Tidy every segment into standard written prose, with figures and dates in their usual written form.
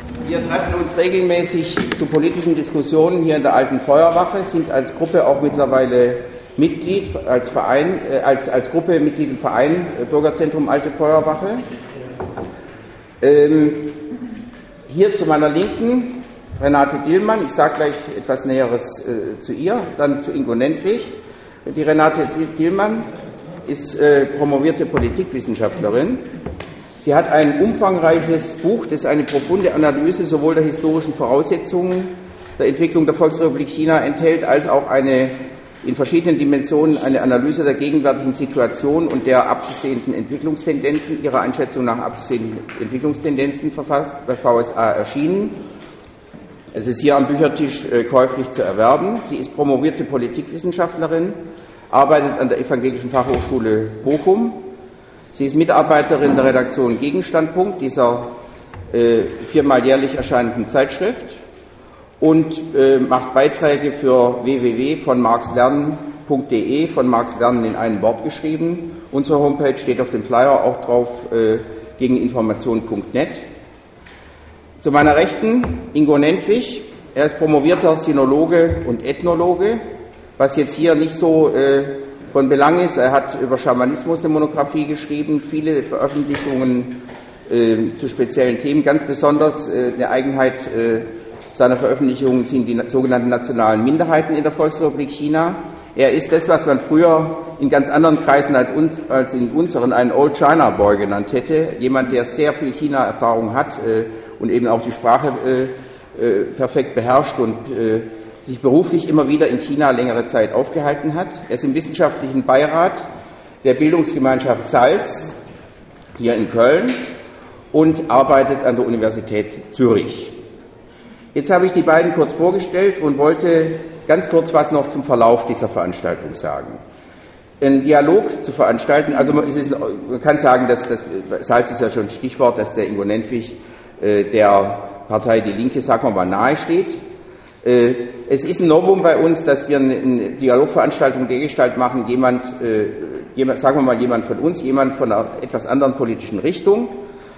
Wir treffen uns regelmäßig zu politischen Diskussionen hier in der Alten Feuerwache, sind als Gruppe auch mittlerweile Mitglied, als Gruppe Mitglied im Verein Bürgerzentrum Alte Feuerwache. Hier zu meiner Linken Renate Dillmann, ich sage gleich etwas Näheres zu ihr, dann zu Ingo Nentwich. Die Renate Dillmann ist promovierte Politikwissenschaftlerin. Sie hat ein umfangreiches Buch, das eine profunde Analyse sowohl der historischen Voraussetzungen der Entwicklung der Volksrepublik China enthält, als auch eine in verschiedenen Dimensionen eine Analyse der gegenwärtigen Situation und der abzusehenden Entwicklungstendenzen, ihrer Einschätzung nach abzusehenden Entwicklungstendenzen verfasst, bei VSA erschienen. Es ist hier am Büchertisch käuflich zu erwerben. Sie ist promovierte Politikwissenschaftlerin, arbeitet an der Evangelischen Fachhochschule Bochum. Sie ist Mitarbeiterin der Redaktion Gegenstandpunkt, dieser viermal jährlich erscheinenden Zeitschrift, und macht Beiträge für www.vonmarxlernen.de, von Marx Lernen in einem Wort geschrieben. Unsere Homepage steht auf dem Flyer auch drauf, gegeninformation.net. Zu meiner Rechten Ingo Nentwich. Er ist promovierter Sinologe und Ethnologe, was jetzt hier nicht so von Belang ist. Er hat über Schamanismus eine Monographie geschrieben, viele Veröffentlichungen zu speziellen Themen. Ganz besonders eine Eigenheit seiner Veröffentlichungen sind die sogenannten nationalen Minderheiten in der Volksrepublik China. Er ist das, was man früher in ganz anderen Kreisen als in unseren einen Old China Boy genannt hätte. Jemand, der sehr viel China-Erfahrung hat und eben auch die Sprache perfekt beherrscht und sich beruflich immer wieder in China längere Zeit aufgehalten hat. Er ist im wissenschaftlichen Beirat der Bildungsgemeinschaft Salz hier in Köln und arbeitet an der Universität Zürich. Jetzt habe ich die beiden kurz vorgestellt und wollte ganz kurz was noch zum Verlauf dieser Veranstaltung sagen. Einen Dialog zu veranstalten, also man kann sagen, dass das Salz ist ja schon ein Stichwort, dass der Ingo Nentwich der Partei Die Linke, sagen wir mal, nahe steht. Es ist ein Novum bei uns, dass wir eine Dialogveranstaltung dergestalt machen, jemand von uns, jemand von einer etwas anderen politischen Richtung.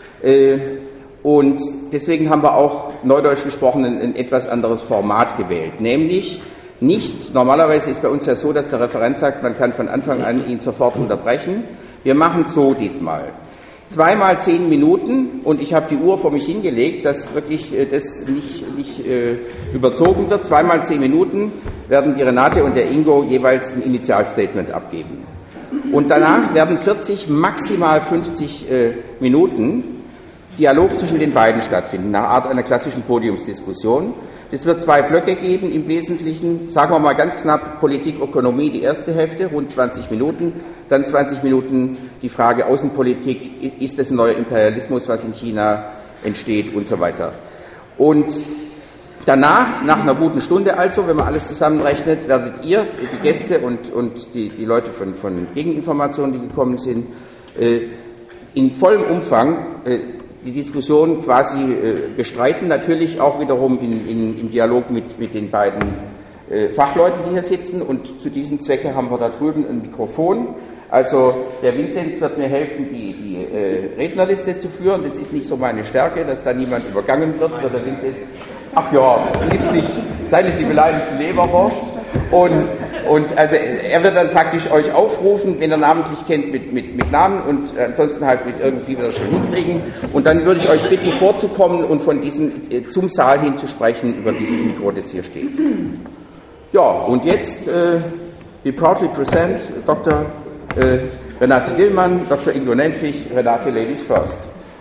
Und deswegen haben wir auch neudeutsch gesprochen ein etwas anderes Format gewählt, nämlich nicht, normalerweise ist bei uns ja so, dass der Referent sagt, man kann von Anfang an ihn sofort unterbrechen. Wir machen es so diesmal. 2x 10 Minuten, und ich habe die Uhr vor mich hingelegt, dass wirklich das nicht überzogen wird. 2x 10 Minuten werden die Renate und der Ingo jeweils ein Initialstatement abgeben. Und danach werden 40, maximal 50 Minuten Dialog zwischen den beiden stattfinden, nach Art einer klassischen Podiumsdiskussion. Es wird 2 Blöcke geben, im Wesentlichen, sagen wir mal ganz knapp, Politik, Ökonomie, die erste Hälfte, rund 20 Minuten, dann 20 Minuten die Frage Außenpolitik, ist es ein neuer Imperialismus, was in China entsteht und so weiter. Und danach, nach einer guten Stunde also, wenn man alles zusammenrechnet, werdet ihr, die Gäste und die Leute von Gegeninformationen, die gekommen sind, in vollem Umfang die Diskussion quasi bestreiten, natürlich auch wiederum im Dialog mit den beiden Fachleuten, die hier sitzen, und zu diesem Zwecke haben wir da drüben ein Mikrofon. Also der Vinzenz wird mir helfen, die Rednerliste zu führen. Das ist nicht so meine Stärke, dass da niemand übergangen wird. Oder der Vinzenz, ach ja, gibt's nicht, sei nicht die beleidigte Leberwurst. Und also er wird dann praktisch euch aufrufen, wenn er namentlich kennt, mit Namen, und ansonsten halt mit irgendwie wieder schon hinkriegen. Und dann würde ich euch bitten, vorzukommen und von diesem zum Saal hin zu sprechen über dieses Mikro, das hier steht. Ja, und jetzt we proudly present Dr. Renate Dillmann, Dr. Ingo Nentwich. Renate, Ladies first.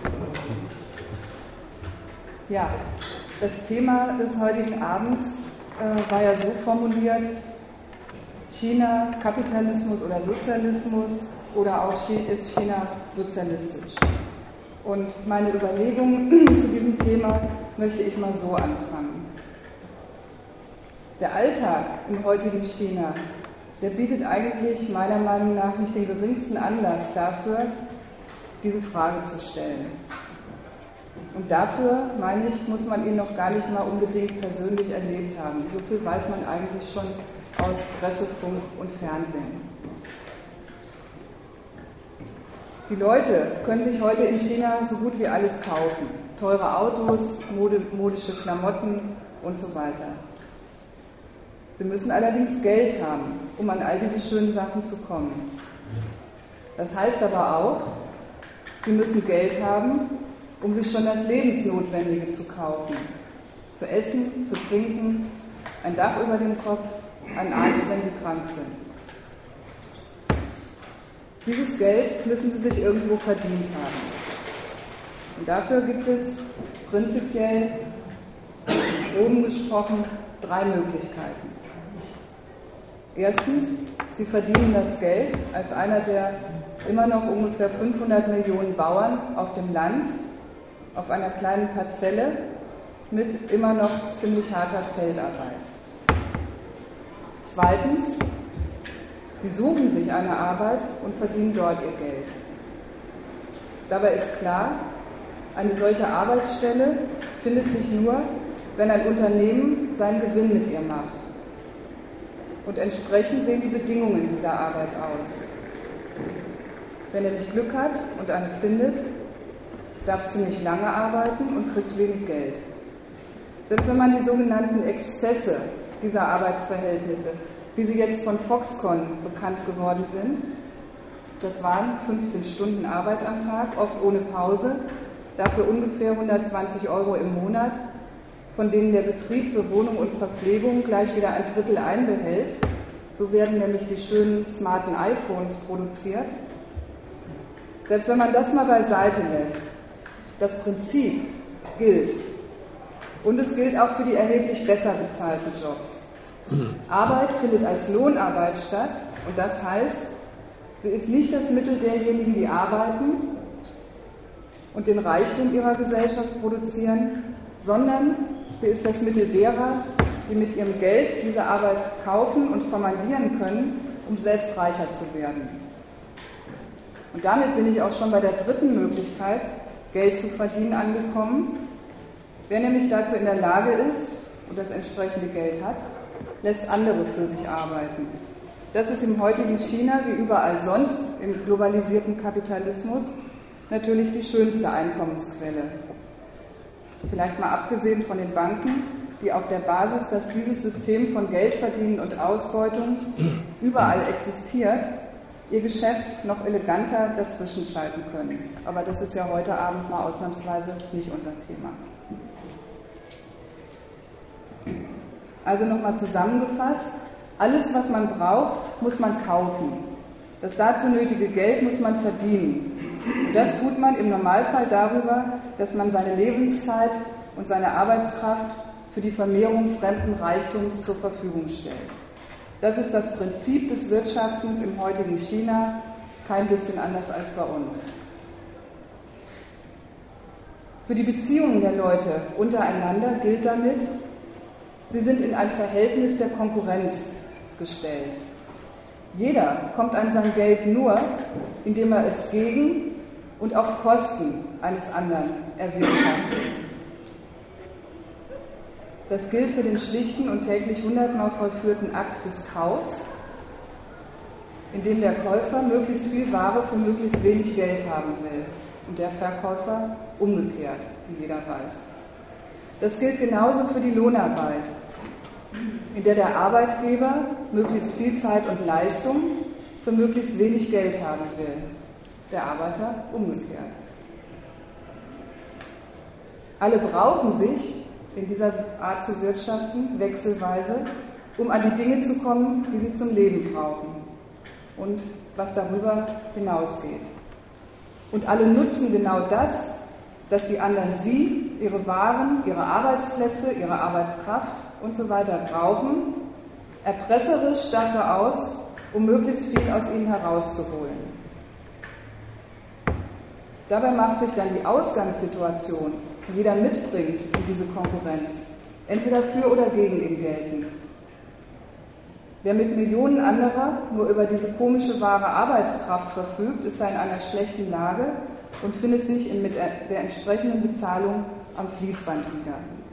Ja, das Thema des heutigen Abends war ja so formuliert: China, Kapitalismus oder Sozialismus, oder auch ist China sozialistisch? Und meine Überlegungen zu diesem Thema möchte ich mal so anfangen. Der Alltag im heutigen China, der bietet eigentlich meiner Meinung nach nicht den geringsten Anlass dafür, diese Frage zu stellen. Und dafür, meine ich, muss man ihn noch gar nicht mal unbedingt persönlich erlebt haben. So viel weiß man eigentlich schon aus Presse, Funk und Fernsehen. Die Leute können sich heute in China so gut wie alles kaufen. teure Autos, modische Klamotten und so weiter. Sie müssen allerdings Geld haben, um an all diese schönen Sachen zu kommen. Das heißt aber auch, sie müssen Geld haben, um sich schon das Lebensnotwendige zu kaufen. Zu essen, zu trinken, ein Dach über dem Kopf, einen Arzt, wenn sie krank sind. Dieses Geld müssen sie sich irgendwo verdient haben. Und dafür gibt es prinzipiell, oben gesprochen, 3 Möglichkeiten. Erstens, sie verdienen das Geld als einer der immer noch ungefähr 500 Millionen Bauern auf dem Land, auf einer kleinen Parzelle mit immer noch ziemlich harter Feldarbeit. Zweitens, sie suchen sich eine Arbeit und verdienen dort ihr Geld. Dabei ist klar, eine solche Arbeitsstelle findet sich nur, wenn ein Unternehmen seinen Gewinn mit ihr macht. Und entsprechend sehen die Bedingungen dieser Arbeit aus. Wer nämlich Glück hat und eine findet, darf ziemlich lange arbeiten und kriegt wenig Geld. Selbst wenn man die sogenannten Exzesse dieser Arbeitsverhältnisse, wie sie jetzt von Foxconn bekannt geworden sind, das waren 15 Stunden Arbeit am Tag, oft ohne Pause, dafür ungefähr 120 € im Monat, von denen der Betrieb für Wohnung und Verpflegung gleich wieder ein Drittel einbehält. So werden nämlich die schönen smarten iPhones produziert. Selbst wenn man das mal beiseite lässt, das Prinzip gilt. Und es gilt auch für die erheblich besser bezahlten Jobs. Arbeit findet als Lohnarbeit statt und das heißt, sie ist nicht das Mittel derjenigen, die arbeiten und den Reichtum ihrer Gesellschaft produzieren, sondern sie ist das Mittel derer, die mit ihrem Geld diese Arbeit kaufen und kommandieren können, um selbst reicher zu werden. Und damit bin ich auch schon bei der 3. Möglichkeit, Geld zu verdienen, angekommen. Wer nämlich dazu in der Lage ist und das entsprechende Geld hat, lässt andere für sich arbeiten. Das ist im heutigen China, wie überall sonst im globalisierten Kapitalismus, natürlich die schönste Einkommensquelle. Vielleicht mal abgesehen von den Banken, die auf der Basis, dass dieses System von Geldverdienen und Ausbeutung überall existiert, ihr Geschäft noch eleganter dazwischen schalten können. Aber das ist ja heute Abend mal ausnahmsweise nicht unser Thema. Also nochmal zusammengefasst, alles, was man braucht, muss man kaufen. Das dazu nötige Geld muss man verdienen. Und das tut man im Normalfall darüber, dass man seine Lebenszeit und seine Arbeitskraft für die Vermehrung fremden Reichtums zur Verfügung stellt. Das ist das Prinzip des Wirtschaftens im heutigen China, kein bisschen anders als bei uns. Für die Beziehungen der Leute untereinander gilt damit, sie sind in ein Verhältnis der Konkurrenz gestellt. Jeder kommt an sein Geld nur, indem er es gegen und auf Kosten eines anderen erwirtschaftet. Das gilt für den schlichten und täglich 100-mal vollführten Akt des Kaufs, in dem der Käufer möglichst viel Ware für möglichst wenig Geld haben will und der Verkäufer umgekehrt, wie jeder weiß. Das gilt genauso für die Lohnarbeit, in der der Arbeitgeber möglichst viel Zeit und Leistung für möglichst wenig Geld haben will, der Arbeiter umgekehrt. Alle brauchen sich in dieser Art zu wirtschaften, wechselweise, um an die Dinge zu kommen, die sie zum Leben brauchen und was darüber hinausgeht. Und alle nutzen genau das, dass die anderen sie, ihre Waren, ihre Arbeitsplätze, ihre Arbeitskraft und so weiter brauchen, erpresserisch dafür aus, um möglichst viel aus ihnen herauszuholen. Dabei macht sich dann die Ausgangssituation, die jeder mitbringt in diese Konkurrenz, entweder für oder gegen ihn geltend. Wer mit Millionen anderer nur über diese komische wahre Arbeitskraft verfügt, ist da in einer schlechten Lage und findet sich mit der entsprechenden Bezahlung am Fließband wieder.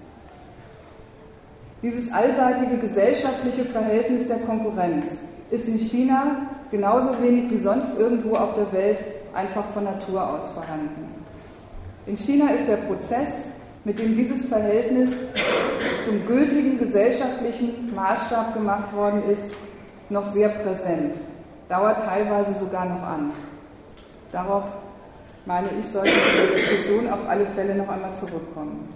Dieses allseitige gesellschaftliche Verhältnis der Konkurrenz ist in China genauso wenig wie sonst irgendwo auf der Welt einfach von Natur aus vorhanden. In China ist der Prozess, mit dem dieses Verhältnis zum gültigen gesellschaftlichen Maßstab gemacht worden ist, noch sehr präsent, dauert teilweise sogar noch an. Darauf, meine ich, sollte in der Diskussion auf alle Fälle noch einmal zurückkommen.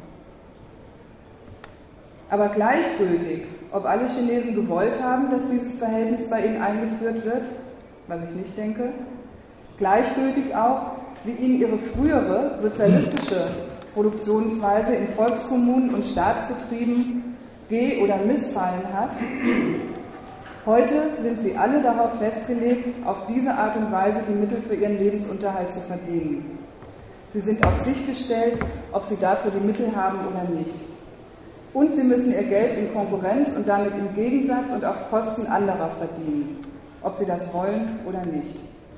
Aber gleichgültig, ob alle Chinesen gewollt haben, dass dieses Verhältnis bei ihnen eingeführt wird, was ich nicht denke, gleichgültig auch, wie ihnen ihre frühere sozialistische Produktionsweise in Volkskommunen und Staatsbetrieben oder missfallen hat. Heute sind sie alle darauf festgelegt, auf diese Art und Weise die Mittel für ihren Lebensunterhalt zu verdienen. Sie sind auf sich gestellt, ob sie dafür die Mittel haben oder nicht. Und sie müssen ihr Geld in Konkurrenz und damit im Gegensatz und auf Kosten anderer verdienen, ob sie das wollen oder nicht.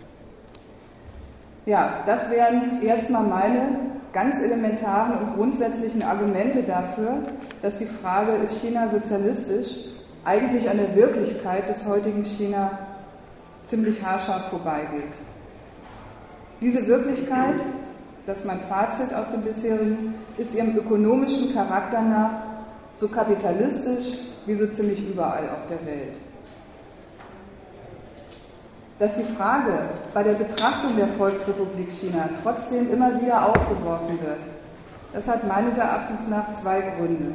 Ja, das wären erstmal meine ganz elementaren und grundsätzlichen Argumente dafür, dass die Frage, ist China sozialistisch, eigentlich an der Wirklichkeit des heutigen China ziemlich haarscharf vorbeigeht. Diese Wirklichkeit, das ist mein Fazit aus dem bisherigen, ist ihrem ökonomischen Charakter nach so kapitalistisch wie so ziemlich überall auf der Welt. Dass die Frage bei der Betrachtung der Volksrepublik China trotzdem immer wieder aufgeworfen wird, das hat meines Erachtens nach zwei Gründe.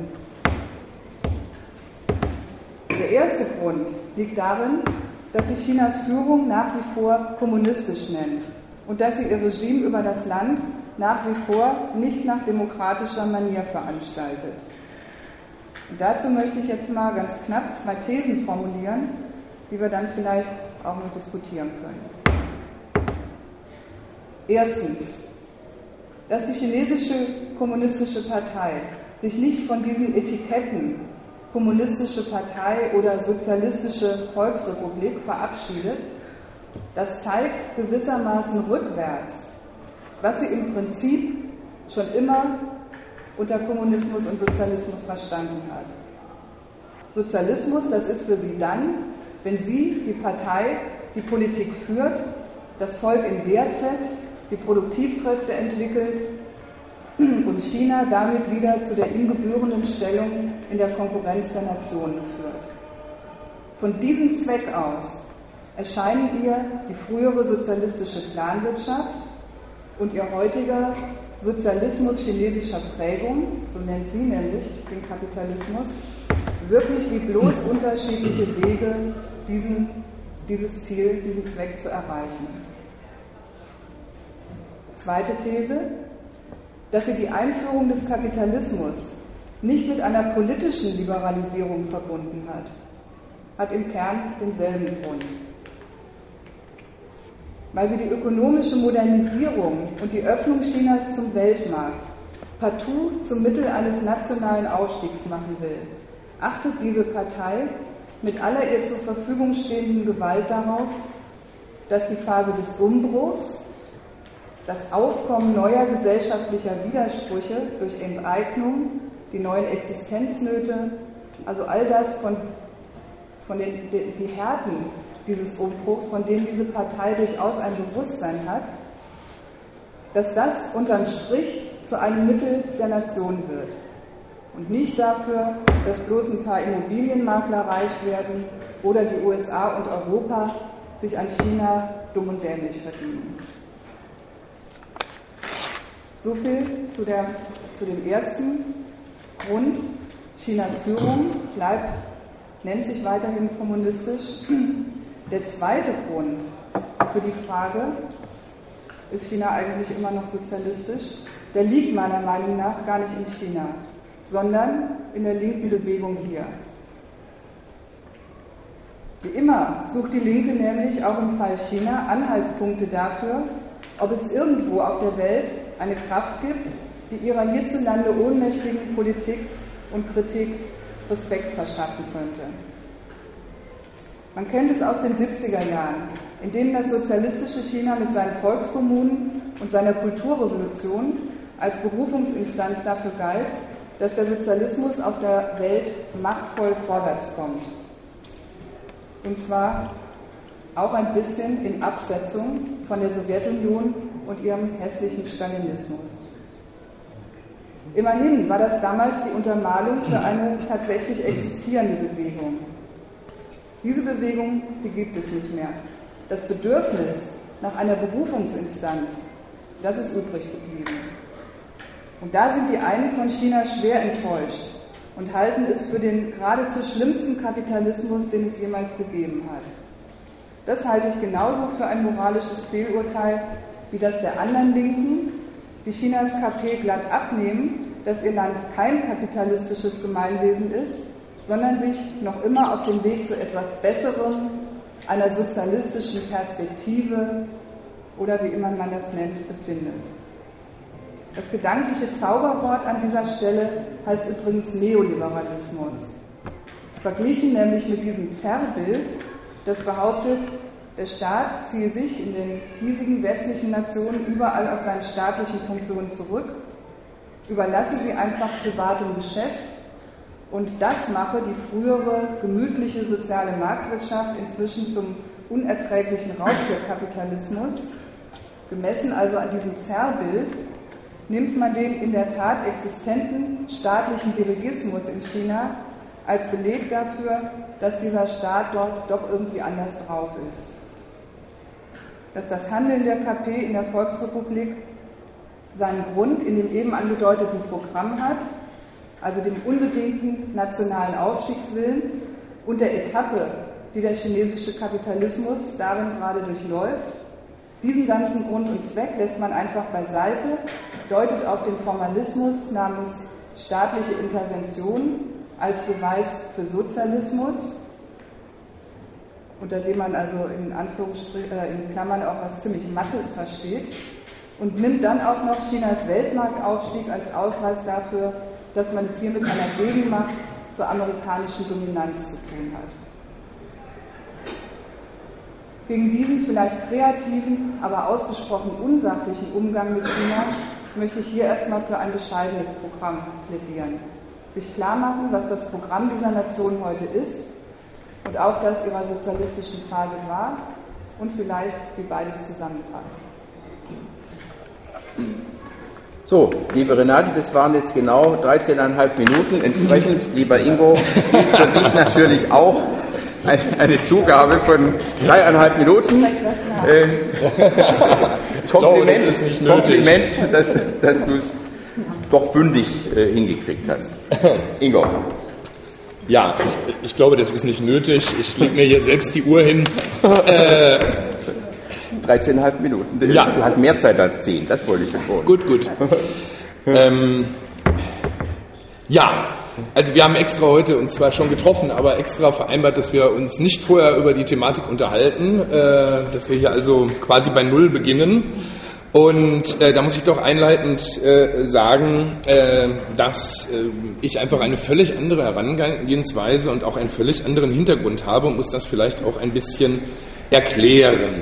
Der erste Grund liegt darin, dass sie Chinas Führung nach wie vor kommunistisch nennt und dass sie ihr Regime über das Land nach wie vor nicht nach demokratischer Manier veranstaltet. Und dazu möchte ich jetzt mal ganz knapp zwei Thesen formulieren, die wir dann vielleicht auch noch diskutieren können. Erstens, dass die chinesische kommunistische Partei sich nicht von diesen Etiketten kommunistische Partei oder sozialistische Volksrepublik verabschiedet, das zeigt gewissermaßen rückwärts, was sie im Prinzip schon immer unter Kommunismus und Sozialismus verstanden hat. Sozialismus, das ist für sie dann, wenn sie, die Partei, die Politik führt, das Volk in Wert setzt, die Produktivkräfte entwickelt und China damit wieder zu der ihm gebührenden Stellung in der Konkurrenz der Nationen führt. Von diesem Zweck aus erscheinen ihr die frühere sozialistische Planwirtschaft und ihr heutiger Sozialismus chinesischer Prägung, so nennt sie nämlich den Kapitalismus, wirklich wie bloß unterschiedliche Wege, dieses Ziel, diesen Zweck zu erreichen. Zweite These, dass sie die Einführung des Kapitalismus nicht mit einer politischen Liberalisierung verbunden hat im Kern denselben Grund. Weil sie die ökonomische Modernisierung und die Öffnung Chinas zum Weltmarkt partout zum Mittel eines nationalen Aufstiegs machen will, achtet diese Partei mit aller ihr zur Verfügung stehenden Gewalt darauf, dass die Phase des Umbruchs, das Aufkommen neuer gesellschaftlicher Widersprüche durch Enteignung, die neuen Existenznöte, also all das die Härten dieses Umbruchs, von denen diese Partei durchaus ein Bewusstsein hat, dass das unterm Strich zu einem Mittel der Nation wird und nicht dafür, dass bloß ein paar Immobilienmakler reich werden oder die USA und Europa sich an China dumm und dämlich verdienen. Soviel zu dem ersten Grund. Chinas Führung nennt sich weiterhin kommunistisch. Der zweite Grund für die Frage, ist China eigentlich immer noch sozialistisch, der liegt meiner Meinung nach gar nicht in China, sondern in der linken Bewegung hier. Wie immer sucht die Linke nämlich auch im Fall China Anhaltspunkte dafür, ob es irgendwo auf der Welt eine Kraft gibt, die ihrer hierzulande ohnmächtigen Politik und Kritik Respekt verschaffen könnte. Man kennt es aus den 70er Jahren, in denen das sozialistische China mit seinen Volkskommunen und seiner Kulturrevolution als Berufungsinstanz dafür galt, dass der Sozialismus auf der Welt machtvoll vorwärts kommt. Und zwar auch ein bisschen in Absetzung von der Sowjetunion und ihrem hässlichen Stalinismus. Immerhin war das damals die Untermalung für eine tatsächlich existierende Bewegung. Diese Bewegung, die gibt es nicht mehr. Das Bedürfnis nach einer Berufungsinstanz, das ist übrig geblieben. Und da sind die einen von China schwer enttäuscht und halten es für den geradezu schlimmsten Kapitalismus, den es jemals gegeben hat. Das halte ich genauso für ein moralisches Fehlurteil wie das der anderen Linken, die Chinas KP glatt abnehmen, dass ihr Land kein kapitalistisches Gemeinwesen ist, sondern sich noch immer auf dem Weg zu etwas Besserem, einer sozialistischen Perspektive oder wie immer man das nennt, befindet. Das gedankliche Zauberwort an dieser Stelle heißt übrigens Neoliberalismus. Verglichen nämlich mit diesem Zerrbild, das behauptet, der Staat ziehe sich in den hiesigen westlichen Nationen überall aus seinen staatlichen Funktionen zurück, überlasse sie einfach privatem Geschäft und das mache die frühere gemütliche soziale Marktwirtschaft inzwischen zum unerträglichen Raubtierkapitalismus. Gemessen also an diesem Zerrbild nimmt man den in der Tat existenten staatlichen Dirigismus in China als Beleg dafür, dass dieser Staat dort doch irgendwie anders drauf ist. Dass das Handeln der KP in der Volksrepublik seinen Grund in dem eben angedeuteten Programm hat, also dem unbedingten nationalen Aufstiegswillen und der Etappe, die der chinesische Kapitalismus darin gerade durchläuft. Diesen ganzen Grund und Zweck lässt man einfach beiseite, deutet auf den Formalismus namens staatliche Intervention als Beweis für Sozialismus, unter dem man also in Klammern auch was ziemlich Mattes versteht, und nimmt dann auch noch Chinas Weltmarktaufstieg als Ausweis dafür, dass man es hier mit einer Gegenmacht zur amerikanischen Dominanz zu tun hat. Gegen diesen vielleicht kreativen, aber ausgesprochen unsachlichen Umgang mit China möchte ich hier erstmal für ein bescheidenes Programm plädieren. Sich klar machen, was das Programm dieser Nation heute ist und auch das ihrer sozialistischen Phase war und vielleicht, wie beides zusammenpasst. So, liebe Renate, das waren jetzt genau 13,5 Minuten. Entsprechend, lieber Ingo, gilt für dich natürlich auch eine Zugabe von 3,5 Minuten. Kompliment, dass du es doch bündig hingekriegt hast. Ingo. Ja, ich glaube, das ist nicht nötig. Ich lege mir hier selbst die Uhr hin. 13,5 Minuten. Ja. Du hast mehr Zeit als 10, das wollte ich betonen. Gut. Ja, also wir haben extra heute uns zwar schon getroffen, aber extra vereinbart, dass wir uns nicht vorher über die Thematik unterhalten, dass wir hier also quasi bei Null beginnen. Und da muss ich doch einleitend sagen, dass ich einfach eine völlig andere Herangehensweise und auch einen völlig anderen Hintergrund habe und muss das vielleicht auch ein bisschen erklären.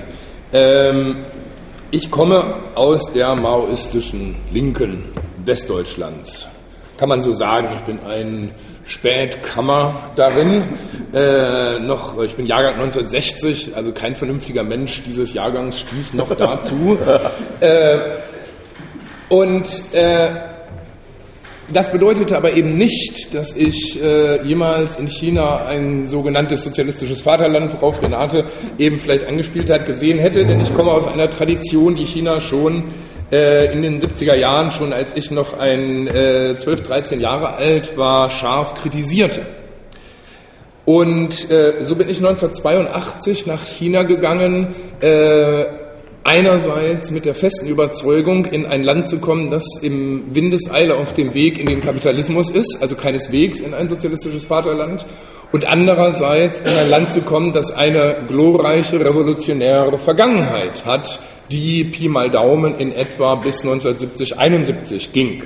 Ich komme aus der maoistischen Linken Westdeutschlands. Kann man so sagen, ich bin ein Spätkammer darin. Ich bin Jahrgang 1960, also kein vernünftiger Mensch dieses Jahrgangs stieß noch dazu. Das bedeutete aber eben nicht, dass ich jemals in China ein sogenanntes sozialistisches Vaterland, worauf Renate eben vielleicht angespielt hat, gesehen hätte, denn ich komme aus einer Tradition, die China schon in den 70er Jahren, schon als ich noch 12, 13 Jahre alt war, scharf kritisierte. Und so bin ich 1982 nach China gegangen, einerseits mit der festen Überzeugung, in ein Land zu kommen, das im Windeseile auf dem Weg in den Kapitalismus ist, also keineswegs in ein sozialistisches Vaterland, und andererseits in ein Land zu kommen, das eine glorreiche revolutionäre Vergangenheit hat, die Pi mal Daumen in etwa bis 1970, 71 ging.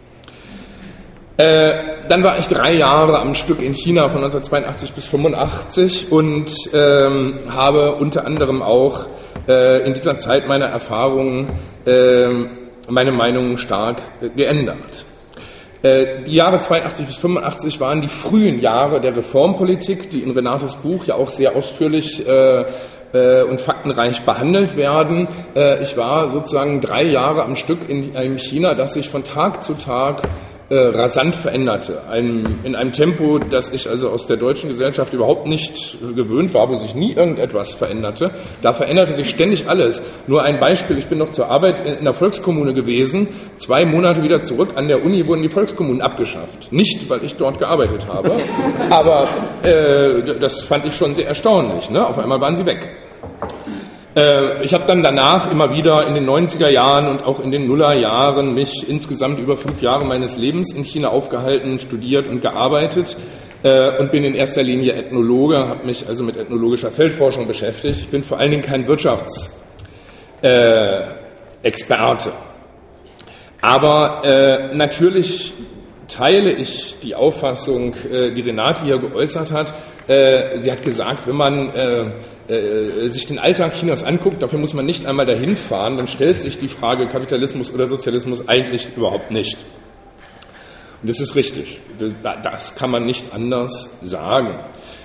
Dann war ich 3 Jahre am Stück in China von 1982 bis 85 und habe unter anderem auch in dieser Zeit meine Erfahrungen, meine Meinung stark geändert. Die Jahre 82 bis 85 waren die frühen Jahre der Reformpolitik, die in Renates Buch ja auch sehr ausführlich und faktenreich behandelt werden. Ich war sozusagen 3 Jahre am Stück in einem China, das sich von Tag zu Tag rasant veränderte. In einem Tempo, das ich also aus der deutschen Gesellschaft überhaupt nicht gewöhnt war, wo sich nie irgendetwas veränderte. Da veränderte sich ständig alles. Nur ein Beispiel, ich bin noch zur Arbeit in der Volkskommune gewesen, 2 Monate wieder zurück, an der Uni wurden die Volkskommunen abgeschafft. Nicht, weil ich dort gearbeitet habe, aber das fand ich schon sehr erstaunlich. Ne? Auf einmal waren sie weg. Ich habe dann danach immer wieder in den 90er Jahren und auch in den Nullerjahren mich insgesamt über 5 Jahre meines Lebens in China aufgehalten, studiert und gearbeitet und bin in erster Linie Ethnologe, habe mich also mit ethnologischer Feldforschung beschäftigt. Ich bin vor allen Dingen kein Wirtschaftsexperte. Aber natürlich teile ich die Auffassung, die Renate hier geäußert hat. Sie hat gesagt, wenn man sich den Alltag Chinas anguckt, dafür muss man nicht einmal dahin fahren, dann stellt sich die Frage Kapitalismus oder Sozialismus eigentlich überhaupt nicht. Und das ist richtig. Das kann man nicht anders sagen.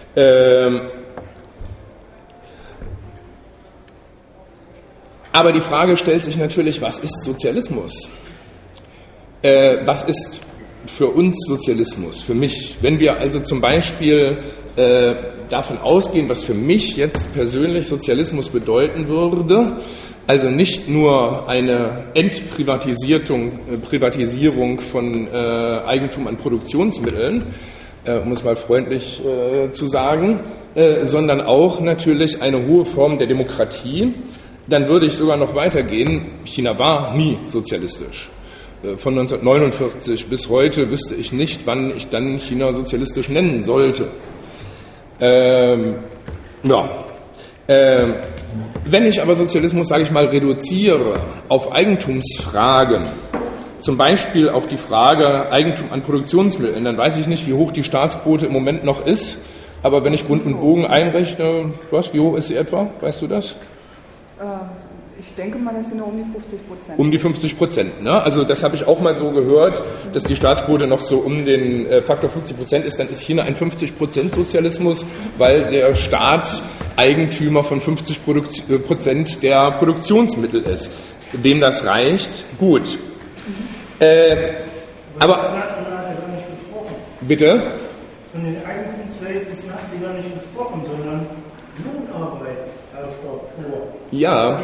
Aber die Frage stellt sich natürlich, was ist Sozialismus? Was ist für uns Sozialismus, für mich? Wenn wir also zum Beispiel davon ausgehen, was für mich jetzt persönlich Sozialismus bedeuten würde, also nicht nur eine Privatisierung von Eigentum an Produktionsmitteln, um es mal freundlich zu sagen, sondern auch natürlich eine hohe Form der Demokratie, dann würde ich sogar noch weitergehen. China war nie sozialistisch. Von 1949 bis heute wüsste ich nicht, wann ich dann China sozialistisch nennen sollte. Wenn ich aber Sozialismus, sage ich mal, reduziere auf Eigentumsfragen, zum Beispiel auf die Frage Eigentum an Produktionsmitteln, dann weiß ich nicht, wie hoch die Staatsquote im Moment noch ist, aber wenn ich Grund und Bogen einrechne, wie hoch ist sie etwa? Weißt du das? Ich denke mal, das sind nur um die 50%. Um die 50%, ne? Also das habe ich auch mal so gehört, dass die Staatsquote noch so um den Faktor 50% ist, dann ist China ein 50% Sozialismus, weil der Staat Eigentümer von 50% der Produktionsmittel ist. Wem das reicht, gut. Aber bitte? Von den Eigentumsverhältnissen hat sie gar nicht gesprochen, sondern Lohnarbeit herrscht dort vor. Ja,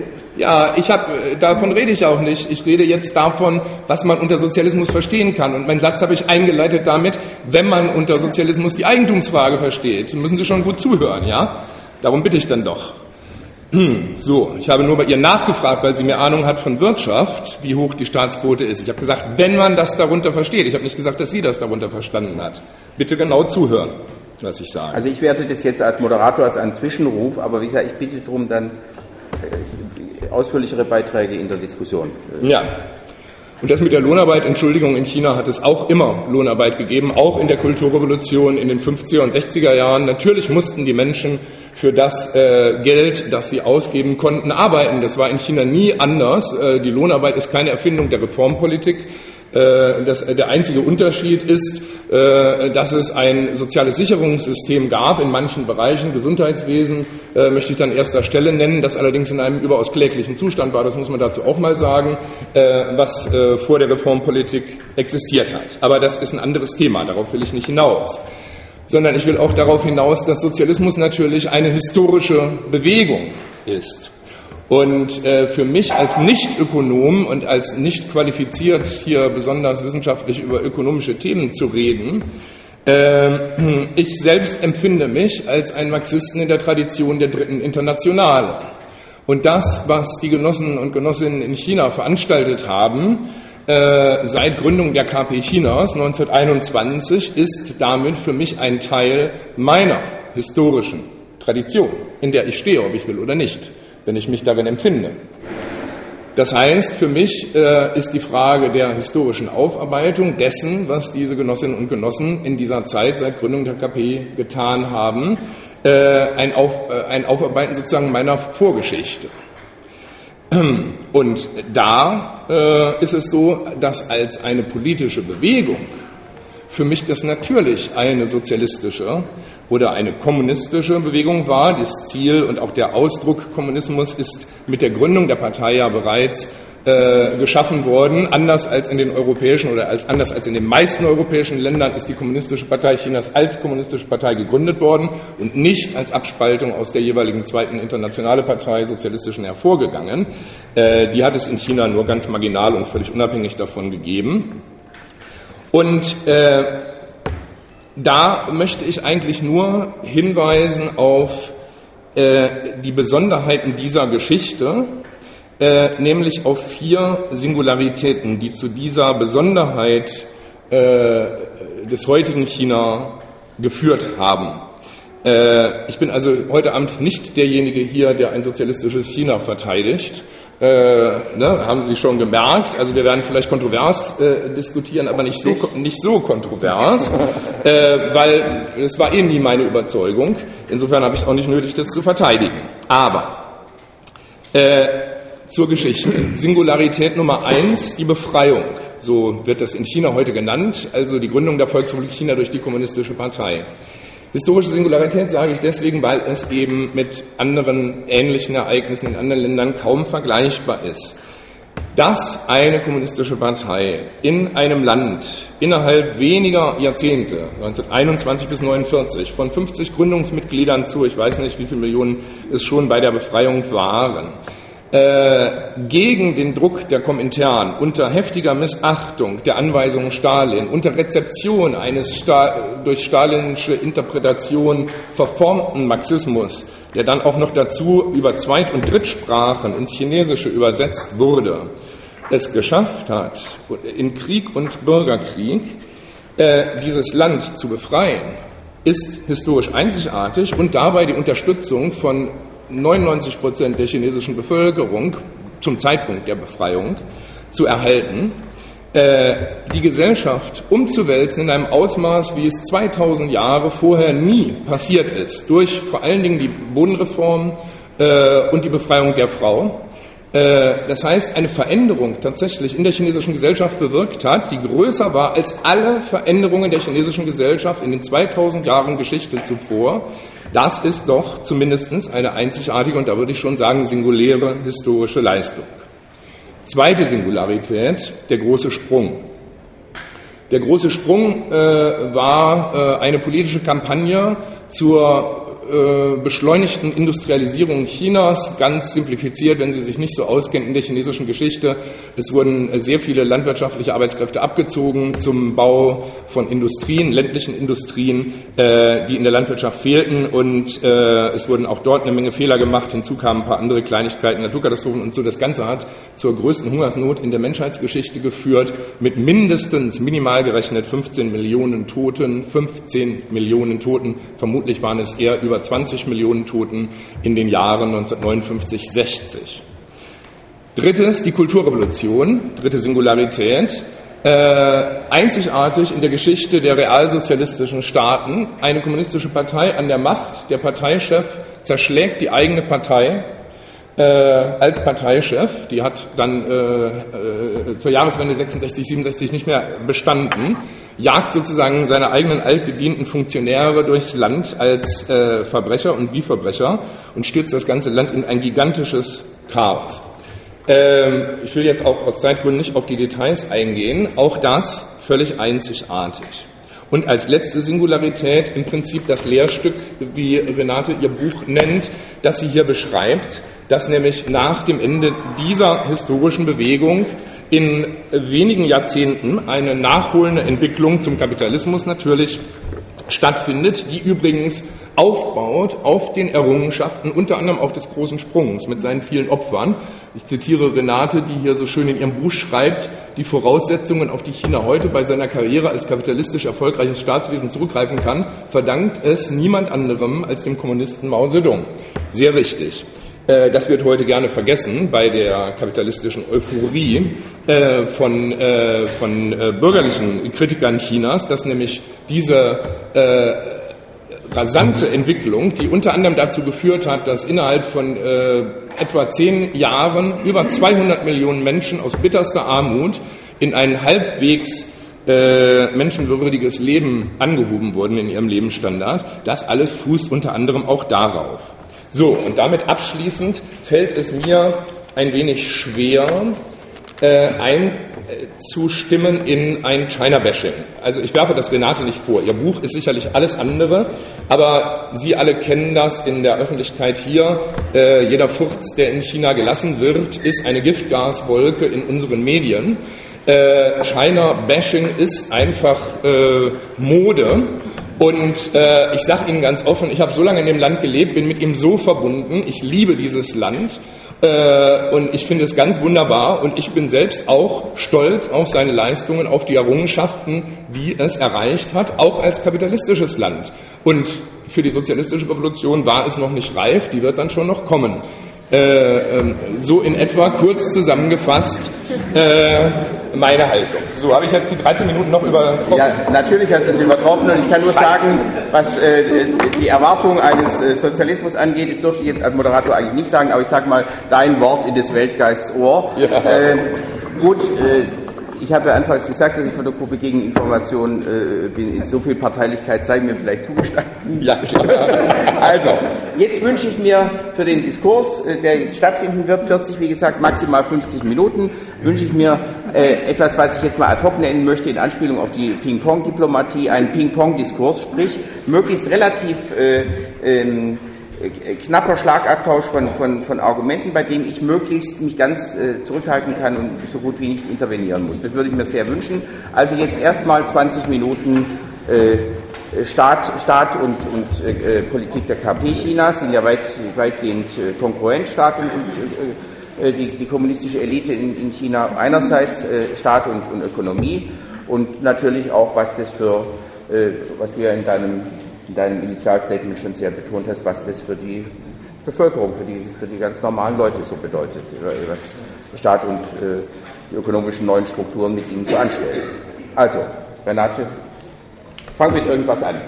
davon rede ich auch nicht. Ich rede jetzt davon, was man unter Sozialismus verstehen kann. Und meinen Satz habe ich eingeleitet damit, wenn man unter Sozialismus die Eigentumsfrage versteht, müssen Sie schon gut zuhören, ja? Darum bitte ich dann doch. So, ich habe nur bei ihr nachgefragt, weil sie mehr Ahnung hat von Wirtschaft, wie hoch die Staatsquote ist. Ich habe gesagt, wenn man das darunter versteht. Ich habe nicht gesagt, dass sie das darunter verstanden hat. Bitte genau zuhören, was ich sage. Also ich werte das jetzt als Moderator als einen Zwischenruf, aber wie gesagt, ich bitte darum, dann ausführlichere Beiträge in der Diskussion. Ja. Und das mit der Lohnarbeit, Entschuldigung, in China hat es auch immer Lohnarbeit gegeben, auch in der Kulturrevolution in den 50er und 60er Jahren. Natürlich mussten die Menschen für das Geld, das sie ausgeben konnten, arbeiten. Das war in China nie anders. Die Lohnarbeit ist keine Erfindung der Reformpolitik. Der einzige Unterschied ist, dass es ein soziales Sicherungssystem gab in manchen Bereichen, Gesundheitswesen möchte ich dann erster Stelle nennen, das allerdings in einem überaus kläglichen Zustand war, das muss man dazu auch mal sagen, was vor der Reformpolitik existiert hat. Aber das ist ein anderes Thema, darauf will ich nicht hinaus. Sondern ich will auch darauf hinaus, dass Sozialismus natürlich eine historische Bewegung ist. Und für mich als Nicht-Ökonom und als nicht qualifiziert, hier besonders wissenschaftlich über ökonomische Themen zu reden, ich selbst empfinde mich als einen Marxisten in der Tradition der Dritten Internationale. Und das, was die Genossen und Genossinnen in China veranstaltet haben, seit Gründung der KP Chinas 1921, ist damit für mich ein Teil meiner historischen Tradition, in der ich stehe, ob ich will oder nicht, wenn ich mich darin empfinde. Das heißt, für mich ist die Frage der historischen Aufarbeitung dessen, was diese Genossinnen und Genossen in dieser Zeit seit Gründung der KP getan haben, ein Aufarbeiten sozusagen meiner Vorgeschichte. Und da ist es so, dass als eine politische Bewegung für mich das natürlich eine sozialistische oder eine kommunistische Bewegung war. Das Ziel und auch der Ausdruck Kommunismus ist mit der Gründung der Partei ja bereits geschaffen worden. Anders als in den europäischen oder anders als in den meisten europäischen Ländern ist die Kommunistische Partei Chinas als Kommunistische Partei gegründet worden und nicht als Abspaltung aus der jeweiligen zweiten Internationale Partei Sozialistischen hervorgegangen. Die hat es in China nur ganz marginal und völlig unabhängig davon gegeben. Und da möchte ich eigentlich nur hinweisen auf die Besonderheiten dieser Geschichte, nämlich auf 4 Singularitäten, die zu dieser Besonderheit des heutigen China geführt haben. Ich bin also heute Abend nicht derjenige hier, der ein sozialistisches China verteidigt. Haben Sie schon gemerkt, also wir werden vielleicht kontrovers diskutieren, aber nicht so kontrovers, weil es war nie meine Überzeugung. Insofern habe ich auch nicht nötig, das zu verteidigen. Aber zur Geschichte. Singularität Nummer 1, die Befreiung. So wird das in China heute genannt, also die Gründung der Volksrepublik China durch die Kommunistische Partei. Historische Singularität sage ich deswegen, weil es eben mit anderen ähnlichen Ereignissen in anderen Ländern kaum vergleichbar ist. Dass eine kommunistische Partei in einem Land innerhalb weniger Jahrzehnte, 1921 bis 1949, von 50 Gründungsmitgliedern zu, ich weiß nicht, wie viele Millionen es schon bei der Befreiung waren, gegen den Druck der Komintern, unter heftiger Missachtung der Anweisungen Stalin, unter Rezeption eines durch stalinische Interpretation verformten Marxismus, der dann auch noch dazu über Zweit- und Drittsprachen ins Chinesische übersetzt wurde, es geschafft hat, in Krieg und Bürgerkrieg dieses Land zu befreien, ist historisch einzigartig und dabei die Unterstützung von 99% der chinesischen Bevölkerung zum Zeitpunkt der Befreiung zu erhalten, die Gesellschaft umzuwälzen in einem Ausmaß, wie es 2000 Jahre vorher nie passiert ist, durch vor allen Dingen die Bodenreform und die Befreiung der Frau. Das heißt, eine Veränderung tatsächlich in der chinesischen Gesellschaft bewirkt hat, die größer war als alle Veränderungen der chinesischen Gesellschaft in den 2000 Jahren Geschichte zuvor. Das ist doch zumindest eine einzigartige und da würde ich schon sagen singuläre historische Leistung. Zweite Singularität, der große Sprung. Der große Sprung war eine politische Kampagne zur beschleunigten Industrialisierung Chinas, ganz simplifiziert, wenn Sie sich nicht so auskennen in der chinesischen Geschichte. Es wurden sehr viele landwirtschaftliche Arbeitskräfte abgezogen zum Bau von Industrien, ländlichen Industrien, die in der Landwirtschaft fehlten und es wurden auch dort eine Menge Fehler gemacht. Hinzu kamen ein paar andere Kleinigkeiten, Naturkatastrophen und so. Das Ganze hat zur größten Hungersnot in der Menschheitsgeschichte geführt, mit mindestens, minimal gerechnet, 15 Millionen Toten, 15 Millionen Toten. Vermutlich waren es eher über 20 Millionen Toten in den Jahren 1959-60. Drittes, die Kulturrevolution, dritte Singularität, einzigartig in der Geschichte der realsozialistischen Staaten, eine kommunistische Partei an der Macht, der Parteichef zerschlägt die eigene Partei als Parteichef, die hat dann zur Jahreswende 66, 67 nicht mehr bestanden, jagt sozusagen seine eigenen altgedienten Funktionäre durchs Land als Verbrecher und wie Verbrecher und stürzt das ganze Land in ein gigantisches Chaos. Ich will jetzt auch aus Zeitgründen nicht auf die Details eingehen, auch das völlig einzigartig. Und als letzte Singularität im Prinzip das Lehrstück, wie Renate ihr Buch nennt, das sie hier beschreibt, dass nämlich nach dem Ende dieser historischen Bewegung in wenigen Jahrzehnten eine nachholende Entwicklung zum Kapitalismus natürlich stattfindet, die übrigens aufbaut auf den Errungenschaften, unter anderem auch des großen Sprungs mit seinen vielen Opfern. Ich zitiere Renate, die hier so schön in ihrem Buch schreibt, die Voraussetzungen, auf die China heute bei seiner Karriere als kapitalistisch erfolgreiches Staatswesen zurückgreifen kann, verdankt es niemand anderem als dem Kommunisten Mao Zedong. Sehr richtig. Das wird heute gerne vergessen bei der kapitalistischen Euphorie von bürgerlichen Kritikern Chinas, dass nämlich diese rasante Entwicklung, die unter anderem dazu geführt hat, dass innerhalb von etwa 10 Jahren über 200 Millionen Menschen aus bitterster Armut in ein halbwegs menschenwürdiges Leben angehoben wurden in ihrem Lebensstandard. Das alles fußt unter anderem auch darauf. So, und damit abschließend fällt es mir ein wenig schwer, einzustimmen in ein China-Bashing. Also ich werfe das Renate nicht vor. Ihr Buch ist sicherlich alles andere, aber Sie alle kennen das in der Öffentlichkeit hier. Jeder Furz, der in China gelassen wird, ist eine Giftgaswolke in unseren Medien. China-Bashing ist einfach Mode. Und ich sage Ihnen ganz offen, ich habe so lange in dem Land gelebt, bin mit ihm so verbunden, ich liebe dieses Land und ich finde es ganz wunderbar und ich bin selbst auch stolz auf seine Leistungen, auf die Errungenschaften, die es erreicht hat, auch als kapitalistisches Land. Und für die sozialistische Revolution war es noch nicht reif, die wird dann schon noch kommen. So in etwa kurz zusammengefasst meine Haltung. So, habe ich jetzt die 13 Minuten noch übertroffen? Ja, natürlich hast du es übertroffen und ich kann nur sagen, was die Erwartung eines Sozialismus angeht, das durfte ich jetzt als Moderator eigentlich nicht sagen, aber ich sage mal, dein Wort in des Weltgeists Ohr. Ja. Gut, ich habe ja anfangs gesagt, dass ich von der Gruppe gegen Information bin. So viel Parteilichkeit sei mir vielleicht zugestanden. Ja, klar. Also, jetzt wünsche ich mir für den Diskurs, der jetzt stattfinden wird, 40, wie gesagt, maximal 50 Minuten, wünsche ich mir etwas, was ich jetzt mal ad hoc nennen möchte, in Anspielung auf die Ping-Pong-Diplomatie, einen Ping-Pong-Diskurs, sprich möglichst relativ knapper Schlagabtausch von Argumenten, bei dem ich möglichst mich ganz zurückhalten kann und so gut wie nicht intervenieren muss. Das würde ich mir sehr wünschen. Also jetzt erstmal 20 Minuten Staat und Politik der KP Chinas, sind ja weitgehend konkurrent, Staat und die kommunistische Elite in China einerseits, Staat und Ökonomie und natürlich auch, was das für, was wir in deinem Initialstatement schon sehr betont hast, was das für die Bevölkerung, für die ganz normalen Leute so bedeutet, was Staat und die ökonomischen neuen Strukturen mit ihnen so anstellen. Also, Renate, fang mit irgendwas an.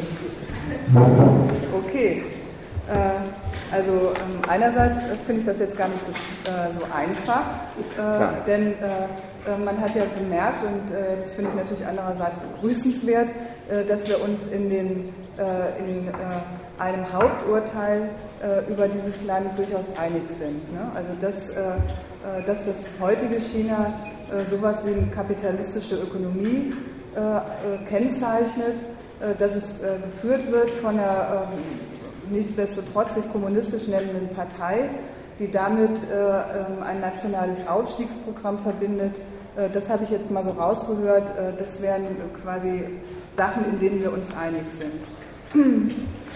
Okay. Also einerseits finde ich das jetzt gar nicht so einfach, denn man hat ja bemerkt, und das finde ich natürlich andererseits begrüßenswert, dass wir uns in einem Haupturteil über dieses Land durchaus einig sind. Ne? Also dass das heutige China sowas wie eine kapitalistische Ökonomie kennzeichnet, dass es geführt wird von einer nichtsdestotrotz sich kommunistisch nennenden Partei, die damit ein nationales Aufstiegsprogramm verbindet. Das habe ich jetzt mal so rausgehört. Das wären quasi Sachen, in denen wir uns einig sind.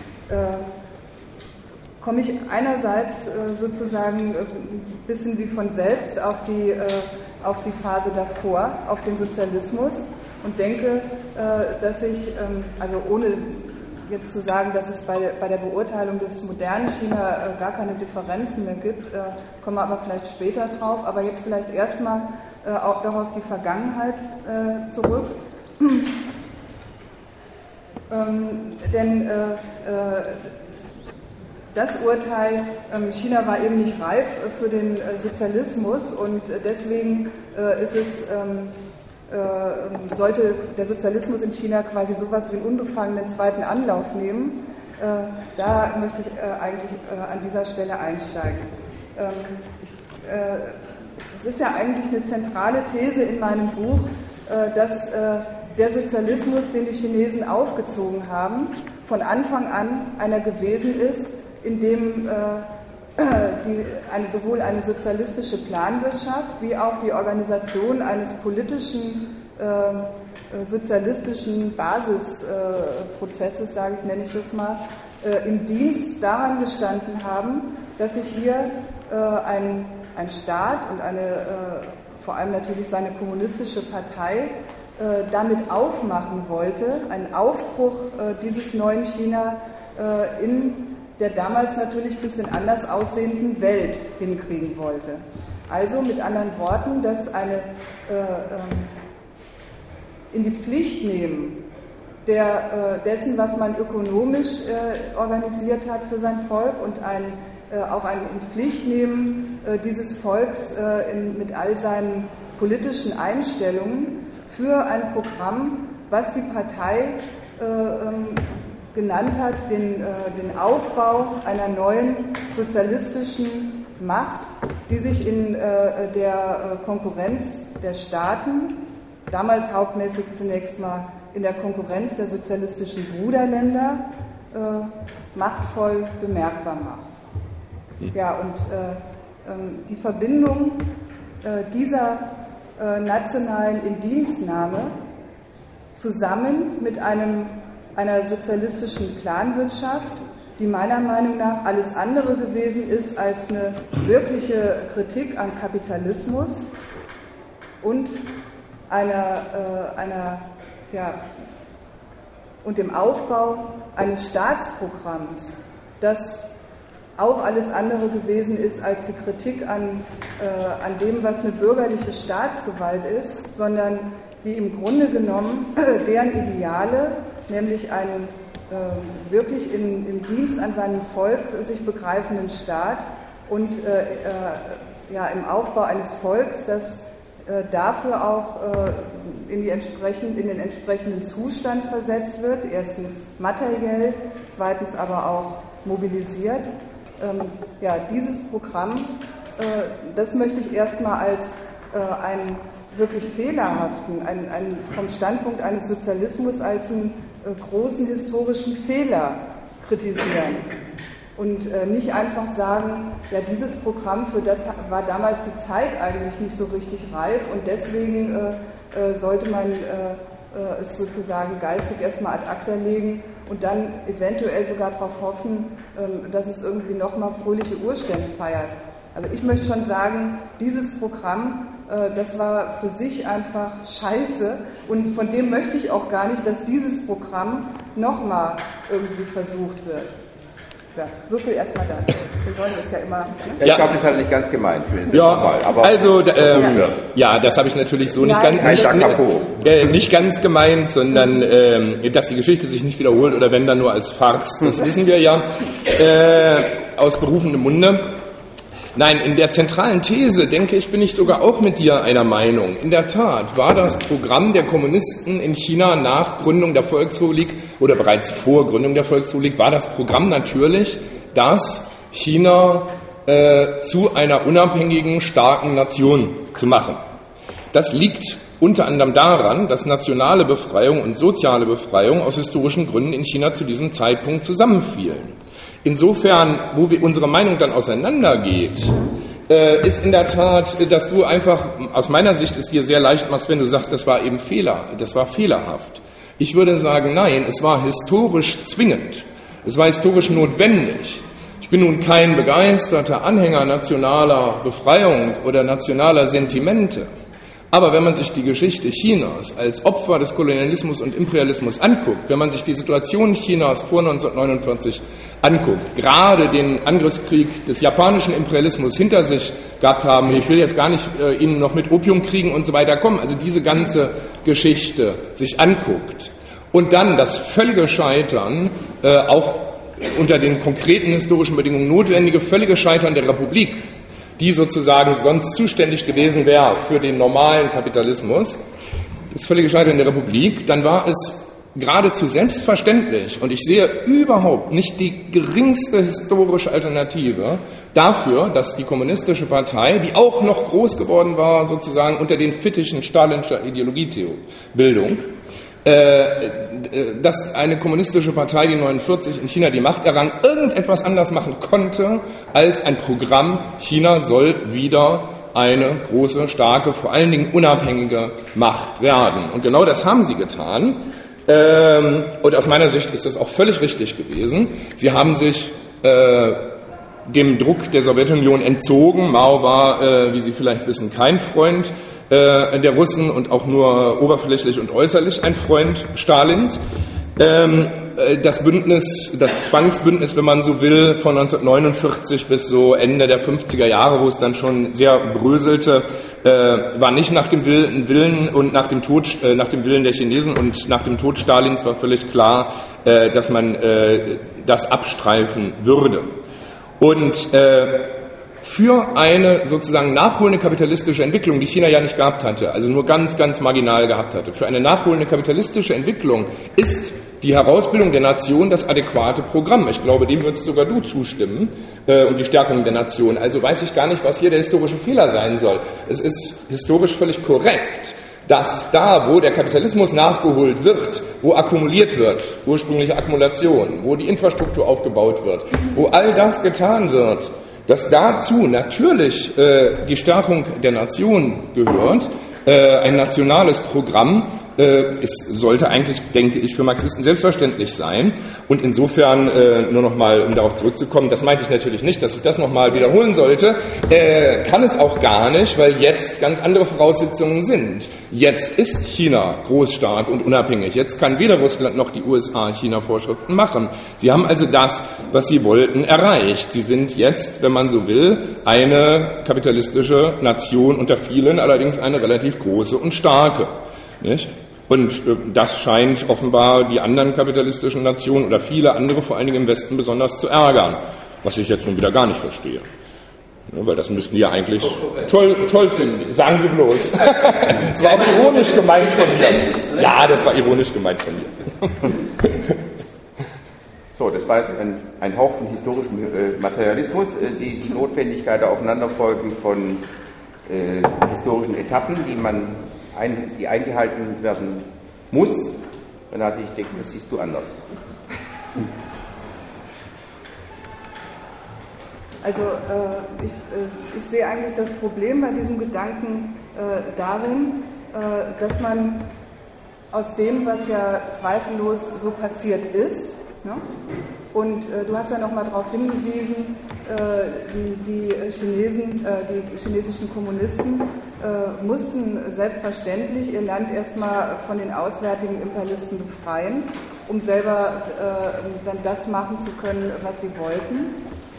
Komme ich einerseits sozusagen ein bisschen wie von selbst auf die Phase davor, auf den Sozialismus und denke, dass ich, also ohne jetzt zu sagen, dass es bei der Beurteilung des modernen China gar keine Differenzen mehr gibt, kommen wir aber vielleicht später drauf, aber jetzt vielleicht erstmal auch noch auf die Vergangenheit zurück. Denn das Urteil, China war eben nicht reif für den Sozialismus und deswegen sollte der Sozialismus in China quasi sowas wie einen unbefangenen zweiten Anlauf nehmen. Da möchte ich eigentlich an dieser Stelle einsteigen. Es ist ja eigentlich eine zentrale These in meinem Buch, dass der Sozialismus, den die Chinesen aufgezogen haben, von Anfang an einer gewesen ist, in dem sowohl eine sozialistische Planwirtschaft wie auch die Organisation eines politischen, sozialistischen Basisprozesses, nenne ich das mal, im Dienst daran gestanden haben, dass sich hier ein Staat und vor allem natürlich seine kommunistische Partei damit aufmachen wollte, einen Aufbruch dieses neuen China in der damals natürlich ein bisschen anders aussehenden Welt hinkriegen wollte. Also mit anderen Worten, dass in die Pflicht nehmen dessen, was man ökonomisch organisiert hat für sein Volk und auch ein in Pflicht nehmen dieses Volks mit all seinen politischen Einstellungen für ein Programm, was die Partei genannt hat, den Aufbau einer neuen sozialistischen Macht, die sich in der Konkurrenz der Staaten, damals hauptmäßig zunächst mal in der Konkurrenz der sozialistischen Bruderländer, machtvoll bemerkbar macht. Ja, und die Verbindung dieser nationalen Indienstnahme zusammen mit einer sozialistischen Planwirtschaft, die meiner Meinung nach alles andere gewesen ist als eine wirkliche Kritik an Kapitalismus und und dem Aufbau eines Staatsprogramms, das auch alles andere gewesen ist als die Kritik an dem, was eine bürgerliche Staatsgewalt ist, sondern die im Grunde genommen deren Ideale, nämlich einen wirklich im Dienst an seinem Volk sich begreifenden Staat und im Aufbau eines Volks, das dafür auch in den entsprechenden Zustand versetzt wird, erstens materiell, zweitens aber auch mobilisiert. Dieses Programm, das möchte ich erstmal als einen wirklich fehlerhaften, vom Standpunkt eines Sozialismus als einen großen historischen Fehler kritisieren. Und nicht einfach sagen, ja, dieses Programm, für das war damals die Zeit eigentlich nicht so richtig reif und deswegen sollte man es sozusagen geistig erstmal ad acta legen und dann eventuell sogar darauf hoffen, dass es irgendwie nochmal fröhliche Urstände feiert. Also ich möchte schon sagen, dieses Programm, das war für sich einfach scheiße und von dem möchte ich auch gar nicht, dass dieses Programm nochmal irgendwie versucht wird. Ja, so viel erstmal dazu. Wir sollen uns ja immer... Ne? Ja, ich glaube, das ist halt nicht ganz gemeint. Das habe ich natürlich so nicht ganz gemeint, sondern dass die Geschichte sich nicht wiederholt oder wenn dann nur als Farce, das wissen wir ja aus berufenem Munde. Nein, in der zentralen These, denke ich, bin ich sogar auch mit dir einer Meinung. In der Tat war das Programm der Kommunisten in China nach Gründung der Volksrepublik oder bereits vor Gründung der Volksrepublik, war das Programm natürlich, dass China zu einer unabhängigen, starken Nation zu machen. Das liegt unter anderem daran, dass nationale Befreiung und soziale Befreiung aus historischen Gründen in China zu diesem Zeitpunkt zusammenfielen. Insofern, wo unsere Meinung dann auseinandergeht, ist in der Tat, dass du einfach, aus meiner Sicht es dir sehr leicht machst, wenn du sagst, das war fehlerhaft. Ich würde sagen, nein, es war historisch zwingend. Es war historisch notwendig. Ich bin nun kein begeisterter Anhänger nationaler Befreiung oder nationaler Sentimente. Aber wenn man sich die Geschichte Chinas als Opfer des Kolonialismus und Imperialismus anguckt, wenn man sich die Situation Chinas vor 1949 anguckt, gerade den Angriffskrieg des japanischen Imperialismus hinter sich gehabt haben, ich will jetzt gar nicht Ihnen noch mit Opiumkriegen und so weiter kommen, also diese ganze Geschichte sich anguckt und dann das völlige Scheitern, auch unter den konkreten historischen Bedingungen notwendige völlige Scheitern der Republik, die sozusagen sonst zuständig gewesen wäre für den normalen Kapitalismus, das völlige Scheitern der Republik, dann war es geradezu selbstverständlich, und ich sehe überhaupt nicht die geringste historische Alternative dafür, dass die kommunistische Partei, die auch noch groß geworden war, sozusagen unter den Fittichen stalinischer Ideologiebildung, dass eine kommunistische Partei, die 1949 in China die Macht errang, irgendetwas anders machen konnte als ein Programm, China soll wieder eine große, starke, vor allen Dingen unabhängige Macht werden. Und genau das haben sie getan. Und aus meiner Sicht ist das auch völlig richtig gewesen. Sie haben sich dem Druck der Sowjetunion entzogen. Mao war, wie Sie vielleicht wissen, kein Freund der Russen und auch nur oberflächlich und äußerlich ein Freund Stalins. Das Zwangsbündnis, wenn man so will, von 1949 bis so Ende der 50er Jahre, wo es dann schon sehr bröselte, war nicht nach dem Willen und nach dem Willen der Chinesen und nach dem Tod Stalins war völlig klar, dass man das abstreifen würde. Und für eine sozusagen nachholende kapitalistische Entwicklung, die China ja nicht gehabt hatte, also nur ganz, ganz marginal gehabt hatte, für eine nachholende kapitalistische Entwicklung ist die Herausbildung der Nation das adäquate Programm. Ich glaube, dem würdest sogar du zustimmen, und die Stärkung der Nation. Also weiß ich gar nicht, was hier der historische Fehler sein soll. Es ist historisch völlig korrekt, dass da, wo der Kapitalismus nachgeholt wird, wo akkumuliert wird, ursprüngliche Akkumulation, wo die Infrastruktur aufgebaut wird, wo all das getan wird, dass dazu natürlich die Stärkung der Nation gehört, ein nationales Programm. Es sollte eigentlich, denke ich, für Marxisten selbstverständlich sein. Und insofern, nur nochmal, um darauf zurückzukommen, das meinte ich natürlich nicht, dass ich das nochmal wiederholen sollte, kann es auch gar nicht, weil jetzt ganz andere Voraussetzungen sind. Jetzt ist China groß, stark und unabhängig. Jetzt kann weder Russland noch die USA China-Vorschriften machen. Sie haben also das, was sie wollten, erreicht. Sie sind jetzt, wenn man so will, eine kapitalistische Nation unter vielen, allerdings eine relativ große und starke. Nicht? Und das scheint offenbar die anderen kapitalistischen Nationen oder viele andere, vor allen Dingen im Westen, besonders zu ärgern. Was ich jetzt nun wieder gar nicht verstehe. Ja, weil das müssten die ja eigentlich toll finden. Sagen Sie bloß. Das war auch ironisch gemeint von mir. Ja, das war ironisch gemeint von mir. So, das war jetzt ein Hauch von historischem Materialismus, die Notwendigkeit der Aufeinanderfolgen von historischen Etappen, die eingehalten werden muss. Renate, ich denke, das siehst du anders. Also ich sehe eigentlich das Problem bei diesem Gedanken darin, dass man aus dem, was ja zweifellos so passiert ist, ne? Und du hast ja nochmal darauf hingewiesen, die chinesischen Kommunisten mussten selbstverständlich ihr Land erstmal von den auswärtigen Imperialisten befreien, um selber dann das machen zu können, was sie wollten.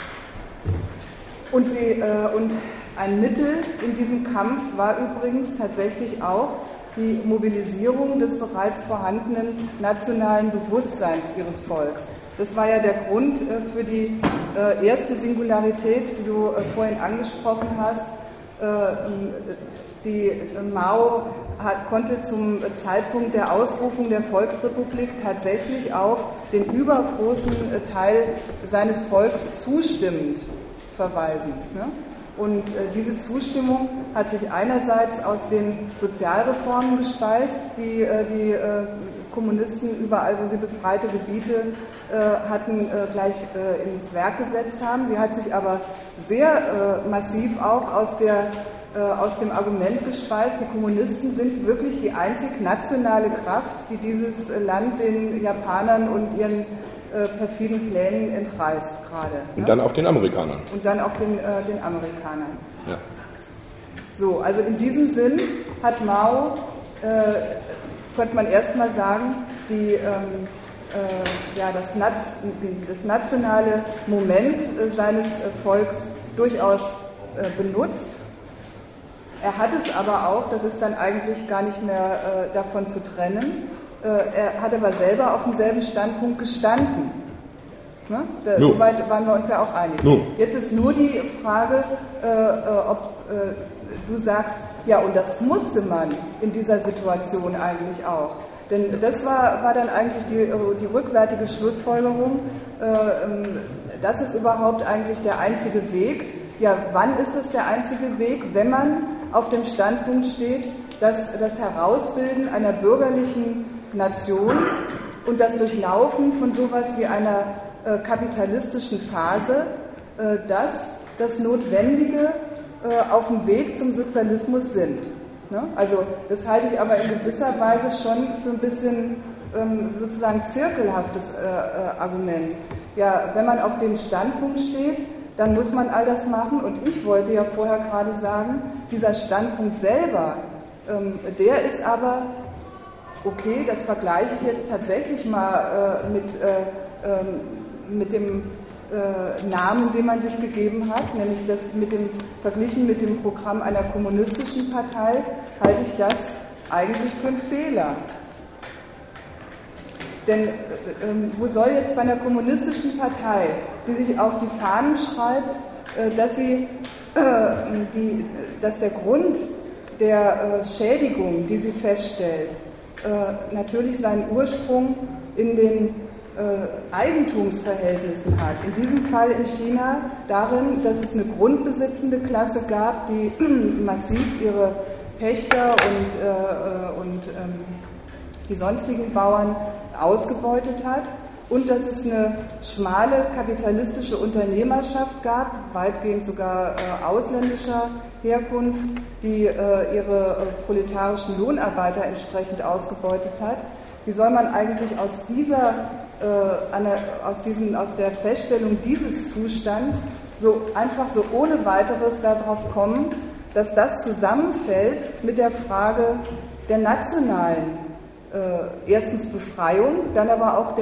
Und ein Mittel in diesem Kampf war übrigens tatsächlich auch die Mobilisierung des bereits vorhandenen nationalen Bewusstseins ihres Volks. Das war ja der Grund für die erste Singularität, die du vorhin angesprochen hast. Mao konnte zum Zeitpunkt der Ausrufung der Volksrepublik tatsächlich auf den übergroßen Teil seines Volks zustimmend verweisen. Ne? Und diese Zustimmung hat sich einerseits aus den Sozialreformen gespeist, die die Kommunisten überall, wo sie befreite Gebiete hatten, gleich ins Werk gesetzt haben. Sie hat sich aber sehr massiv auch aus dem Argument gespeist, die Kommunisten sind wirklich die einzig nationale Kraft, die dieses Land den Japanern und ihren perfiden Plänen entreißt gerade. Und dann auch den Amerikanern. Und dann auch den Amerikanern. Ja. So, also in diesem Sinn hat Mao, könnte man erstmal sagen, das nationale Moment seines Volks durchaus benutzt. Er hat es aber auch, das ist dann eigentlich gar nicht mehr davon zu trennen, er hat aber selber auf demselben Standpunkt gestanden. Ne? Soweit waren wir uns ja auch einig. No. Jetzt ist nur die Frage, ob du sagst, ja, und das musste man in dieser Situation eigentlich auch. Denn das war dann eigentlich die rückwärtige Schlussfolgerung, das ist überhaupt eigentlich der einzige Weg. Ja, wann ist es der einzige Weg, wenn man auf dem Standpunkt steht, dass das Herausbilden einer bürgerlichen Nation und das Durchlaufen von sowas wie einer kapitalistischen Phase, das Notwendige auf dem Weg zum Sozialismus sind. Ne? Also das halte ich aber in gewisser Weise schon für ein bisschen sozusagen zirkelhaftes Argument. Ja, wenn man auf dem Standpunkt steht, dann muss man all das machen. Und ich wollte ja vorher gerade sagen, dieser Standpunkt selber, der ist aber, okay, das vergleiche ich jetzt tatsächlich mal mit dem Namen, den man sich gegeben hat, nämlich das verglichen mit dem Programm einer kommunistischen Partei, halte ich das eigentlich für einen Fehler. Denn wo soll jetzt bei einer kommunistischen Partei, die sich auf die Fahnen schreibt, dass der Grund der Schädigung, die sie feststellt, natürlich seinen Ursprung in den Eigentumsverhältnissen hat. In diesem Fall in China darin, dass es eine grundbesitzende Klasse gab, die massiv ihre Pächter und die sonstigen Bauern ausgebeutet hat und dass es eine schmale kapitalistische Unternehmerschaft gab, weitgehend sogar ausländischer Herkunft, die ihre proletarischen Lohnarbeiter entsprechend ausgebeutet hat. Wie soll man eigentlich aus der Feststellung dieses Zustands einfach so ohne weiteres darauf kommen, dass das zusammenfällt mit der Frage der nationalen erstens Befreiung, dann aber auch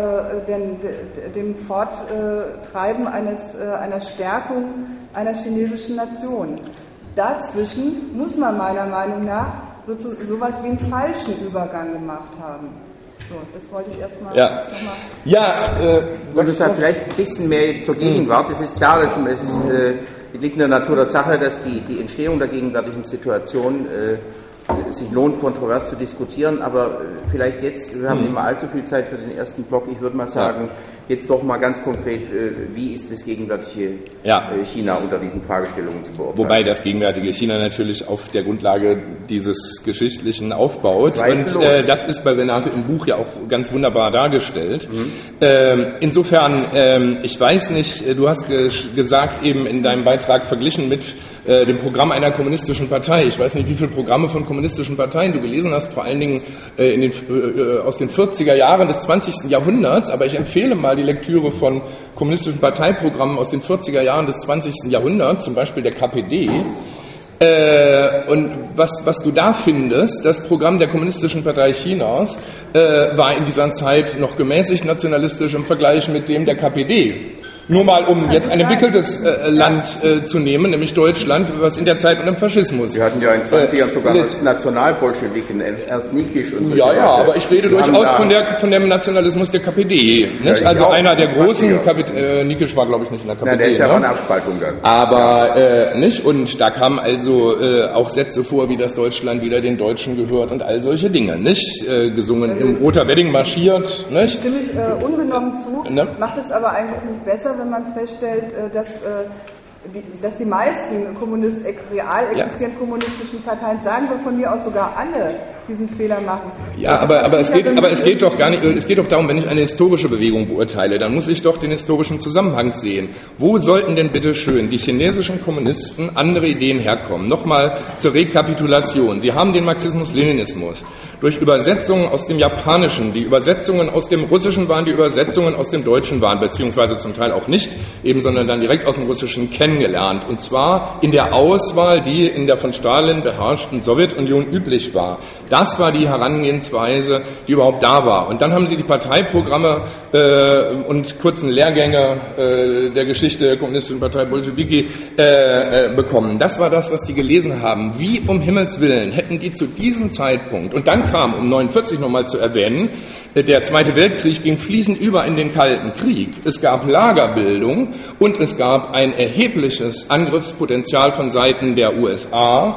dem Forttreiben einer Stärkung einer chinesischen Nation. Dazwischen muss man meiner Meinung nach sowas wie einen falschen Übergang gemacht haben. So, das wollte ich erstmal nochmal. Und deshalb vielleicht ein bisschen mehr jetzt zur Gegenwart. Es ist klar, es liegt in der Natur der Sache, dass die Entstehung der gegenwärtigen Situation sich lohnt, kontrovers zu diskutieren, aber vielleicht jetzt, wir haben nicht mehr allzu viel Zeit für den ersten Block, ich würde mal sagen, jetzt doch mal ganz konkret, wie ist das gegenwärtige China unter diesen Fragestellungen zu beurteilen? Wobei das gegenwärtige China natürlich auf der Grundlage dieses geschichtlichen aufbaut. Und das ist bei Renate im Buch ja auch ganz wunderbar dargestellt. Insofern, ich weiß nicht, du hast gesagt eben in deinem Beitrag verglichen mit dem Programm einer kommunistischen Partei. Ich weiß nicht, wie viele Programme von kommunistischen Parteien du gelesen hast, vor allen Dingen aus den 40er Jahren des 20. Jahrhunderts, aber ich empfehle mal die Lektüre von kommunistischen Parteiprogrammen aus den 40er Jahren des 20. Jahrhunderts, zum Beispiel der KPD. Und was du da findest, das Programm der Kommunistischen Partei Chinas war in dieser Zeit noch gemäßigt nationalistisch im Vergleich mit dem der KPD. Nur mal, um jetzt ein entwickeltes Land zu nehmen, nämlich Deutschland, was in der Zeit mit dem Faschismus. Wir hatten ja in den 20ern sogar noch Nationalbolschewiken, Ernst Niekisch und so. Ja, aber ich rede durchaus von dem Nationalismus der KPD. Nicht? Ja, also auch, einer der großen, Niekisch war, glaube ich, nicht in der KPD. Nein, der ist ja eine Abspaltung dann. Aber, nicht? Und da kamen also auch Sätze vor, wie das Deutschland wieder den Deutschen gehört und all solche Dinge, nicht? Gesungen also, im Roter Wedding marschiert, nicht? Stimme ich unbenommen zu, macht es aber eigentlich nicht besser, wenn man feststellt, dass die meisten real existierenden kommunistischen Parteien, sagen wir von mir aus sogar alle, diesen Fehler machen. Ja, aber es geht doch gar nicht, es geht doch darum, wenn ich eine historische Bewegung beurteile, dann muss ich doch den historischen Zusammenhang sehen. Wo sollten denn bitte schön die chinesischen Kommunisten andere Ideen herkommen? Nochmal zur Rekapitulation. Sie haben den Marxismus-Leninismus durch Übersetzungen aus dem Japanischen, die Übersetzungen aus dem Russischen waren, die Übersetzungen aus dem Deutschen waren, beziehungsweise zum Teil auch nicht, eben, sondern dann direkt aus dem Russischen kennengelernt. Und zwar in der Auswahl, die in der von Stalin beherrschten Sowjetunion üblich war. Das war die Herangehensweise, die überhaupt da war. Und dann haben sie die Parteiprogramme und kurzen Lehrgänge der Geschichte der Kommunistischen Partei Bolschewiki bekommen. Das war das, was die gelesen haben. Wie um Himmels Willen hätten die zu diesem Zeitpunkt, und dann kam, um 49 nochmal zu erwähnen, der Zweite Weltkrieg ging fließend über in den Kalten Krieg. Es gab Lagerbildung und es gab ein erhebliches Angriffspotenzial von Seiten der USA,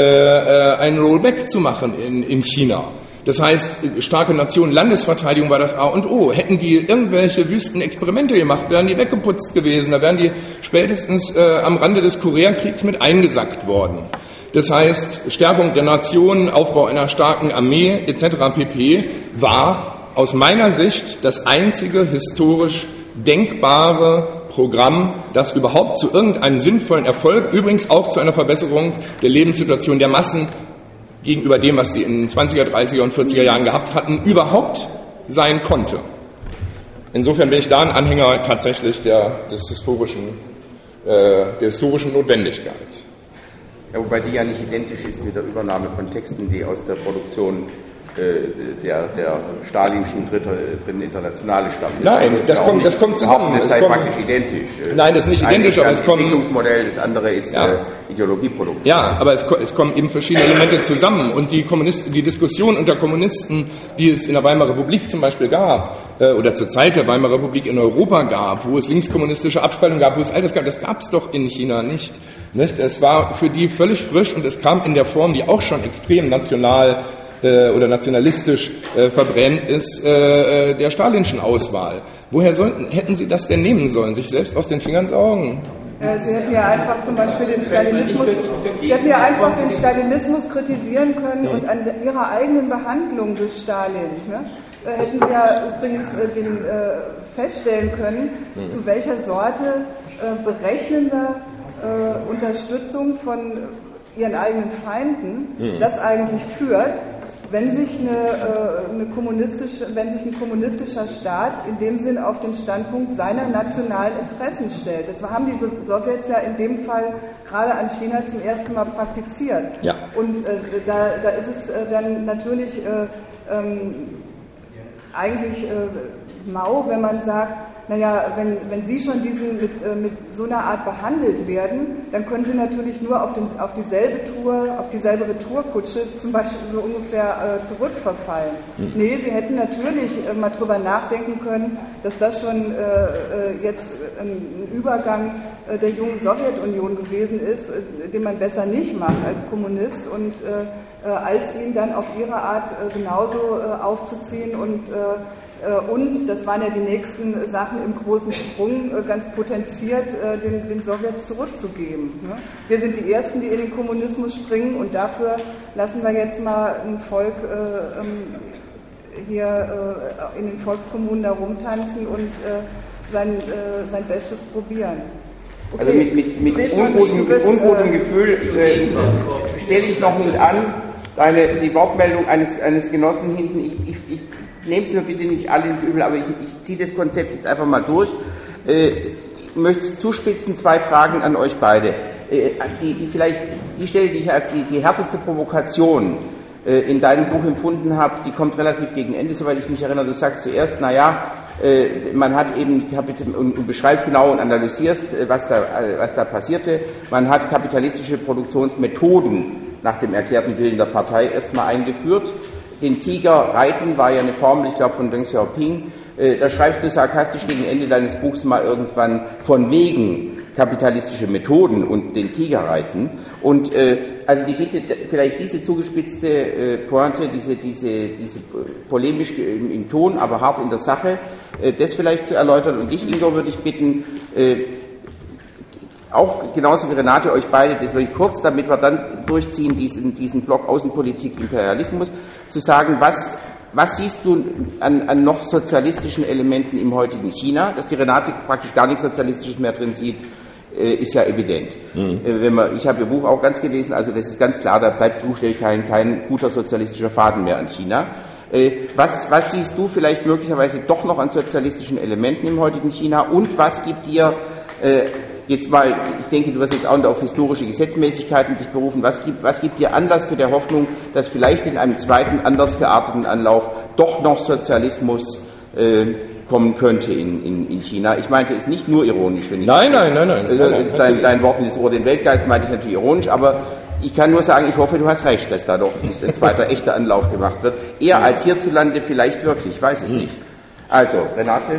ein Rollback zu machen in China. Das heißt, starke Nation, Landesverteidigung war das A und O. Hätten die irgendwelche Wüstenexperimente gemacht, wären die weggeputzt gewesen. Da wären die spätestens am Rande des Koreakriegs mit eingesackt worden. Das heißt, Stärkung der Nation, Aufbau einer starken Armee etc. pp. War aus meiner Sicht das einzige historisch denkbare Programm, das überhaupt zu irgendeinem sinnvollen Erfolg, übrigens auch zu einer Verbesserung der Lebenssituation der Massen gegenüber dem, was sie in den 20er, 30er und 40er Jahren gehabt hatten, überhaupt sein konnte. Insofern bin ich da ein Anhänger tatsächlich der historischen Notwendigkeit. Ja, wobei die ja nicht identisch ist mit der Übernahme von Texten, die aus der Produktion der stalinschen dritten Internationale stammen. Nein, das kommt zusammen. Das sei praktisch identisch. Nein, das ist nicht identisch, aber es kommt... Das Entwicklungsmodell, das andere ist Ideologieproduktion. Ja, aber es kommen eben verschiedene Elemente zusammen. Und die Diskussion unter Kommunisten, die es in der Weimarer Republik zum Beispiel gab, oder zur Zeit der Weimarer Republik in Europa gab, wo es linkskommunistische Abspaltung gab, wo es all das gab, das gab es doch in China nicht. Es war für die völlig frisch und es kam in der Form, die auch schon extrem national oder nationalistisch verbrämt ist, der stalinschen Auswahl. Woher hätten Sie das denn nehmen sollen? Sich selbst aus den Fingern saugen? Sie hätten ja einfach zum Beispiel den Stalinismus kritisieren können und an ihrer eigenen Behandlung durch Stalin, ne, hätten Sie ja übrigens feststellen können, zu welcher Sorte berechnender Unterstützung von ihren eigenen Feinden das eigentlich führt, wenn sich ein kommunistischer Staat in dem Sinn auf den Standpunkt seiner nationalen Interessen stellt. Das haben die Sowjets ja in dem Fall gerade an China zum ersten Mal praktiziert. Ja. Und da ist es dann natürlich eigentlich mau, wenn man sagt, naja, wenn Sie schon mit so einer Art behandelt werden, dann können Sie natürlich nur auf dieselbe Retourkutsche zum Beispiel so ungefähr zurückverfallen. Nee, Sie hätten natürlich mal drüber nachdenken können, dass das schon jetzt ein Übergang der jungen Sowjetunion gewesen ist, den man besser nicht macht als Kommunist und als ihn dann auf ihre Art genauso aufzuziehen und das waren ja die nächsten Sachen im großen Sprung, ganz potenziert den Sowjets zurückzugeben. Ne? Wir sind die Ersten, die in den Kommunismus springen und dafür lassen wir jetzt mal ein Volk hier in den Volkskommunen da rumtanzen und sein Bestes probieren. Okay. Also mit ungutem Gefühl stelle ich noch mit an, die Wortmeldung eines Genossen hinten, ich nehmt es mir bitte nicht alle ins Übel, aber ich ziehe das Konzept jetzt einfach mal durch. Ich möchte zuspitzen, 2 Fragen an euch beide. Die Stelle, die ich als die härteste Provokation in deinem Buch empfunden habe, die kommt relativ gegen Ende, soweit ich mich erinnere. Du sagst zuerst, man hat eben, und beschreibst genau und analysierst, was da passierte. Man hat kapitalistische Produktionsmethoden nach dem erklärten Willen der Partei erstmal eingeführt. Den Tiger reiten war ja eine Formel, ich glaube, von Deng Xiaoping. Da schreibst du sarkastisch gegen Ende deines Buchs mal irgendwann von wegen kapitalistische Methoden und den Tiger reiten. Und also die Bitte, vielleicht diese zugespitzte Pointe, diese polemisch im Ton, aber hart in der Sache, das vielleicht zu erläutern. Und dich, Ingo, würde ich bitten, auch genauso wie Renate, euch beide, das wirklich kurz, damit wir dann durchziehen, diesen Block Außenpolitik, Imperialismus, zu sagen, was siehst du an noch sozialistischen Elementen im heutigen China? Dass die Renate praktisch gar nichts Sozialistisches mehr drin sieht, ist ja evident. Ich habe ihr Buch auch ganz gelesen, also das ist ganz klar, da bleibt buchstäblich kein guter sozialistischer Faden mehr an China. Was siehst du vielleicht möglicherweise doch noch an sozialistischen Elementen im heutigen China und was gibt dir jetzt mal, ich denke, du wirst jetzt auch auf historische Gesetzmäßigkeiten dich berufen. Was gibt dir Anlass zu der Hoffnung, dass vielleicht in einem zweiten, anders gearteten Anlauf doch noch Sozialismus kommen könnte in China? Ich meinte es nicht nur ironisch, wenn ich Nein. Dein Wort in das Ohr, den Weltgeist meinte ich natürlich ironisch, aber ich kann nur sagen, ich hoffe, du hast recht, dass da doch ein zweiter echter Anlauf gemacht wird. Eher als hierzulande vielleicht wirklich, ich weiß es nicht. Also, Renate?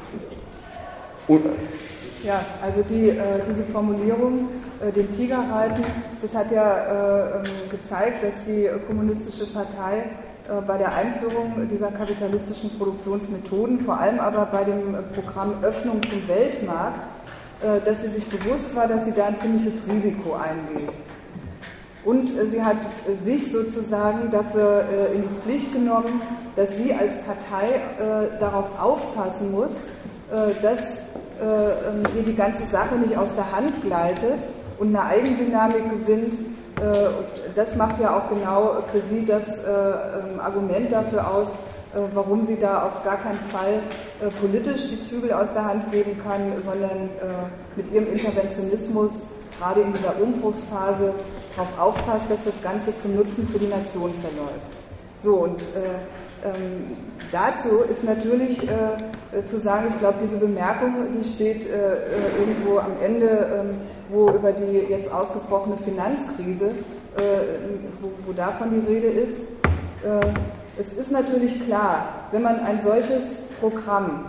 Ja, also diese Formulierung, den Tiger reiten, das hat ja gezeigt, dass die Kommunistische Partei bei der Einführung dieser kapitalistischen Produktionsmethoden, vor allem aber bei dem Programm Öffnung zum Weltmarkt, dass sie sich bewusst war, dass sie da ein ziemliches Risiko eingeht. Und sie hat sich sozusagen dafür in die Pflicht genommen, dass sie als Partei darauf aufpassen muss, dass hier die ganze Sache nicht aus der Hand gleitet und eine Eigendynamik gewinnt. Das macht ja auch genau für sie das Argument dafür aus, warum sie da auf gar keinen Fall politisch die Zügel aus der Hand geben kann, sondern mit ihrem Interventionismus gerade in dieser Umbruchsphase darauf aufpasst, dass das Ganze zum Nutzen für die Nation verläuft. So, und dazu ist natürlich zu sagen, ich glaube, diese Bemerkung, die steht irgendwo am Ende, wo über die jetzt ausgebrochene Finanzkrise, wo davon die Rede ist. Es ist natürlich klar, wenn man ein solches Programm,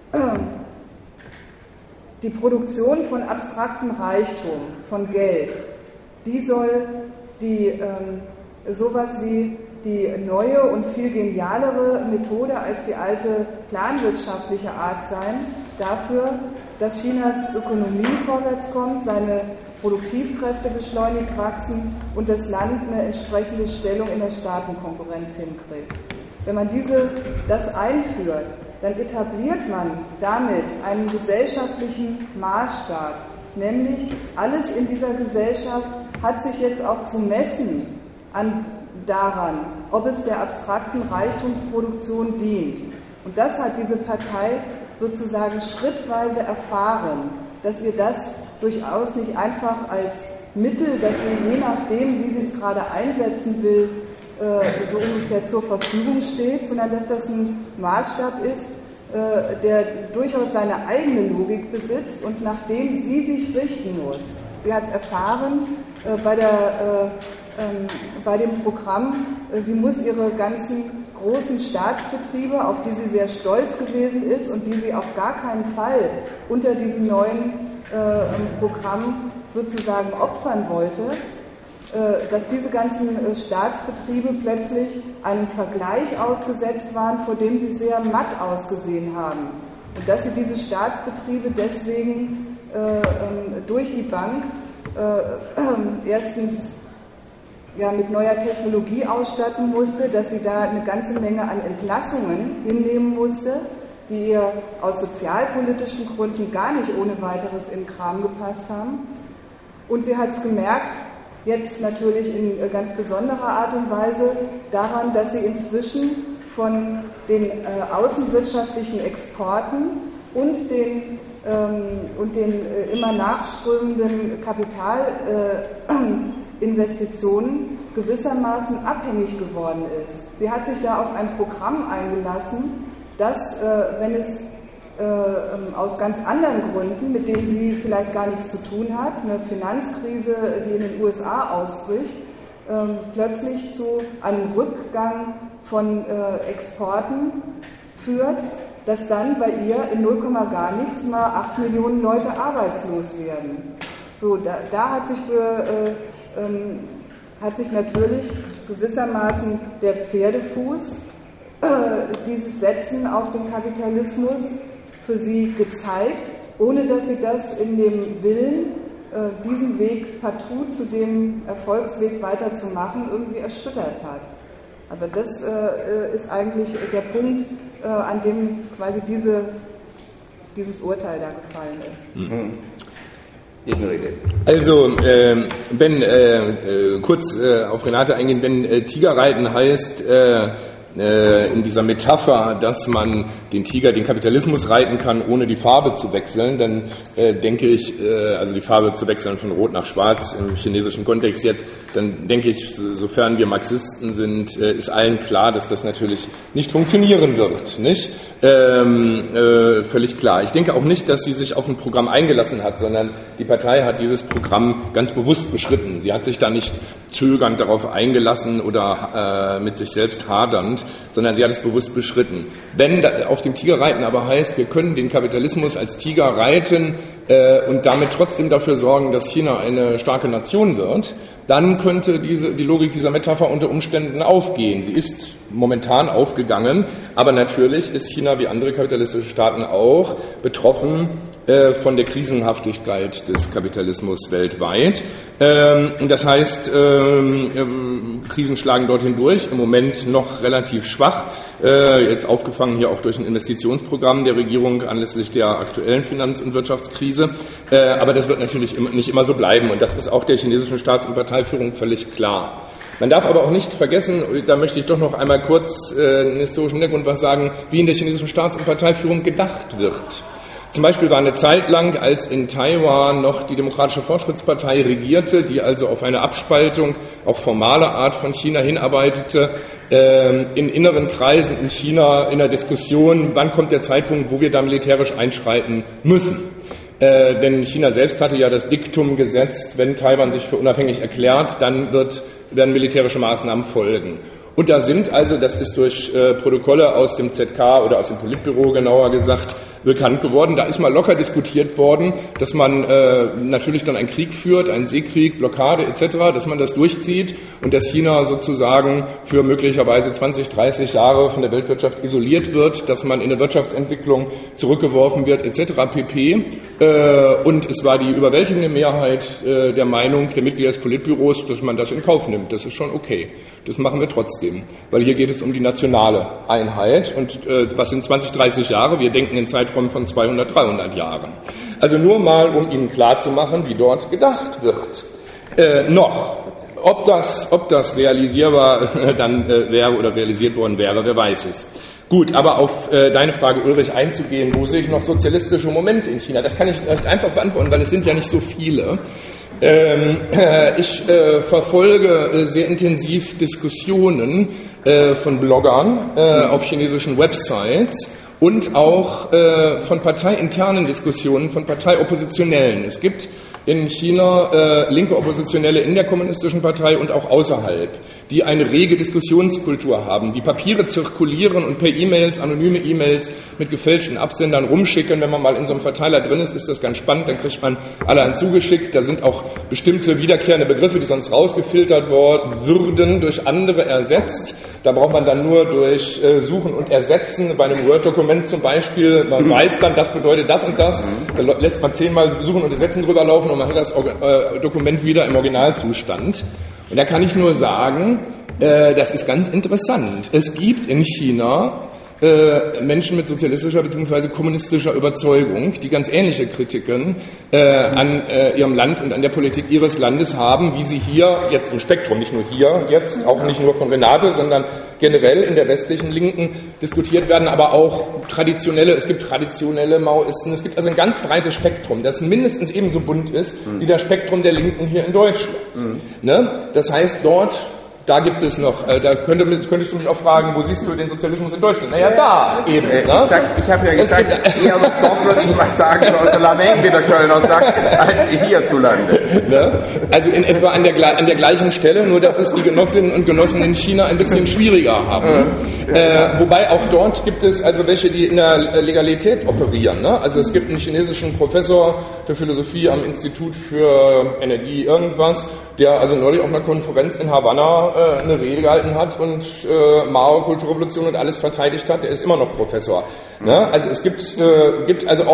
die Produktion von abstraktem Reichtum, von Geld, die soll sowas wie die neue und viel genialere Methode als die alte planwirtschaftliche Art sein, dafür, dass Chinas Ökonomie vorwärts kommt, seine Produktivkräfte beschleunigt wachsen und das Land eine entsprechende Stellung in der Staatenkonkurrenz hinkriegt. Wenn man das einführt, dann etabliert man damit einen gesellschaftlichen Maßstab, nämlich alles in dieser Gesellschaft hat sich jetzt auch zu messen daran, ob es der abstrakten Reichtumsproduktion dient. Und das hat diese Partei sozusagen schrittweise erfahren, dass ihr das durchaus nicht einfach als Mittel, das sie je nachdem, wie sie es gerade einsetzen will, so ungefähr zur Verfügung steht, sondern dass das ein Maßstab ist, der durchaus seine eigene Logik besitzt und nach dem sie sich richten muss. Sie hat es erfahren bei dem Programm, sie muss ihre ganzen großen Staatsbetriebe, auf die sie sehr stolz gewesen ist und die sie auf gar keinen Fall unter diesem neuen Programm sozusagen opfern wollte, dass diese ganzen Staatsbetriebe plötzlich einem Vergleich ausgesetzt waren, vor dem sie sehr matt ausgesehen haben. Und dass sie diese Staatsbetriebe deswegen durch die Bank erstens mit neuer Technologie ausstatten musste, dass sie da eine ganze Menge an Entlassungen hinnehmen musste, die ihr aus sozialpolitischen Gründen gar nicht ohne weiteres in den Kram gepasst haben. Und sie hat es gemerkt, jetzt natürlich in ganz besonderer Art und Weise, daran, dass sie inzwischen von den außenwirtschaftlichen Exporten und den immer nachströmenden Kapitalinvestitionen gewissermaßen abhängig geworden ist. Sie hat sich da auf ein Programm eingelassen, das, wenn es aus ganz anderen Gründen, mit denen sie vielleicht gar nichts zu tun hat, eine Finanzkrise, die in den USA ausbricht, plötzlich zu einem Rückgang von Exporten führt, dass dann bei ihr in 0, gar nichts mal 8 Millionen Leute arbeitslos werden. So, da hat sich natürlich gewissermaßen der Pferdefuß dieses Setzen auf den Kapitalismus für sie gezeigt, ohne dass sie das in dem Willen, diesen Weg partout zu dem Erfolgsweg weiterzumachen, irgendwie erschüttert hat. Aber das ist eigentlich der Punkt, an dem quasi dieses Urteil da gefallen ist. Mhm. Also, Ben, kurz auf Renate eingehen, wenn Tigerreiten heißt, in dieser Metapher, dass man den Tiger, den Kapitalismus reiten kann, ohne die Farbe zu wechseln, dann denke ich, also die Farbe zu wechseln von Rot nach Schwarz im chinesischen Kontext jetzt, dann denke ich, sofern wir Marxisten sind, ist allen klar, dass das natürlich nicht funktionieren wird, nicht? Völlig klar. Ich denke auch nicht, dass sie sich auf ein Programm eingelassen hat, sondern die Partei hat dieses Programm ganz bewusst beschritten. Sie hat sich da nicht zögernd darauf eingelassen oder mit sich selbst hadernd, sondern sie hat es bewusst beschritten. Wenn auf dem Tigerreiten aber heißt, wir können den Kapitalismus als Tiger reiten und damit trotzdem dafür sorgen, dass China eine starke Nation wird, dann könnte die Logik dieser Metapher unter Umständen aufgehen. Sie ist momentan aufgegangen, aber natürlich ist China wie andere kapitalistische Staaten auch betroffen von der Krisenhaftigkeit des Kapitalismus weltweit. Das heißt, Krisen schlagen dorthin durch, im Moment noch relativ schwach, jetzt aufgefangen hier auch durch ein Investitionsprogramm der Regierung anlässlich der aktuellen Finanz- und Wirtschaftskrise. Aber das wird natürlich nicht immer so bleiben und das ist auch der chinesischen Staats- und Parteiführung völlig klar. Man darf aber auch nicht vergessen, da möchte ich doch noch einmal kurz einen historischen Hintergrund was sagen, wie in der chinesischen Staats- und Parteiführung gedacht wird. Zum Beispiel war eine Zeit lang, als in Taiwan noch die Demokratische Fortschrittspartei regierte, die also auf eine Abspaltung, auch formaler Art von China hinarbeitete, in inneren Kreisen in China in der Diskussion, wann kommt der Zeitpunkt, wo wir da militärisch einschreiten müssen. Denn China selbst hatte ja das Diktum gesetzt, wenn Taiwan sich für unabhängig erklärt, dann werden militärische Maßnahmen folgen. Und da sind also, das ist durch Protokolle aus dem ZK oder aus dem Politbüro genauer gesagt, bekannt geworden. Da ist mal locker diskutiert worden, dass man natürlich dann einen Krieg führt, einen Seekrieg, Blockade etc., dass man das durchzieht und dass China sozusagen für möglicherweise 20, 30 Jahre von der Weltwirtschaft isoliert wird, dass man in der Wirtschaftsentwicklung zurückgeworfen wird etc. pp. Und es war die überwältigende Mehrheit der Meinung der Mitglieder des Politbüros, dass man das in Kauf nimmt. Das ist schon okay. Das machen wir trotzdem, weil hier geht es um die nationale Einheit und was sind 20, 30 Jahre? Wir denken in Zeiträumen von 200, 300 Jahren. Also nur mal, um Ihnen klarzumachen, wie dort gedacht wird. Ob das realisierbar dann wäre oder realisiert worden wäre, wer weiß es. Gut, aber auf deine Frage, Ulrich, einzugehen, wo sehe ich noch sozialistische Momente in China? Das kann ich recht einfach beantworten, weil es sind ja nicht so viele. Ich verfolge sehr intensiv Diskussionen von Bloggern auf chinesischen Websites und auch von parteiinternen Diskussionen von Parteioppositionellen. Es gibt in China linke Oppositionelle in der kommunistischen Partei und auch außerhalb, die eine rege Diskussionskultur haben, die Papiere zirkulieren und per E-Mails, anonyme E-Mails mit gefälschten Absendern rumschicken. Wenn man mal in so einem Verteiler drin ist, ist das ganz spannend, dann kriegt man allerhand zugeschickt. Da sind auch bestimmte wiederkehrende Begriffe, die sonst rausgefiltert würden, durch andere ersetzt. Da braucht man dann nur durch Suchen und Ersetzen bei einem Word-Dokument zum Beispiel, man weiß dann, das bedeutet das und das, da lässt man 10-mal Suchen und Ersetzen drüber laufen und man hat das Dokument wieder im Originalzustand. Und da kann ich nur sagen, das ist ganz interessant. Es gibt in China Menschen mit sozialistischer bzw. kommunistischer Überzeugung, die ganz ähnliche Kritiken an ihrem Land und an der Politik ihres Landes haben, wie sie hier jetzt im Spektrum, nicht nur hier jetzt, auch nicht nur von Renate, sondern generell in der westlichen Linken diskutiert werden, aber auch es gibt traditionelle Maoisten, es gibt also ein ganz breites Spektrum, das mindestens ebenso bunt ist wie das Spektrum der Linken hier in Deutschland. Ne? Das heißt, da gibt es noch, könntest du mich auch fragen, wo siehst du den Sozialismus in Deutschland? Naja, da eben. Ne? Ich habe ja gesagt, eher doch würde ich mal sagen, so aus der Lameng, wie der Kölner sagt, als hierzulande. Ne? Also in etwa an der gleichen Stelle, nur dass es die Genossinnen und Genossen in China ein bisschen schwieriger haben. Wobei auch dort gibt es also welche, die in der Legalität operieren. Ne? Also es gibt einen chinesischen Professor für Philosophie am Institut für Energie irgendwas, der also neulich auf einer Konferenz in Havanna eine Rede gehalten hat und Mao, Kulturrevolution und alles verteidigt hat. Der ist immer noch Professor. Ne? Also es gibt also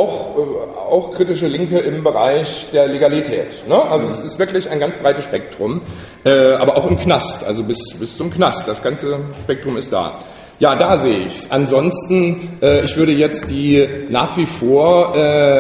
auch kritische Linke im Bereich der Legalität. Ne? Also es ist wirklich ein ganz breites Spektrum, aber auch im Knast, also bis zum Knast. Das ganze Spektrum ist da. Ja, da sehe ich es. Ansonsten, ich würde jetzt die nach wie vor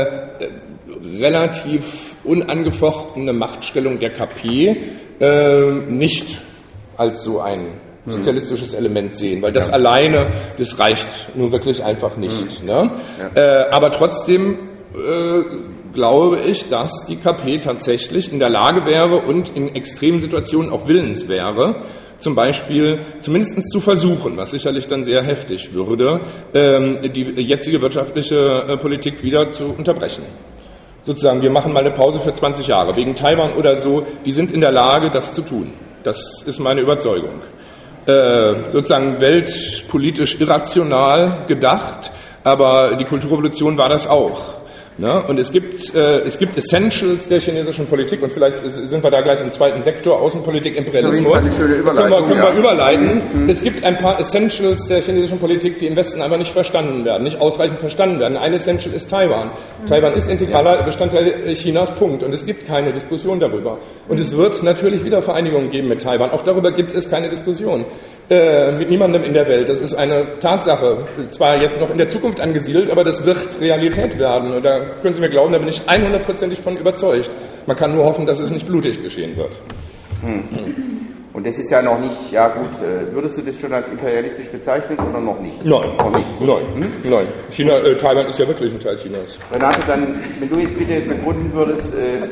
relativ unangefochtene Machtstellung der KP nicht als so ein sozialistisches Element sehen, weil das alleine, das reicht nun wirklich einfach nicht. Ne? Aber trotzdem glaube ich, dass die KP tatsächlich in der Lage wäre und in extremen Situationen auch willens wäre, zum Beispiel zumindest zu versuchen, was sicherlich dann sehr heftig würde, die jetzige wirtschaftliche Politik wieder zu unterbrechen. Sozusagen, wir machen mal eine Pause für 20 Jahre, wegen Taiwan oder so, die sind in der Lage, das zu tun. Das ist meine Überzeugung. Sozusagen weltpolitisch irrational gedacht, aber die Kulturrevolution war das auch. Ne? Und es gibt Essentials der chinesischen Politik und vielleicht sind wir da gleich im zweiten Sektor, Außenpolitik, Imperialismus. Das ist eine schöne Überleitung. Können wir überleiten. Es gibt ein paar Essentials der chinesischen Politik, die im Westen einfach nicht verstanden werden, nicht ausreichend verstanden werden. Ein Essential ist Taiwan. Taiwan ist integraler Bestandteil Chinas, Punkt. Und es gibt keine Diskussion darüber. Und es wird natürlich Wiedervereinigungen geben mit Taiwan. Auch darüber gibt es keine Diskussion. Mit niemandem in der Welt. Das ist eine Tatsache. Zwar jetzt noch in der Zukunft angesiedelt, aber das wird Realität werden. Und da können Sie mir glauben, da bin ich 100%ig von überzeugt. Man kann nur hoffen, dass es nicht blutig geschehen wird. Und das ist ja noch nicht, ja gut, würdest du das schon als imperialistisch bezeichnen oder noch nicht? Nein. Noch nicht. Nein. Taiwan ist ja wirklich ein Teil Chinas. Renate, dann, wenn du jetzt bitte begründen würdest,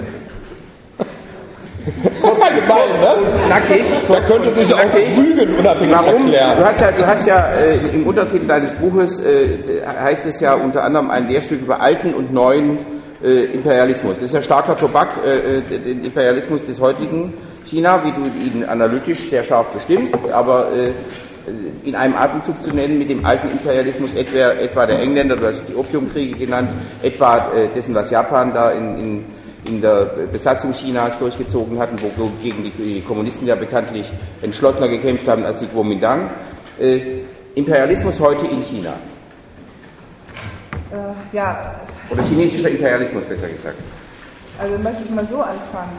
Knackig. Man könnte sich auch Rügen unabhängig erklären. Du hast ja im Untertitel deines Buches heißt es ja unter anderem ein Lehrstück über alten und neuen Imperialismus. Das ist ja starker Tobak, den Imperialismus des heutigen China, wie du ihn analytisch sehr scharf bestimmst, aber in einem Atemzug zu nennen mit dem alten Imperialismus, etwa der Engländer, du hast die Opiumkriege genannt, etwa dessen, was Japan da in der Besatzung Chinas durchgezogen hatten, wo gegen die Kommunisten ja bekanntlich entschlossener gekämpft haben als die Kuomintang. Imperialismus heute in China. Ja. Oder chinesischer Imperialismus, besser gesagt. Also möchte ich mal so anfangen.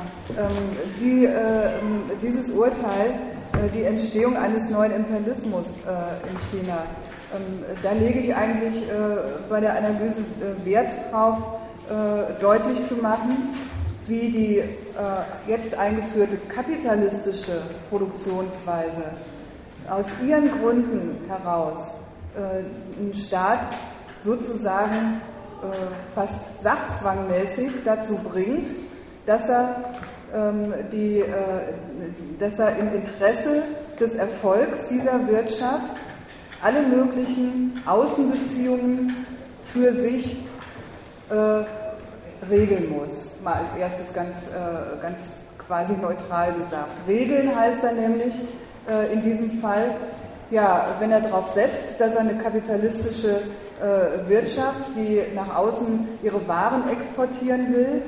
Dieses Urteil, die Entstehung eines neuen Imperialismus in China, da lege ich eigentlich bei der Analyse Wert drauf, deutlich zu machen, wie die jetzt eingeführte kapitalistische Produktionsweise aus ihren Gründen heraus einen Staat sozusagen fast sachzwangmäßig dazu bringt, dass er im Interesse des Erfolgs dieser Wirtschaft alle möglichen Außenbeziehungen für sich regeln muss. Mal als erstes ganz quasi neutral gesagt. Regeln heißt dann nämlich in diesem Fall, ja, wenn er darauf setzt, dass er eine kapitalistische Wirtschaft, die nach außen ihre Waren exportieren will,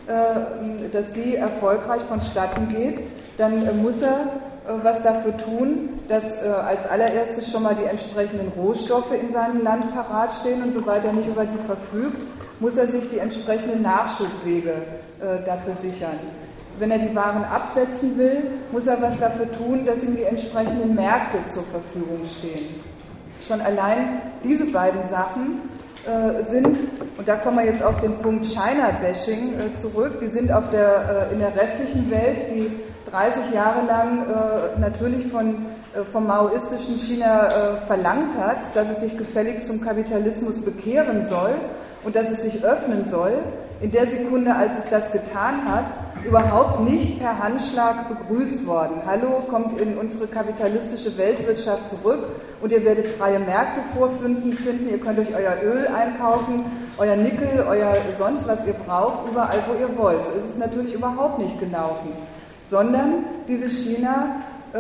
dass die erfolgreich vonstatten geht, dann muss er was dafür tun, dass als allererstes schon mal die entsprechenden Rohstoffe in seinem Land parat stehen und sobald er nicht über die verfügt, muss er sich die entsprechenden Nachschubwege dafür sichern. Wenn er die Waren absetzen will, muss er was dafür tun, dass ihm die entsprechenden Märkte zur Verfügung stehen. Schon allein diese beiden Sachen sind, und da kommen wir jetzt auf den Punkt China-Bashing zurück, die sind in der restlichen Welt, die 30 Jahre lang natürlich vom maoistischen China verlangt hat, dass es sich gefälligst zum Kapitalismus bekehren soll und dass es sich öffnen soll, in der Sekunde, als es das getan hat, überhaupt nicht per Handschlag begrüßt worden. Hallo, kommt in unsere kapitalistische Weltwirtschaft zurück und ihr werdet freie Märkte vorfinden, ihr könnt euch euer Öl einkaufen, euer Nickel, euer sonst was ihr braucht, überall wo ihr wollt. So ist es natürlich überhaupt nicht gelaufen, sondern dieses China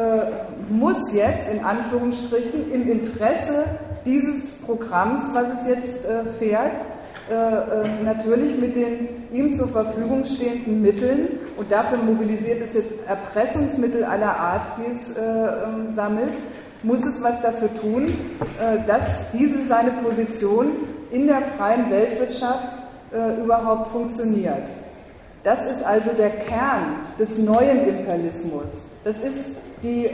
muss jetzt in Anführungsstrichen im Interesse dieses Programms, was es jetzt fährt, natürlich mit den ihm zur Verfügung stehenden Mitteln, und dafür mobilisiert es jetzt Erpressungsmittel aller Art, die es sammelt, muss es was dafür tun, dass seine Position in der freien Weltwirtschaft überhaupt funktioniert. Das ist also der Kern des neuen Imperialismus. Das ist die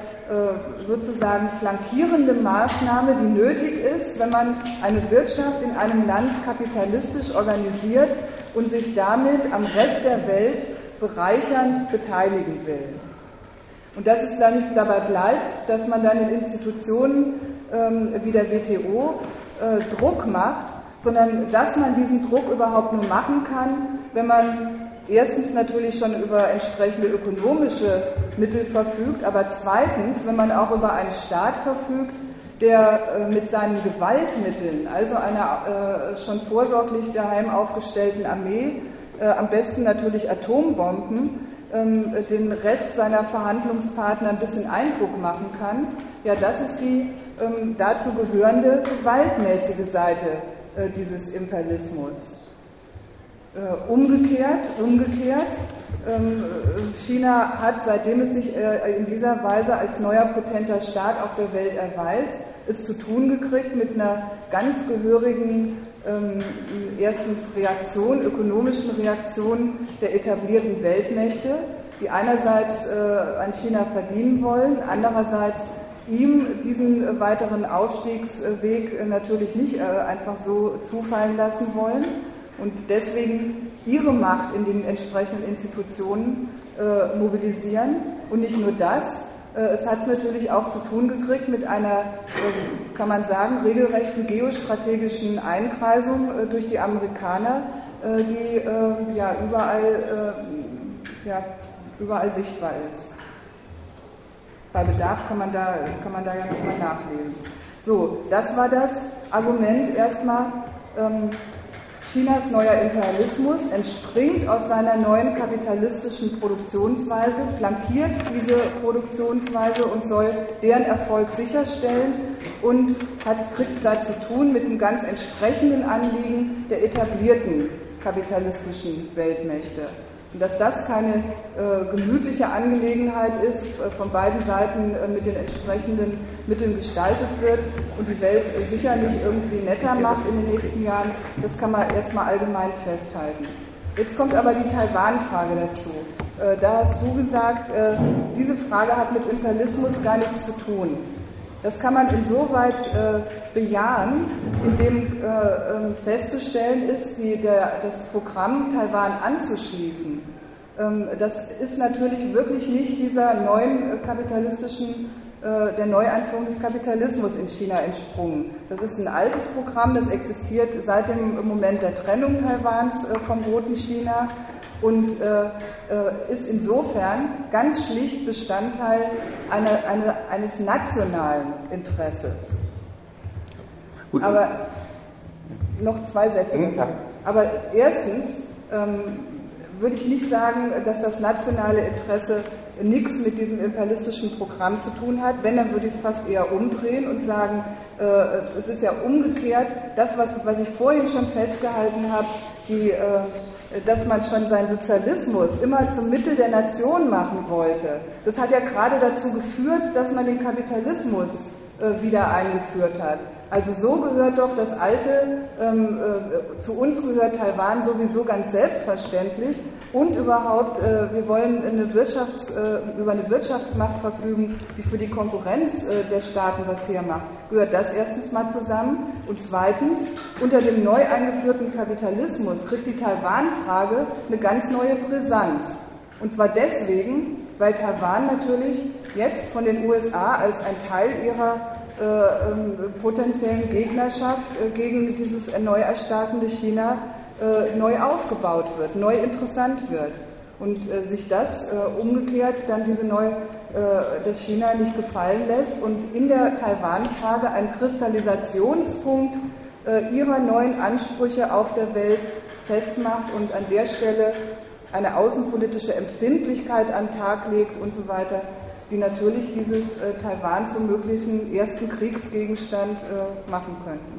sozusagen flankierende Maßnahme, die nötig ist, wenn man eine Wirtschaft in einem Land kapitalistisch organisiert und sich damit am Rest der Welt bereichernd beteiligen will. Und dass es da nicht dabei bleibt, dass man dann in Institutionen wie der WTO Druck macht, sondern dass man diesen Druck überhaupt nur machen kann, wenn man erstens natürlich schon über entsprechende ökonomische Mittel verfügt, aber zweitens, wenn man auch über einen Staat verfügt, der mit seinen Gewaltmitteln, also einer schon vorsorglich daheim aufgestellten Armee, am besten natürlich Atombomben, den Rest seiner Verhandlungspartner ein bisschen Eindruck machen kann, ja, das ist die dazu gehörende gewaltmäßige Seite dieses Imperialismus. Umgekehrt, China hat, seitdem es sich in dieser Weise als neuer potenter Staat auf der Welt erweist, es zu tun gekriegt mit einer ganz gehörigen erstens ökonomischen Reaktion der etablierten Weltmächte, die einerseits an China verdienen wollen, andererseits ihm diesen weiteren Aufstiegsweg natürlich nicht einfach so zufallen lassen wollen und deswegen ihre Macht in den entsprechenden Institutionen mobilisieren. Und nicht nur das, es hat es natürlich auch zu tun gekriegt mit einer, kann man sagen, regelrechten geostrategischen Einkreisung durch die Amerikaner, die überall sichtbar ist. Bei Bedarf kann man da ja nochmal nachlesen. So, das war das Argument erstmal, Chinas neuer Imperialismus entspringt aus seiner neuen kapitalistischen Produktionsweise, flankiert diese Produktionsweise und soll deren Erfolg sicherstellen und kriegt es da zu tun mit einem ganz entsprechenden Anliegen der etablierten kapitalistischen Weltmächte. Und dass das keine gemütliche Angelegenheit ist, von beiden Seiten mit den entsprechenden Mitteln gestaltet wird und die Welt sicher nicht irgendwie netter macht in den nächsten Jahren, das kann man erstmal allgemein festhalten. Jetzt kommt aber die Taiwan-Frage dazu. Da hast du gesagt, diese Frage hat mit Imperialismus gar nichts zu tun. Das kann man insoweit bejahen, indem festzustellen ist, das Programm Taiwan anzuschließen. Das ist natürlich wirklich nicht dieser neuen der Neueinführung des Kapitalismus in China entsprungen. Das ist ein altes Programm, das existiert seit dem Moment der Trennung Taiwans vom Roten China und ist insofern ganz schlicht Bestandteil eines nationalen Interesses. Gut. Aber noch 2 Sätze dazu. Aber erstens würde ich nicht sagen, dass das nationale Interesse nichts mit diesem imperialistischen Programm zu tun hat. Wenn, dann würde ich es fast eher umdrehen und sagen, es ist ja umgekehrt, das, was ich vorhin schon festgehalten habe, dass man schon seinen Sozialismus immer zum Mittel der Nation machen wollte. Das hat ja gerade dazu geführt, dass man den Kapitalismus wieder eingeführt hat. Also so gehört doch das alte, zu uns gehört Taiwan sowieso ganz selbstverständlich und überhaupt, wir wollen über eine Wirtschaftsmacht verfügen, die für die Konkurrenz der Staaten was hermacht. Gehört das erstens mal zusammen und zweitens, unter dem neu eingeführten Kapitalismus kriegt die Taiwan-Frage eine ganz neue Brisanz. Und zwar deswegen, weil Taiwan natürlich jetzt von den USA als ein Teil ihrer potenziellen Gegnerschaft gegen dieses neu erstarkende China neu aufgebaut wird, neu interessant wird. Und sich das umgekehrt dann das China nicht gefallen lässt und in der Taiwan-Frage ein Kristallisationspunkt ihrer neuen Ansprüche auf der Welt festmacht und an der Stelle eine außenpolitische Empfindlichkeit an den Tag legt und so weiter, die natürlich dieses Taiwan zum möglichen ersten Kriegsgegenstand machen könnten.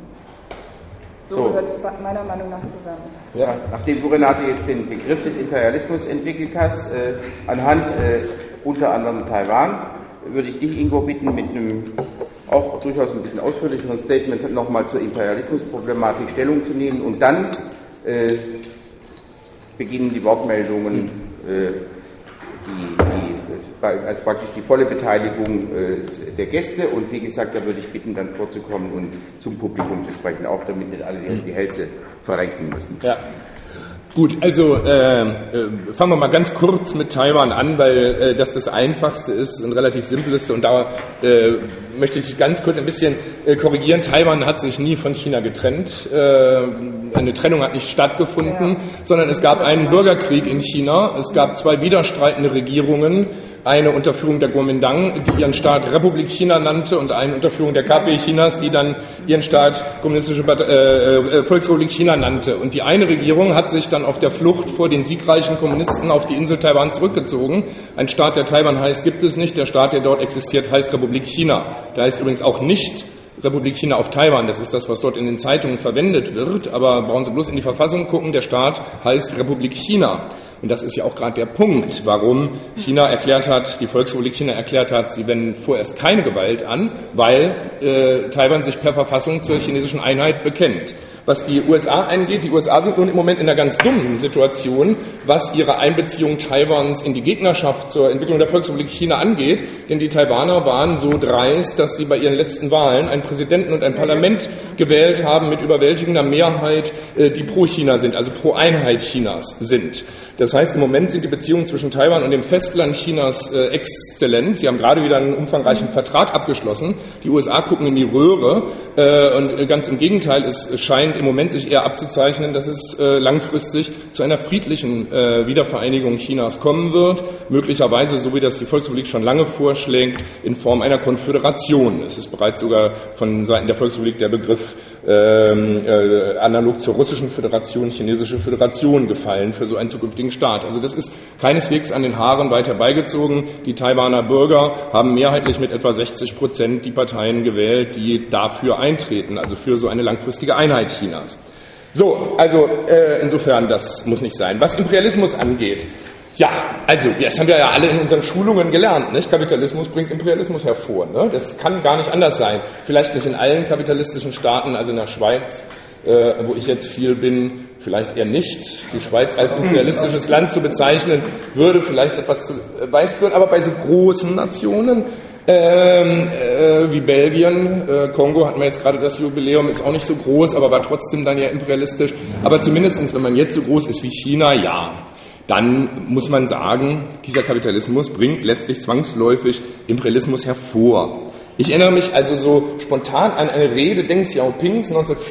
So gehört es meiner Meinung nach zusammen. Ja, nachdem du, Renate, jetzt den Begriff des Imperialismus entwickelt hast, anhand unter anderem Taiwan, würde ich dich, Ingo, bitten, mit einem auch durchaus ein bisschen ausführlicheren Statement nochmal zur Imperialismusproblematik Stellung zu nehmen und dann beginnen die Wortmeldungen, also praktisch die volle Beteiligung der Gäste und wie gesagt, da würde ich bitten, dann vorzukommen und zum Publikum zu sprechen, auch damit nicht alle die Hälse verrenken müssen. Ja. Gut, also fangen wir mal ganz kurz mit Taiwan an, weil das Einfachste ist und relativ Simpelste und da möchte ich ganz kurz ein bisschen korrigieren. Taiwan hat sich nie von China getrennt. Eine Trennung hat nicht stattgefunden, sondern es gab einen Bürgerkrieg in China. Es gab 2 widerstreitende Regierungen. Eine unter Führung der Kuomintang, die ihren Staat Republik China nannte, und eine unter Führung der KP Chinas, die dann ihren Staat Kommunistische Volksrepublik China nannte. Und die eine Regierung hat sich dann auf der Flucht vor den siegreichen Kommunisten auf die Insel Taiwan zurückgezogen. Ein Staat, der Taiwan heißt, gibt es nicht. Der Staat, der dort existiert, heißt Republik China. Der heißt übrigens auch nicht Republik China auf Taiwan. Das ist das, was dort in den Zeitungen verwendet wird. Aber brauchen Sie bloß in die Verfassung gucken. Der Staat heißt Republik China. Und das ist ja auch gerade der Punkt, warum China erklärt hat, die Volksrepublik China erklärt hat, sie wenden vorerst keine Gewalt an, weil Taiwan sich per Verfassung zur chinesischen Einheit bekennt. Was die USA angeht, die USA sind nun im Moment in einer ganz dummen Situation, was ihre Einbeziehung Taiwans in die Gegnerschaft zur Entwicklung der Volksrepublik China angeht. Denn die Taiwaner waren so dreist, dass sie bei ihren letzten Wahlen einen Präsidenten und ein Parlament gewählt haben mit überwältigender Mehrheit, die pro China sind, also pro Einheit Chinas sind. Das heißt, im Moment sind die Beziehungen zwischen Taiwan und dem Festland Chinas exzellent. Sie haben gerade wieder einen umfangreichen Vertrag abgeschlossen. Die USA gucken in die Röhre und ganz im Gegenteil, es scheint im Moment sich eher abzuzeichnen, dass es langfristig zu einer friedlichen Wiedervereinigung Chinas kommen wird. Möglicherweise, so wie das die Volksrepublik schon lange vorschlägt, in Form einer Konföderation. Es ist bereits sogar von Seiten der Volksrepublik der Begriff analog zur Russischen Föderation, Chinesische Föderation gefallen für so einen zukünftigen Staat. Also das ist keineswegs an den Haaren weit herbeigezogen. Die Taiwaner Bürger haben mehrheitlich mit etwa 60% die Parteien gewählt, die dafür eintreten, also für so eine langfristige Einheit Chinas. So, also insofern, das muss nicht sein. Was Imperialismus angeht, ja, also das haben wir ja alle in unseren Schulungen gelernt, nicht? Kapitalismus bringt Imperialismus hervor, ne? Das kann gar nicht anders sein. Vielleicht nicht in allen kapitalistischen Staaten, also in der Schweiz, wo ich jetzt viel bin, vielleicht eher nicht. Die Schweiz als imperialistisches Land zu bezeichnen, würde vielleicht etwas zu weit führen, aber bei so großen Nationen wie Belgien, Kongo hatten wir jetzt gerade das Jubiläum, ist auch nicht so groß, aber war trotzdem dann ja imperialistisch. Aber zumindest, wenn man jetzt so groß ist wie China, ja, dann muss man sagen, dieser Kapitalismus bringt letztlich zwangsläufig Imperialismus hervor. Ich erinnere mich also so spontan an eine Rede Deng Xiaopings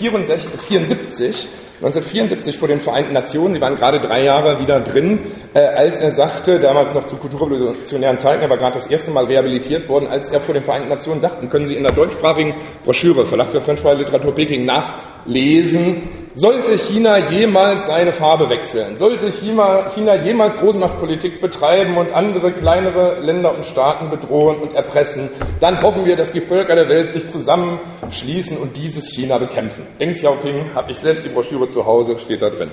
1974 vor den Vereinten Nationen, sie waren gerade 3 Jahre wieder drin, als er sagte, damals noch zu kulturrevolutionären Zeiten, er war gerade das erste Mal rehabilitiert worden, als er vor den Vereinten Nationen sagte, können Sie in der deutschsprachigen Broschüre, Verlag für fremdsprachige Literatur Peking, nachlesen, sollte China jemals seine Farbe wechseln, sollte China jemals Großmachtpolitik betreiben und andere kleinere Länder und Staaten bedrohen und erpressen, dann hoffen wir, dass die Völker der Welt sich zusammenschließen und dieses China bekämpfen. Deng Xiaoping, habe ich selbst die Broschüre zu Hause, steht da drin.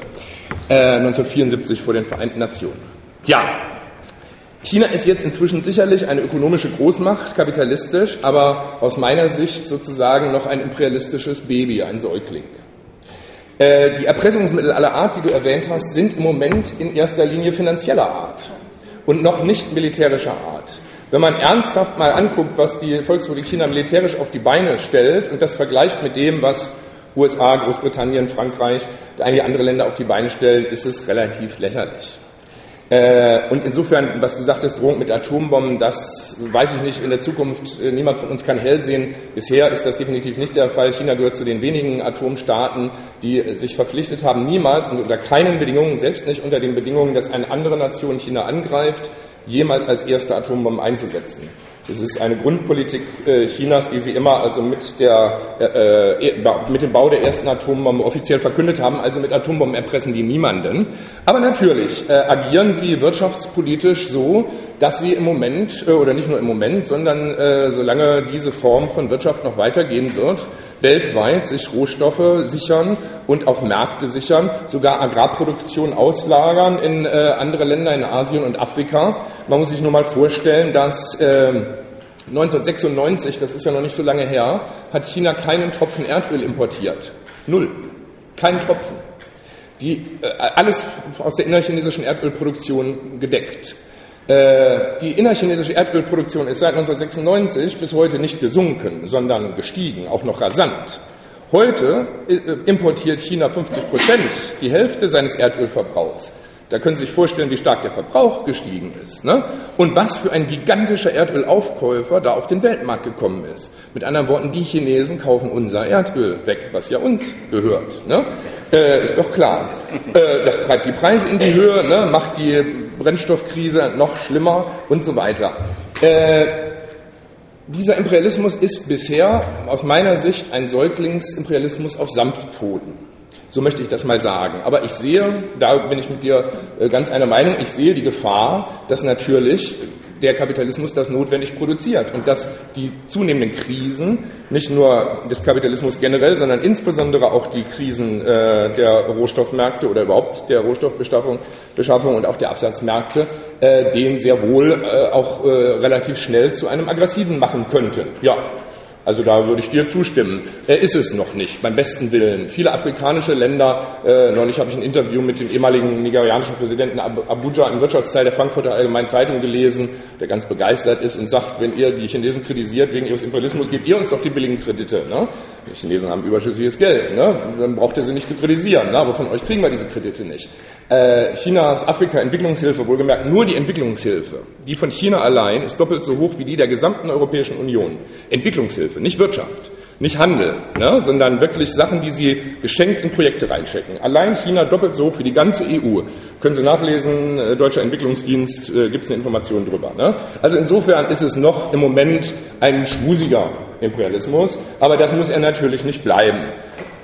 1974 vor den Vereinten Nationen. Ja, China ist jetzt inzwischen sicherlich eine ökonomische Großmacht, kapitalistisch, aber aus meiner Sicht sozusagen noch ein imperialistisches Baby, ein Säugling. Die Erpressungsmittel aller Art, die du erwähnt hast, sind im Moment in erster Linie finanzieller Art und noch nicht militärischer Art. Wenn man ernsthaft mal anguckt, was die Volksrepublik China militärisch auf die Beine stellt und das vergleicht mit dem, was USA, Großbritannien, Frankreich, einige andere Länder auf die Beine stellen, ist es relativ lächerlich. Und insofern, was du sagtest, Drohung mit Atombomben, das weiß ich nicht, in der Zukunft, niemand von uns kann hell sehen. Bisher ist das definitiv nicht der Fall. China gehört zu den wenigen Atomstaaten, die sich verpflichtet haben, niemals und unter keinen Bedingungen, selbst nicht unter den Bedingungen, dass eine andere Nation China angreift, jemals als erste Atombomben einzusetzen. Es ist eine Grundpolitik Chinas, die sie immer also mit dem Bau der ersten Atombombe offiziell verkündet haben, also mit Atombomben erpressen die niemanden. Aber natürlich agieren sie wirtschaftspolitisch so, dass sie im Moment, oder nicht nur im Moment, sondern solange diese Form von Wirtschaft noch weitergehen wird, weltweit sich Rohstoffe sichern und auch Märkte sichern, sogar Agrarproduktion auslagern in andere Länder in Asien und Afrika. Man muss sich nur mal vorstellen, dass 1996, das ist ja noch nicht so lange her, hat China keinen Tropfen Erdöl importiert. 0. Keinen Tropfen. Alles aus der innerchinesischen Erdölproduktion gedeckt. Die innerchinesische Erdölproduktion ist seit 1996 bis heute nicht gesunken, sondern gestiegen, auch noch rasant. Heute importiert China 50%, die Hälfte seines Erdölverbrauchs. Da können Sie sich vorstellen, wie stark der Verbrauch gestiegen ist, ne? Und was für ein gigantischer Erdölaufkäufer da auf den Weltmarkt gekommen ist. Mit anderen Worten, die Chinesen kaufen unser Erdöl weg, was ja uns gehört, ne? Ist doch klar. Das treibt die Preise in die Höhe, ne? Macht die Brennstoffkrise noch schlimmer und so weiter. Dieser Imperialismus ist bisher aus meiner Sicht ein Säuglingsimperialismus auf Samtpfoten. So möchte ich das mal sagen. Aber ich sehe, da bin ich mit dir ganz einer Meinung, ich sehe die Gefahr, dass natürlich der Kapitalismus das notwendig produziert und dass die zunehmenden Krisen, nicht nur des Kapitalismus generell, sondern insbesondere auch die Krisen der Rohstoffmärkte oder überhaupt der Rohstoffbeschaffung und auch der Absatzmärkte, den sehr wohl auch relativ schnell zu einem aggressiven machen könnten. Ja. Also da würde ich dir zustimmen. Ist es noch nicht, beim besten Willen. Viele afrikanische Länder, neulich habe ich ein Interview mit dem ehemaligen nigerianischen Präsidenten Abuja im Wirtschaftsteil der Frankfurter Allgemeinen Zeitung gelesen, der ganz begeistert ist und sagt, wenn ihr die Chinesen kritisiert wegen ihres Imperialismus, gebt ihr uns doch die billigen Kredite. Ne? Die Chinesen haben überschüssiges Geld, ne? Dann braucht ihr sie nicht zu kritisieren, ne? Aber von euch kriegen wir diese Kredite nicht. Chinas Afrika-Entwicklungshilfe, wohlgemerkt nur die Entwicklungshilfe, die von China allein ist doppelt so hoch wie die der gesamten Europäischen Union. Entwicklungshilfe, nicht Wirtschaft, nicht Handel, ne, sondern wirklich Sachen, die sie geschenkt in Projekte reinstecken. Allein China doppelt so hoch wie die ganze EU. Können Sie nachlesen, Deutscher Entwicklungsdienst, gibt es eine Information drüber. Ne? Also insofern ist es noch im Moment ein schmusiger Imperialismus, aber das muss er natürlich nicht bleiben.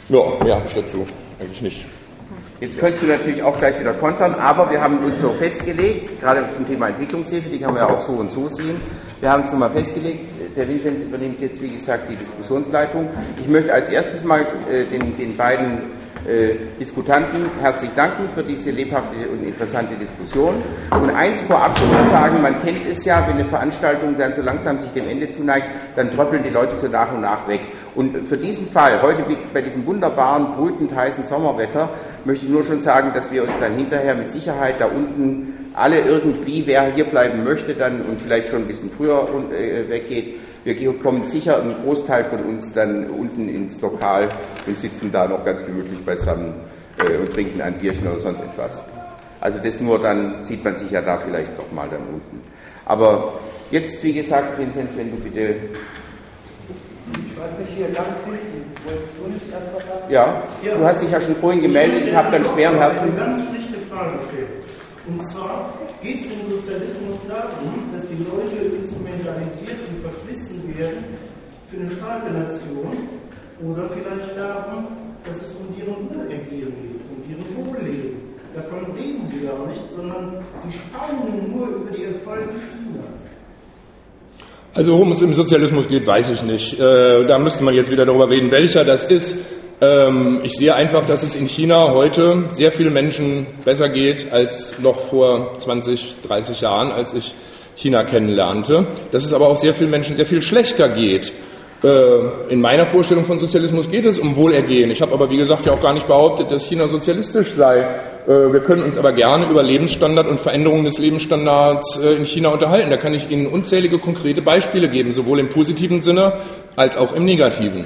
Ja, mehr habe ich dazu eigentlich nicht. Jetzt könntest du natürlich auch gleich wieder kontern, aber wir haben uns so festgelegt, gerade zum Thema Entwicklungshilfe, die kann man ja auch so und so sehen, wir haben uns nochmal festgelegt, der Vinzenz übernimmt jetzt, wie gesagt, die Diskussionsleitung. Ich möchte als erstes mal den beiden Diskutanten herzlich danken für diese lebhafte und interessante Diskussion. Und eins vorab schon mal sagen, man kennt es ja, wenn eine Veranstaltung dann so langsam sich dem Ende zuneigt, dann tröppeln die Leute so nach und nach weg. Und für diesen Fall, heute bei diesem wunderbaren, brütend heißen Sommerwetter, möchte ich nur schon sagen, dass wir uns dann hinterher mit Sicherheit da unten alle irgendwie, wer hier bleiben möchte dann und vielleicht schon ein bisschen früher weggeht, wir kommen sicher, ein Großteil von uns dann unten ins Lokal und sitzen da noch ganz gemütlich beisammen und trinken ein Bierchen oder sonst etwas. Also das nur, dann sieht man sich ja da vielleicht doch mal dann unten. Aber jetzt, wie gesagt, Vinzenz, wenn du bitte... Ich weiß nicht, hier ganz hinten, wolltest du nicht erst was sagen? Ja, du hast dich ja schon vorhin gemeldet, ich habe dann schweren Herzens... eine ganz schlichte Frage stellen. Und zwar geht es im Sozialismus darum, dass die Leute instrumentalisiert und verschlissen werden für eine starke Nation oder vielleicht darum, dass es um deren Wohlergehen geht, um deren Wohlleben. Davon reden sie gar nicht, sondern sie staunen nur über die Erfolge Chinas. Also worum es im Sozialismus geht, weiß ich nicht. Da müsste man jetzt wieder darüber reden, welcher das ist. Ich sehe einfach, dass es in China heute sehr vielen Menschen besser geht als noch vor 20, 30 Jahren, als ich China kennenlernte. Dass es aber auch sehr vielen Menschen sehr viel schlechter geht. In meiner Vorstellung von Sozialismus geht es um Wohlergehen. Ich habe aber, wie gesagt, ja auch gar nicht behauptet, dass China sozialistisch sei. Wir können uns aber gerne über Lebensstandard und Veränderungen des Lebensstandards in China unterhalten. Da kann ich Ihnen unzählige konkrete Beispiele geben, sowohl im positiven Sinne als auch im negativen.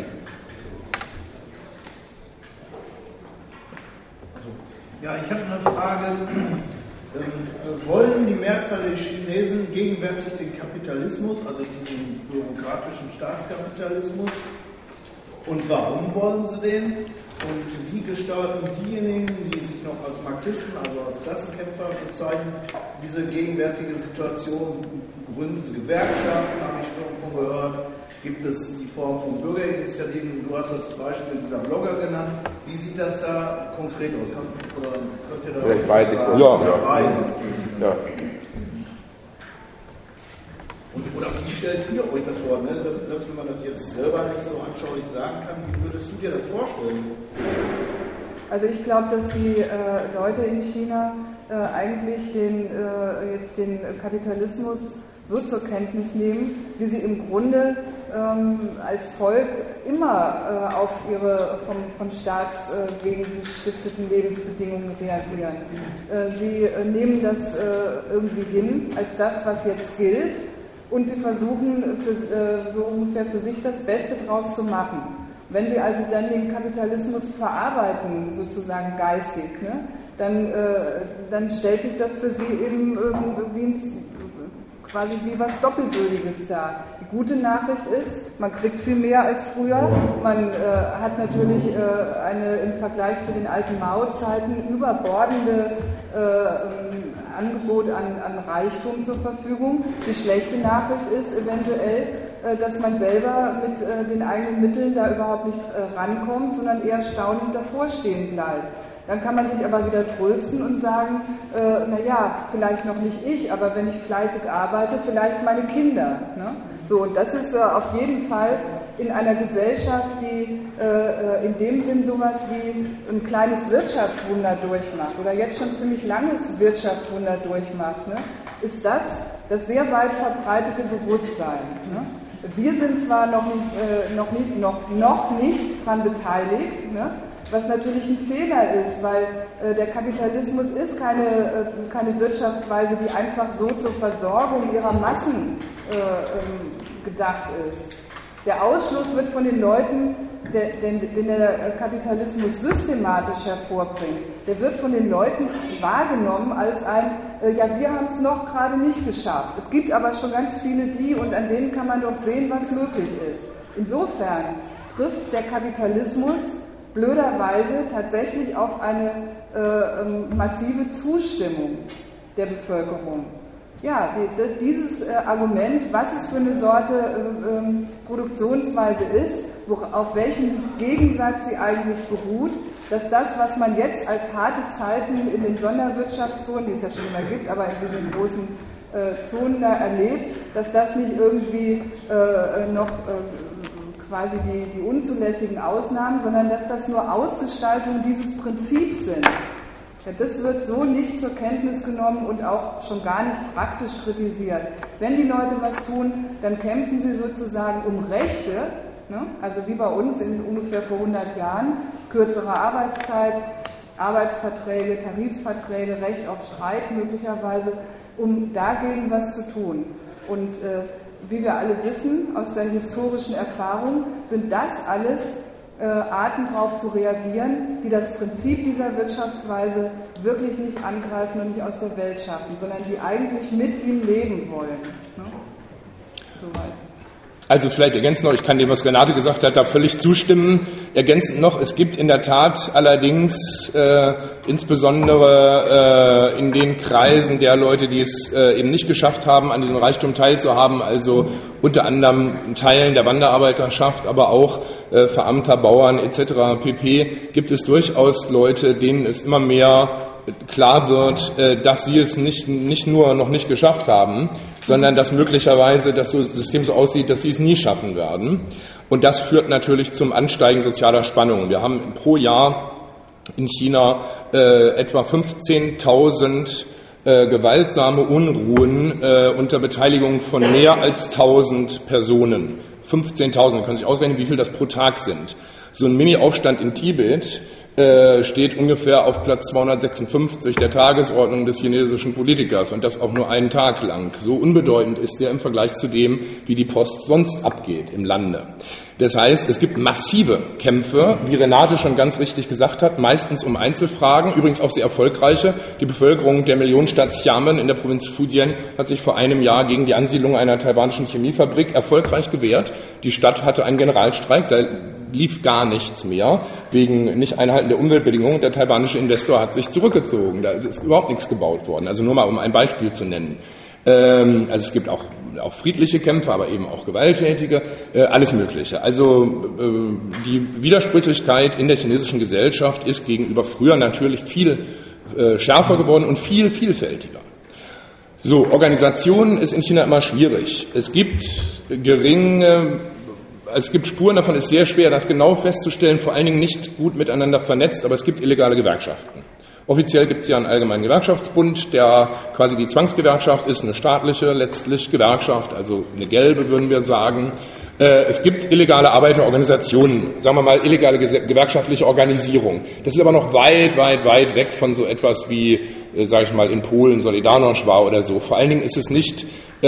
Ja, ich habe eine Frage. Wollen die Mehrzahl der Chinesen gegenwärtig den Kapitalismus, also diesen bürokratischen Staatskapitalismus? Und warum wollen sie den? Und wie gestalten diejenigen, die sich noch als Marxisten, also als Klassenkämpfer bezeichnen, diese gegenwärtige Situation? Gründen sie Gewerkschaften, habe ich schon gehört. Gibt es die Form von Bürgerinitiativen? Du hast das Beispiel dieser Blogger genannt. Wie sieht das da konkret aus? Könnt ihr da vielleicht beide? Ja. Oder wie stellt ihr euch das vor? Ne? Selbst wenn man das jetzt selber nicht so anschaulich sagen kann, wie würdest du dir das vorstellen? Also ich glaube, dass die Leute in China eigentlich den Kapitalismus so zur Kenntnis nehmen, wie sie im Grunde als Volk immer auf ihre von Staatswegen gestifteten Lebensbedingungen reagieren. Sie nehmen das irgendwie hin als das, was jetzt gilt, und sie versuchen so ungefähr für sich das Beste draus zu machen. Wenn sie also dann den Kapitalismus verarbeiten, sozusagen geistig, ne, dann stellt sich das für sie eben quasi wie was Doppelbödiges dar. Die gute Nachricht ist, man kriegt viel mehr als früher. Man hat natürlich im Vergleich zu den alten Mao-Zeiten überbordende Angebot an Reichtum zur Verfügung. Die schlechte Nachricht ist eventuell, dass man selber mit den eigenen Mitteln da überhaupt nicht rankommt, sondern eher staunend davor stehen bleibt. Dann kann man sich aber wieder trösten und sagen, vielleicht noch nicht ich, aber wenn ich fleißig arbeite, vielleicht meine Kinder. Ne? So, und das ist auf jeden Fall in einer Gesellschaft, die in dem Sinn sowas wie ein kleines Wirtschaftswunder durchmacht oder jetzt schon ziemlich langes Wirtschaftswunder durchmacht, ne? Ist das sehr weit verbreitete Bewusstsein. Ne? Wir sind zwar noch nicht dran beteiligt, ne? Was natürlich ein Fehler ist, weil der Kapitalismus ist keine Wirtschaftsweise, die einfach so zur Versorgung ihrer Massen gedacht ist. Der Ausschluss wird von den Leuten, den der Kapitalismus systematisch hervorbringt, der wird von den Leuten wahrgenommen als wir haben es noch gerade nicht geschafft. Es gibt aber schon ganz viele und an denen kann man doch sehen, was möglich ist. Insofern trifft der Kapitalismus blöderweise tatsächlich auf eine massive Zustimmung der Bevölkerung. ja, dieses Argument, was es für eine Sorte Produktionsweise ist, auf welchem Gegensatz sie eigentlich beruht, dass das, was man jetzt als harte Zeiten in den Sonderwirtschaftszonen, die es ja schon immer gibt, aber in diesen großen Zonen da erlebt, dass das nicht irgendwie noch quasi die unzulässigen Ausnahmen, sondern dass das nur Ausgestaltungen dieses Prinzips sind. Ja, das wird so nicht zur Kenntnis genommen und auch schon gar nicht praktisch kritisiert. Wenn die Leute was tun, dann kämpfen sie sozusagen um Rechte, ne? Also wie bei uns ungefähr vor 100 Jahren, kürzere Arbeitszeit, Arbeitsverträge, Tarifsverträge, Recht auf Streik möglicherweise, um dagegen was zu tun. Und wie wir alle wissen aus der historischen Erfahrung, sind das alles Arten darauf zu reagieren, die das Prinzip dieser Wirtschaftsweise wirklich nicht angreifen und nicht aus der Welt schaffen, sondern die eigentlich mit ihm leben wollen. Ne? Soweit. Also vielleicht ergänzend noch, ich kann dem, was Renate gesagt hat, da völlig zustimmen. Ergänzend noch, es gibt in der Tat allerdings insbesondere in den Kreisen der Leute, die es eben nicht geschafft haben, an diesem Reichtum teilzuhaben, also unter anderem Teilen der Wanderarbeiterschaft, aber auch Verarmter, Bauern etc. pp. Gibt es durchaus Leute, denen es immer mehr klar wird, dass sie es nicht nur noch nicht geschafft haben, sondern dass möglicherweise das System so aussieht, dass sie es nie schaffen werden. Und das führt natürlich zum Ansteigen sozialer Spannungen. Wir haben pro Jahr in China etwa 15.000 gewaltsame Unruhen unter Beteiligung von mehr als 1.000 Personen. 15.000, man kann sich ausrechnen, wie viel das pro Tag sind. So ein Mini-Aufstand in Tibet steht ungefähr auf Platz 256 der Tagesordnung des chinesischen Politikers und das auch nur einen Tag lang. So unbedeutend ist der im Vergleich zu dem, wie die Post sonst abgeht im Lande. Das heißt, es gibt massive Kämpfe, wie Renate schon ganz richtig gesagt hat, meistens um Einzelfragen, übrigens auch sehr erfolgreiche. Die Bevölkerung der Millionenstadt Xiamen in der Provinz Fujian hat sich vor einem Jahr gegen die Ansiedlung einer taiwanischen Chemiefabrik erfolgreich gewehrt. Die Stadt hatte einen Generalstreik, da lief gar nichts mehr, wegen Nicht-Einhalten der Umweltbedingungen. Der taiwanische Investor hat sich zurückgezogen, da ist überhaupt nichts gebaut worden. Also nur mal, um ein Beispiel zu nennen. Also es gibt auch friedliche Kämpfe, aber eben auch gewalttätige, alles Mögliche. Also die Widersprüchlichkeit in der chinesischen Gesellschaft ist gegenüber früher natürlich viel schärfer geworden und viel vielfältiger. So, Organisation ist in China immer schwierig. Es gibt Spuren davon, ist sehr schwer, das genau festzustellen, vor allen Dingen nicht gut miteinander vernetzt, aber es gibt illegale Gewerkschaften. Offiziell gibt es ja einen allgemeinen Gewerkschaftsbund, der quasi die Zwangsgewerkschaft ist, eine staatliche letztlich Gewerkschaft, also eine gelbe, würden wir sagen. Es gibt illegale Arbeiterorganisationen, sagen wir mal illegale gewerkschaftliche Organisierung. Das ist aber noch weit, weit, weit weg von so etwas wie, sage ich mal, in Polen Solidarność war oder so. Vor allen Dingen ist es noch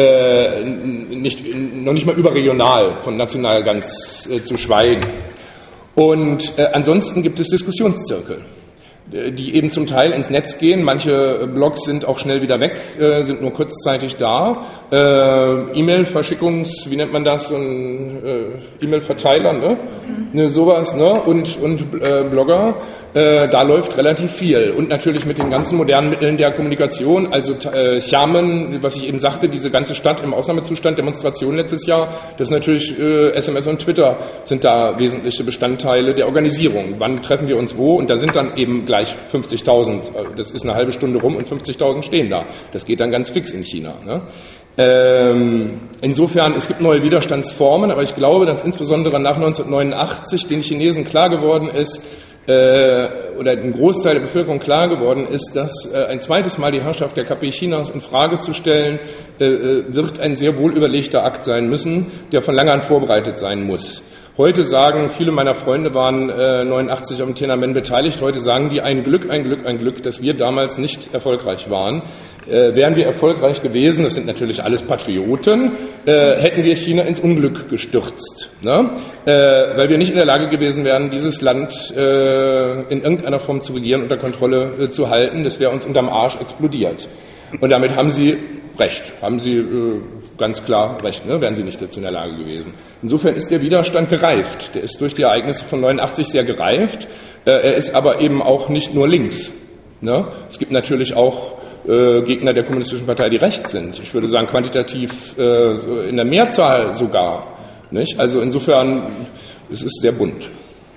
nicht mal überregional, von national ganz zu schweigen. Und ansonsten gibt es Diskussionszirkel, die eben zum Teil ins Netz gehen. Manche Blogs sind auch schnell wieder weg, sind nur kurzzeitig da. E-Mail-Verschickungs, wie nennt man das, so ein E-Mail-Verteiler, ne? Sowas, ne? Und Blogger. Da läuft relativ viel. Und natürlich mit den ganzen modernen Mitteln der Kommunikation, also Xiamen, was ich eben sagte, diese ganze Stadt im Ausnahmezustand, Demonstration letztes Jahr, das ist natürlich SMS und Twitter sind da wesentliche Bestandteile der Organisierung. Wann treffen wir uns wo? Und da sind dann eben gleich 50.000, das ist eine halbe Stunde rum und 50.000 stehen da. Das geht dann ganz fix in China, ne? Insofern, es gibt neue Widerstandsformen, aber ich glaube, dass insbesondere nach 1989 den Chinesen klar geworden ist, oder ein Großteil der Bevölkerung klar geworden ist, dass ein zweites Mal die Herrschaft der KP Chinas in Frage zu stellen, wird ein sehr wohl überlegter Akt sein müssen, der von langer Hand vorbereitet sein muss. Heute sagen, viele meiner Freunde waren 89 am Tiananmen beteiligt, heute sagen die, ein Glück, dass wir damals nicht erfolgreich waren. Wären wir erfolgreich gewesen, das sind natürlich alles Patrioten, hätten wir China ins Unglück gestürzt, ne? Weil wir nicht in der Lage gewesen wären, dieses Land in irgendeiner Form zu regieren, unter Kontrolle zu halten. Das wäre uns unterm Arsch explodiert. Und damit haben Sie recht, ganz klar recht, ne? Wären Sie nicht dazu in der Lage gewesen. Insofern ist der Widerstand gereift. Der ist durch die Ereignisse von 89 sehr gereift. Er ist aber eben auch nicht nur links, ne? Es gibt natürlich auch Gegner der Kommunistischen Partei, die rechts sind. Ich würde sagen, quantitativ in der Mehrzahl sogar. Nicht? Also insofern, es ist sehr bunt.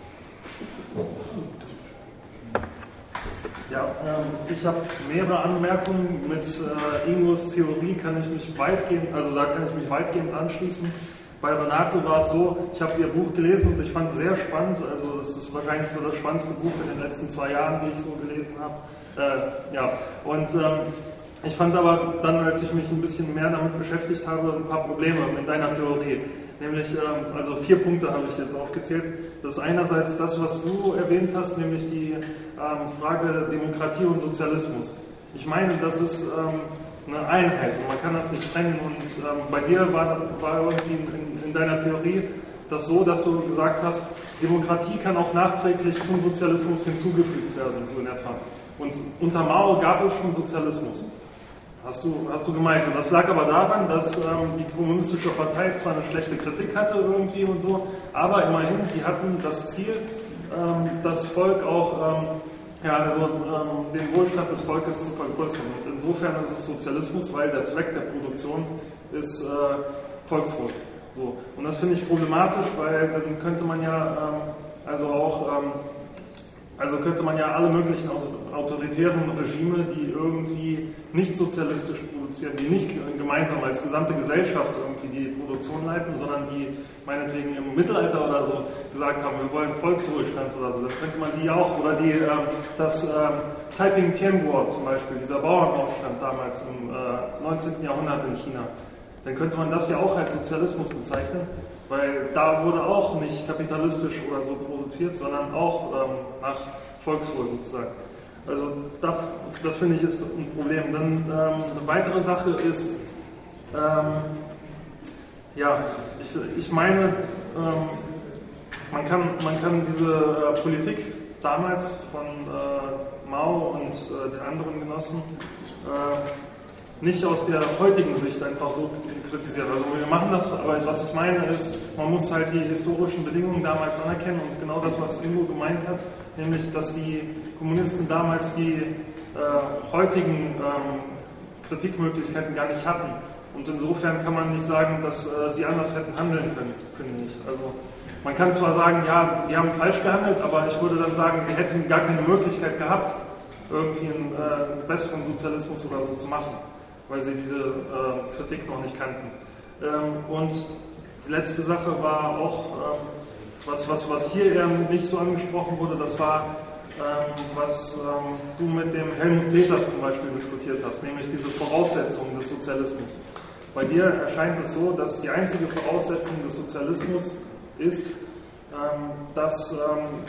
Ja, ich habe mehrere Anmerkungen. Mit Ingos Theorie kann ich mich weitgehend anschließen. Bei Renate war es so, ich habe ihr Buch gelesen und ich fand es sehr spannend. Also das ist wahrscheinlich so das spannendste Buch in den letzten 2 Jahren, die ich so gelesen habe. Ich fand aber dann, als ich mich ein bisschen mehr damit beschäftigt habe, ein paar Probleme mit deiner Theorie. Nämlich, 4 Punkte habe ich jetzt aufgezählt. Das ist einerseits das, was du erwähnt hast, nämlich die Frage Demokratie und Sozialismus. Ich meine, das ist eine Einheit und man kann das nicht trennen. Und bei dir war irgendwie in deiner Theorie das so, dass du gesagt hast, Demokratie kann auch nachträglich zum Sozialismus hinzugefügt werden, so in etwa. Und unter Mao gab es schon Sozialismus. Hast du gemeint. Und das lag aber daran, dass die Kommunistische Partei zwar eine schlechte Kritik hatte irgendwie und so, aber immerhin, die hatten das Ziel, das Volk auch, den Wohlstand des Volkes zu vergrößern. Und insofern ist es Sozialismus, weil der Zweck der Produktion ist Volkswohl. So. Und das finde ich problematisch, weil dann könnte man ja könnte man ja alle möglichen autoritären Regime, die irgendwie nicht sozialistisch produzieren, die nicht gemeinsam als gesamte Gesellschaft irgendwie die Produktion leiten, sondern die meinetwegen im Mittelalter oder so gesagt haben, wir wollen Volkswohlstand oder so, dann könnte man die auch, oder das Taiping Tian War zum Beispiel, dieser Bauernaufstand damals im 19. Jahrhundert in China, dann könnte man das ja auch als Sozialismus bezeichnen. Weil da wurde auch nicht kapitalistisch oder so produziert, sondern auch nach Volkswohl sozusagen. Also das finde ich ist ein Problem. Dann eine weitere Sache ist, ich meine, man kann diese Politik damals von Mao und den anderen Genossen nicht aus der heutigen Sicht einfach so kritisieren. Also wir machen das, aber was ich meine ist, man muss halt die historischen Bedingungen damals anerkennen und genau das, was Ingo gemeint hat, nämlich, dass die Kommunisten damals die heutigen Kritikmöglichkeiten gar nicht hatten. Und insofern kann man nicht sagen, dass sie anders hätten handeln können, finde ich. Also man kann zwar sagen, ja, die haben falsch gehandelt, aber ich würde dann sagen, sie hätten gar keine Möglichkeit gehabt, irgendwie einen besseren Sozialismus oder so zu machen, weil sie diese Kritik noch nicht kannten. Und die letzte Sache war auch, was hier eher nicht so angesprochen wurde, das war, was du mit dem Helmut Peters zum Beispiel diskutiert hast, nämlich diese Voraussetzungen des Sozialismus. Bei dir erscheint es so, dass die einzige Voraussetzung des Sozialismus ist, dass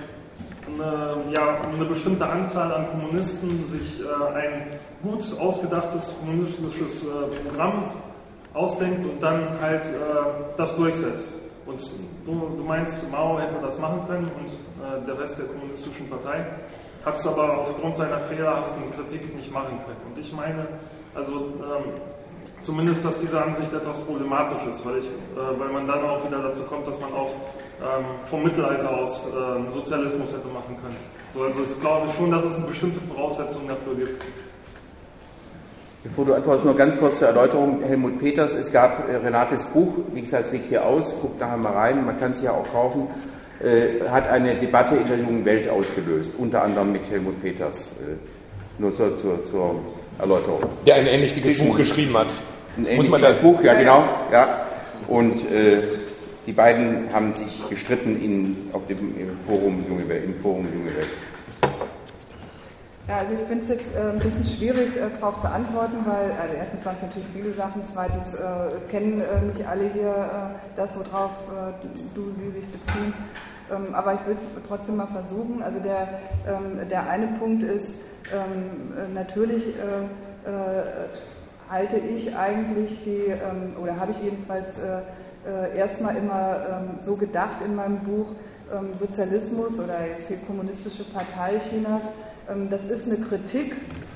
eine bestimmte Anzahl an Kommunisten sich ein gut ausgedachtes kommunistisches Programm ausdenkt und dann halt das durchsetzt. Und du meinst, Mao hätte das machen können und der Rest der kommunistischen Partei hat es aber aufgrund seiner fehlerhaften Kritik nicht machen können. Und ich meine, zumindest, dass diese Ansicht etwas problematisch ist, weil man dann auch wieder dazu kommt, dass man auch vom Mittelalter aus Sozialismus hätte machen können. So, also ich glaube schon, dass es eine bestimmte Voraussetzung dafür gibt. Bevor du antwortest, nur ganz kurz zur Erläuterung. Helmut Peters, es gab Renates Buch, wie gesagt, es liegt hier aus, guckt nachher mal rein, man kann es ja auch kaufen, hat eine Debatte in der jungen Welt ausgelöst, unter anderem mit Helmut Peters. Nur zur Erläuterung. Der ein ähnlich dickes Buch geschrieben hat. Ein ähnlich dickes Buch, ja genau. Ja. Und die beiden haben sich gestritten im Forum Junge Welt. Ja, also ich finde es jetzt ein bisschen schwierig, darauf zu antworten, weil erstens waren es natürlich viele Sachen, zweitens kennen nicht alle hier das, worauf sie sich beziehen. Aber ich will es trotzdem mal versuchen. Also der eine Punkt ist, natürlich halte ich eigentlich oder habe ich jedenfalls erstmal immer so gedacht in meinem Buch, Sozialismus oder jetzt hier Kommunistische Partei Chinas, das ist eine Kritik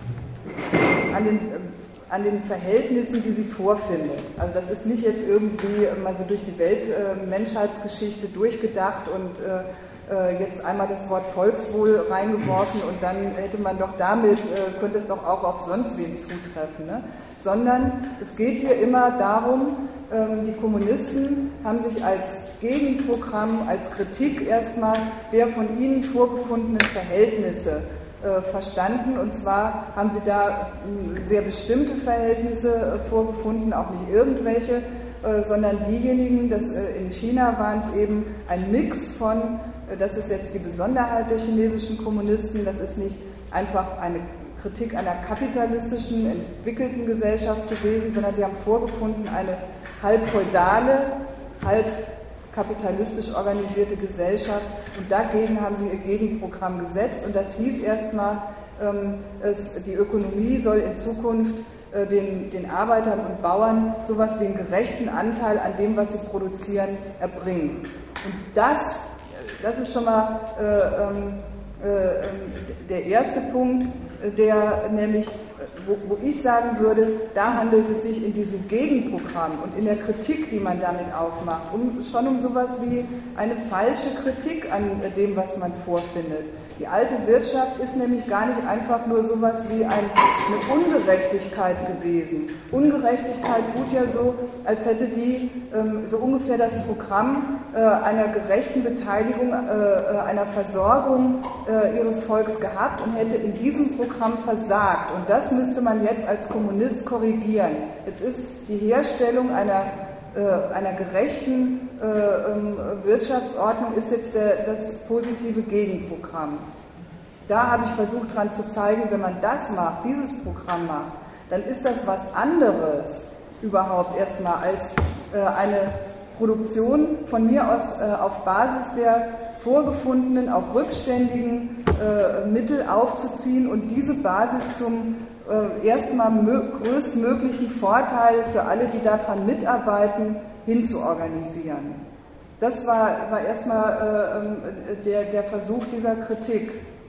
an den Verhältnissen, die sie vorfindet. Also das ist nicht jetzt irgendwie mal so durch die Menschheitsgeschichte durchgedacht und jetzt einmal das Wort Volkswohl reingeworfen und dann hätte man doch damit, könnte es doch auch auf sonst wen zutreffen, ne? Sondern es geht hier immer darum, die Kommunisten haben sich als Gegenprogramm, als Kritik erstmal der von ihnen vorgefundenen Verhältnisse verstanden, und zwar haben sie da sehr bestimmte Verhältnisse vorgefunden, auch nicht irgendwelche, sondern diejenigen, in China waren es eben ein Mix von, das ist jetzt die Besonderheit der chinesischen Kommunisten, das ist nicht einfach eine Kritik einer kapitalistischen, entwickelten Gesellschaft gewesen, sondern sie haben vorgefunden, eine halb feudale, halb kapitalistisch organisierte Gesellschaft, und dagegen haben sie ihr Gegenprogramm gesetzt, und das hieß erstmal, die Ökonomie soll in Zukunft den Arbeitern und Bauern sowas wie einen gerechten Anteil an dem, was sie produzieren, erbringen. Und das ist schon mal der erste Punkt, der nämlich, wo ich sagen würde, da handelt es sich in diesem Gegenprogramm und in der Kritik, die man damit aufmacht, schon um sowas wie eine falsche Kritik an dem, was man vorfindet. Die alte Wirtschaft ist nämlich gar nicht einfach nur sowas wie eine Ungerechtigkeit gewesen. Ungerechtigkeit tut ja so, als hätte die so ungefähr das Programm einer gerechten Beteiligung, einer Versorgung ihres Volks gehabt und hätte in diesem Programm versagt. Und das müsste man jetzt als Kommunist korrigieren. Jetzt ist die Herstellung einer gerechten Wirtschaftsordnung ist jetzt das positive Gegenprogramm. Da habe ich versucht daran zu zeigen, wenn man das macht, dieses Programm macht, dann ist das was anderes überhaupt erstmal als eine Produktion von mir aus auf Basis der vorgefundenen, auch rückständigen Mittel aufzuziehen und diese Basis zum erstmal größtmöglichen Vorteil für alle, die daran mitarbeiten, hinzuorganisieren. Das war erstmal der Versuch dieser Kritik.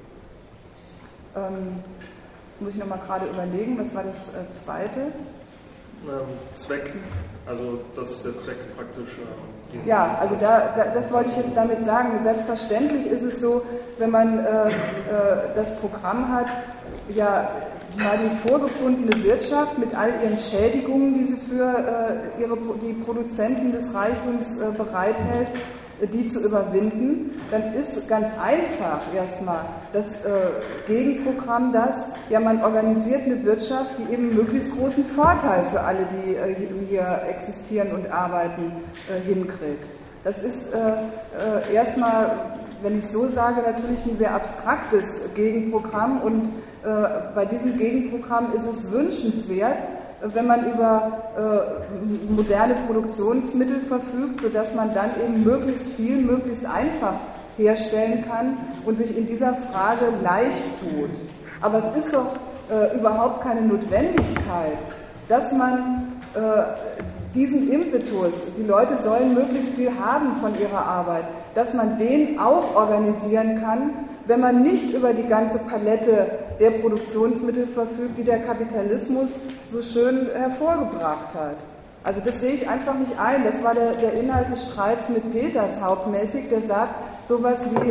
Jetzt muss ich nochmal gerade überlegen, was war das zweite? Zweck, also dass der Zweck praktisch... Ja, also das wollte ich jetzt damit sagen. Selbstverständlich ist es so, wenn man das Programm hat, ja, mal die vorgefundene Wirtschaft mit all ihren Schädigungen, die sie für die Produzenten des Reichtums bereithält, die zu überwinden, dann ist ganz einfach erstmal das Gegenprogramm man organisiert eine Wirtschaft, die eben möglichst großen Vorteil für alle, die hier existieren und arbeiten, hinkriegt. Das ist erstmal, wenn ich so sage, natürlich ein sehr abstraktes Gegenprogramm, und bei diesem Gegenprogramm ist es wünschenswert, wenn man über moderne Produktionsmittel verfügt, sodass man dann eben möglichst viel, möglichst einfach herstellen kann und sich in dieser Frage leicht tut. Aber es ist doch überhaupt keine Notwendigkeit, dass man diesen Impetus, die Leute sollen möglichst viel haben von ihrer Arbeit, dass man den auch organisieren kann, wenn man nicht über die ganze Palette der Produktionsmittel verfügt, die der Kapitalismus so schön hervorgebracht hat. Also das sehe ich einfach nicht ein. Das war der Inhalt des Streits mit Peters hauptmäßig, der sagt, sowas wie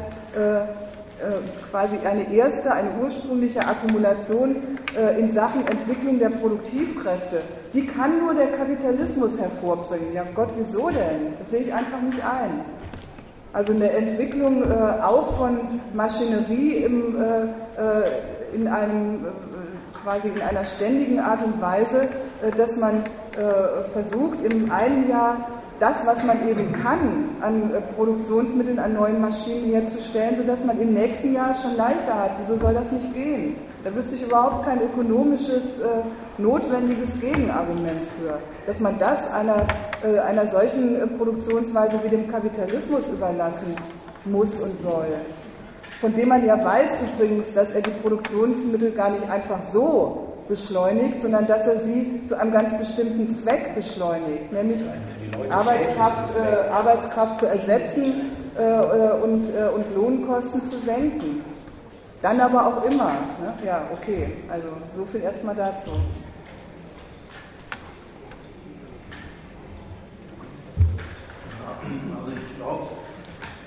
quasi eine ursprüngliche Akkumulation in Sachen Entwicklung der Produktivkräfte, die kann nur der Kapitalismus hervorbringen. Ja Gott, wieso denn? Das sehe ich einfach nicht ein. Also eine Entwicklung auch von Maschinerie in einer ständigen Art und Weise, dass man versucht, in einem Jahr das, was man eben kann, an Produktionsmitteln, an neuen Maschinen herzustellen, sodass man im nächsten Jahr es schon leichter hat. Wieso soll das nicht gehen? Da wüsste ich überhaupt kein ökonomisches, notwendiges Gegenargument für. Dass man das einer solchen Produktionsweise wie dem Kapitalismus überlassen muss und soll. Von dem man ja weiß übrigens, dass er die Produktionsmittel gar nicht einfach so beschleunigt, sondern dass er sie zu einem ganz bestimmten Zweck beschleunigt, nämlich Arbeitskraft zu ersetzen und Lohnkosten zu senken. Dann aber auch immer. Ne? Ja, okay, also so viel erstmal dazu. Also ich glaube, an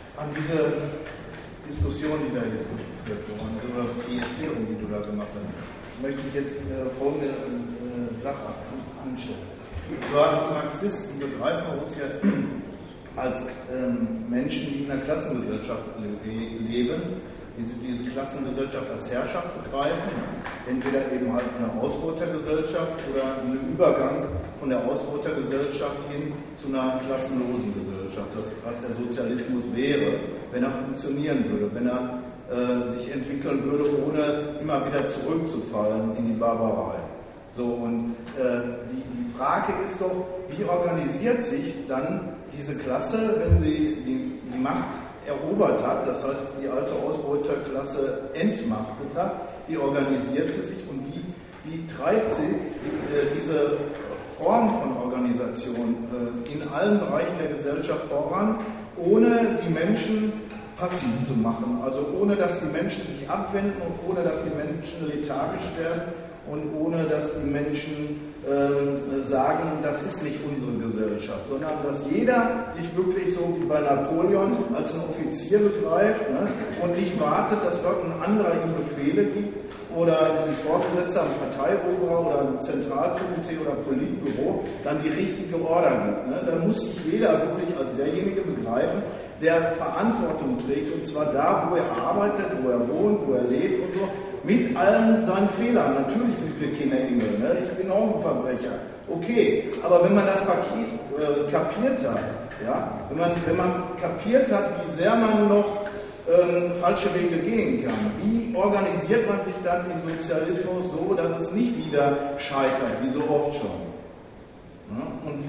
diese Diskussion, die da jetzt geführt wurde, oder die Erklärung, die du da gemacht hast, möchte ich jetzt folgende Sache anstellen. Und zwar als Marxisten begreifen wir uns ja als Menschen, die in einer Klassengesellschaft leben, diese Klassengesellschaft als Herrschaft begreifen, entweder eben halt eine Ausbeutergesellschaft oder einen Übergang von der Ausbeutergesellschaft hin zu einer klassenlosen Gesellschaft, was der Sozialismus wäre, wenn er funktionieren würde, wenn er sich entwickeln würde, ohne immer wieder zurückzufallen in die Barbarei. So, und die Frage ist doch, wie organisiert sich dann diese Klasse, wenn sie die Macht erobert hat, das heißt die alte Ausbeuterklasse entmachtet hat, wie organisiert sie sich und wie treibt sie diese Form von Organisation in allen Bereichen der Gesellschaft voran, ohne die Menschen passiv zu machen, also ohne dass die Menschen sich abwenden und ohne dass die Menschen lethargisch werden und ohne dass die Menschen sagen, das ist nicht unsere Gesellschaft, sondern dass jeder sich wirklich so wie bei Napoleon als ein Offizier begreift, ne, und nicht wartet, dass irgendein anderer ihm Befehle gibt oder ein Vorgesetzter, ein Parteioberer oder ein Zentralkomitee oder Politbüro dann die richtige Order gibt. Ne. Da muss sich jeder wirklich als derjenige begreifen, der Verantwortung trägt, und zwar da, wo er arbeitet, wo er wohnt, wo er lebt und so, mit allen seinen Fehlern. Natürlich sind wir keine Engel, ne? Ich bin auch ein Verbrecher. Okay, aber wenn man das Paket kapiert hat, ja, wenn man kapiert hat, wie sehr man noch falsche Wege gehen kann, wie organisiert man sich dann im Sozialismus so, dass es nicht wieder scheitert, wie so oft schon? Ja? Und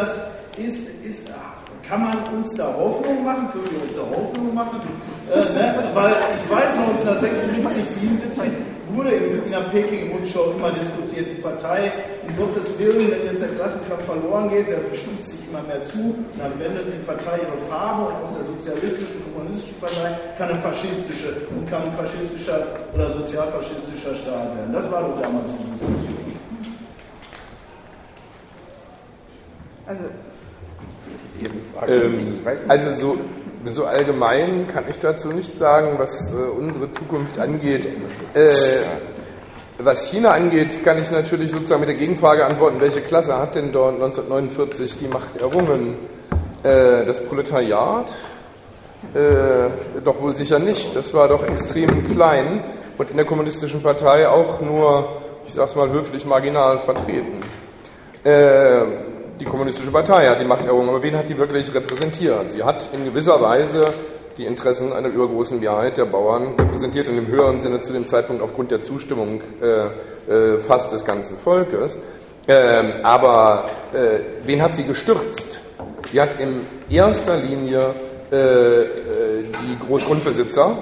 kann man uns da Hoffnung machen? Können wir uns da Hoffnung machen? Ne? Weil ich weiß, 1976, 77 wurde in der Peking-Rundschau immer diskutiert, die Partei, um Gottes Willen, wenn jetzt der Klassenkampf verloren geht, der verstutzt sich immer mehr zu, und dann wendet die Partei ihre Farbe und aus der sozialistischen, kommunistischen Partei kann ein faschistischer oder sozialfaschistischer Staat werden. Das war doch damals die Diskussion. Also so allgemein kann ich dazu nicht sagen, was unsere Zukunft angeht. Was China angeht, kann ich natürlich sozusagen mit der Gegenfrage antworten, welche Klasse hat denn dort 1949 die Macht errungen? Das Proletariat? Doch wohl sicher nicht. Das war doch extrem klein und in der Kommunistischen Partei auch nur, ich sag's mal höflich, marginal vertreten. Die Kommunistische Partei hat die Macht errungen, aber wen hat die wirklich repräsentiert? Sie hat in gewisser Weise die Interessen einer übergroßen Mehrheit der Bauern repräsentiert und im höheren Sinne zu dem Zeitpunkt aufgrund der Zustimmung fast des ganzen Volkes. Aber wen hat sie gestürzt? Sie hat in erster Linie die Großgrundbesitzer,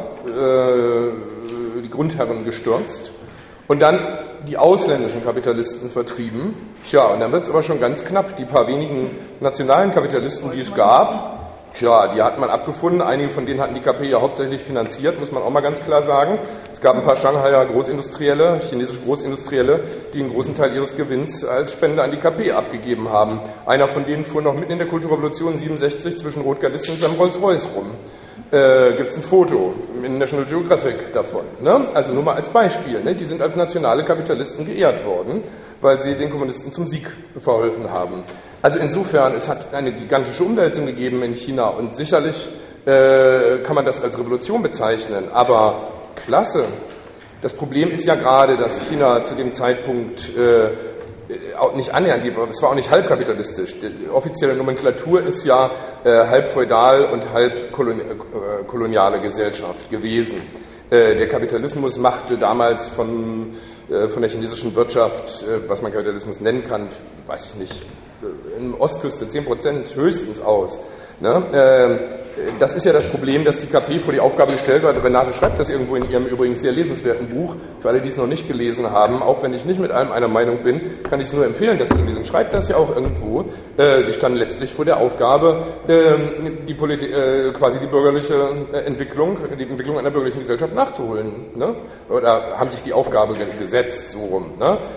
die Grundherren gestürzt und dann die ausländischen Kapitalisten vertrieben. Tja, und dann wird es aber schon ganz knapp. Die paar wenigen nationalen Kapitalisten, die es gab, tja, die hat man abgefunden. Einige von denen hatten die KP ja hauptsächlich finanziert, muss man auch mal ganz klar sagen. Es gab ein paar Shanghaier Großindustrielle, chinesische Großindustrielle, die einen großen Teil ihres Gewinns als Spende an die KP abgegeben haben. Einer von denen fuhr noch mitten in der Kulturrevolution 67 zwischen Rotgardisten und seinem Rolls-Royce rum. Gibt es ein Foto in National Geographic davon. Ne? Also nur mal als Beispiel. Ne? Die sind als nationale Kapitalisten geehrt worden, weil sie den Kommunisten zum Sieg verholfen haben. Also insofern, es hat eine gigantische Umwälzung gegeben in China und sicherlich kann man das als Revolution bezeichnen. Aber Klasse. Das Problem ist ja gerade, dass China zu dem Zeitpunkt auch nicht annähernd, es war auch nicht halb kapitalistisch. Die offizielle Nomenklatur ist ja halb feudal und halb koloniale Gesellschaft gewesen. Der Kapitalismus machte damals von der chinesischen Wirtschaft, was man Kapitalismus nennen kann, weiß ich nicht, in Ostküste 10% höchstens aus. Ne? Das ist ja das Problem, dass die KP vor die Aufgabe gestellt wird. Renate schreibt das irgendwo in ihrem übrigens sehr lesenswerten Buch. Für alle, die es noch nicht gelesen haben, auch wenn ich nicht mit allem einer Meinung bin, kann ich es nur empfehlen, das zu lesen. Schreibt das ja auch irgendwo. Sie standen letztlich vor der Aufgabe, quasi die bürgerliche Entwicklung einer bürgerlichen Gesellschaft nachzuholen. Ne? Oder haben sich die Aufgabe gesetzt, so rum.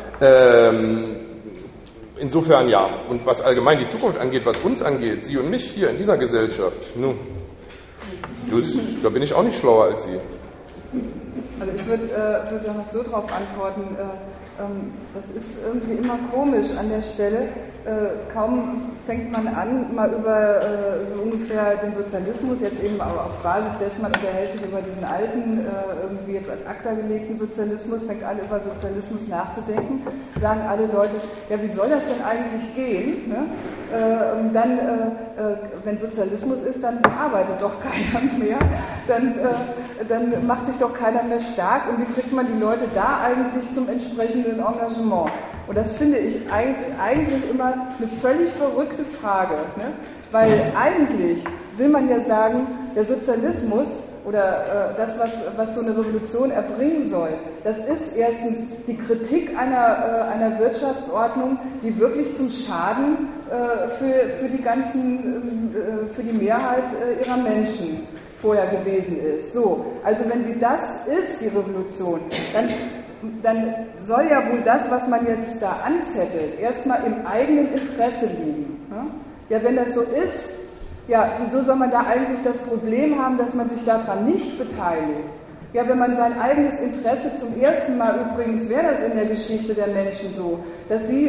Ne? Insofern ja. Und was allgemein die Zukunft angeht, was uns angeht, Sie und mich hier in dieser Gesellschaft, nun, Da bin ich auch nicht schlauer als Sie. Also ich würde da noch so drauf antworten, das ist irgendwie immer komisch an der Stelle. Kaum fängt man an, mal über so ungefähr den Sozialismus, jetzt eben auf Basis dessen, man unterhält sich über diesen alten, irgendwie jetzt ad acta gelegten Sozialismus, fängt an, über Sozialismus nachzudenken, sagen alle Leute, ja, wie soll das denn eigentlich gehen? Ne? Dann, wenn Sozialismus ist, dann arbeitet doch keiner mehr, dann macht sich doch keiner mehr stark, und wie kriegt man die Leute da eigentlich zum entsprechenden Engagement? Und das finde ich eigentlich immer eine völlig verrückte Frage, ne? Weil eigentlich will man ja sagen, der Sozialismus oder das, was so eine Revolution erbringen soll, das ist erstens die Kritik einer Wirtschaftsordnung, die wirklich zum Schaden für die Mehrheit ihrer Menschen vorher gewesen ist. So, also wenn sie das ist, die Revolution, dann soll ja wohl das, was man jetzt da anzettelt, erstmal im eigenen Interesse liegen. Ne? Ja, wenn das so ist, ja, wieso soll man da eigentlich das Problem haben, dass man sich daran nicht beteiligt? Ja, wenn man sein eigenes Interesse zum ersten Mal, übrigens wäre das in der Geschichte der Menschen so, dass sie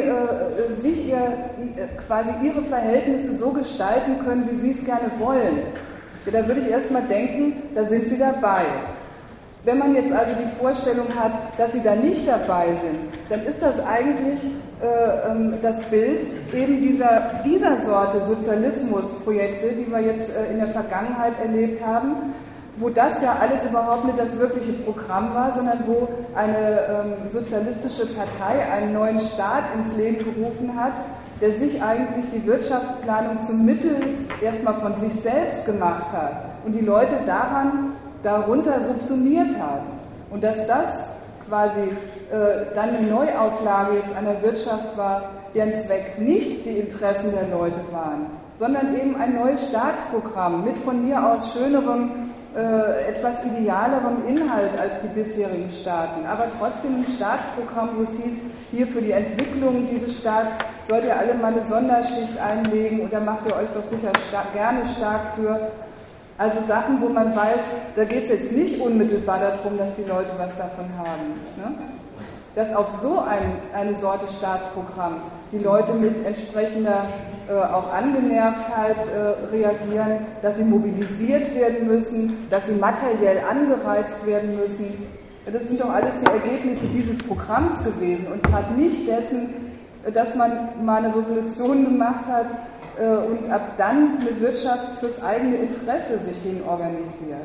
quasi ihre Verhältnisse so gestalten können, wie sie es gerne wollen. Ja, da würde ich erstmal denken, da sind sie dabei. Wenn man jetzt also die Vorstellung hat, dass sie da nicht dabei sind, dann ist das eigentlich das Bild eben dieser Sorte Sozialismusprojekte, die wir jetzt in der Vergangenheit erlebt haben, wo das ja alles überhaupt nicht das wirkliche Programm war, sondern wo eine sozialistische Partei einen neuen Staat ins Leben gerufen hat, der sich eigentlich die Wirtschaftsplanung zum Mittel erstmal von sich selbst gemacht hat und die Leute darunter subsumiert hat. Und dass das quasi dann eine Neuauflage jetzt einer Wirtschaft war, deren Zweck nicht die Interessen der Leute waren, sondern eben ein neues Staatsprogramm mit von mir aus schönerem, etwas idealerem Inhalt als die bisherigen Staaten, aber trotzdem ein Staatsprogramm, wo es hieß, hier für die Entwicklung dieses Staats sollt ihr alle mal eine Sonderschicht einlegen und da macht ihr euch doch sicher gerne stark für. Also Sachen, wo man weiß, da geht es jetzt nicht unmittelbar darum, dass die Leute was davon haben. Ne? Dass auf so eine Sorte Staatsprogramm die Leute mit entsprechender auch Angenervtheit reagieren, dass sie mobilisiert werden müssen, dass sie materiell angereizt werden müssen. Das sind doch alles die Ergebnisse dieses Programms gewesen und gerade nicht dessen, dass man mal eine Revolution gemacht hat und ab dann eine Wirtschaft fürs eigene Interesse sich hin organisiert.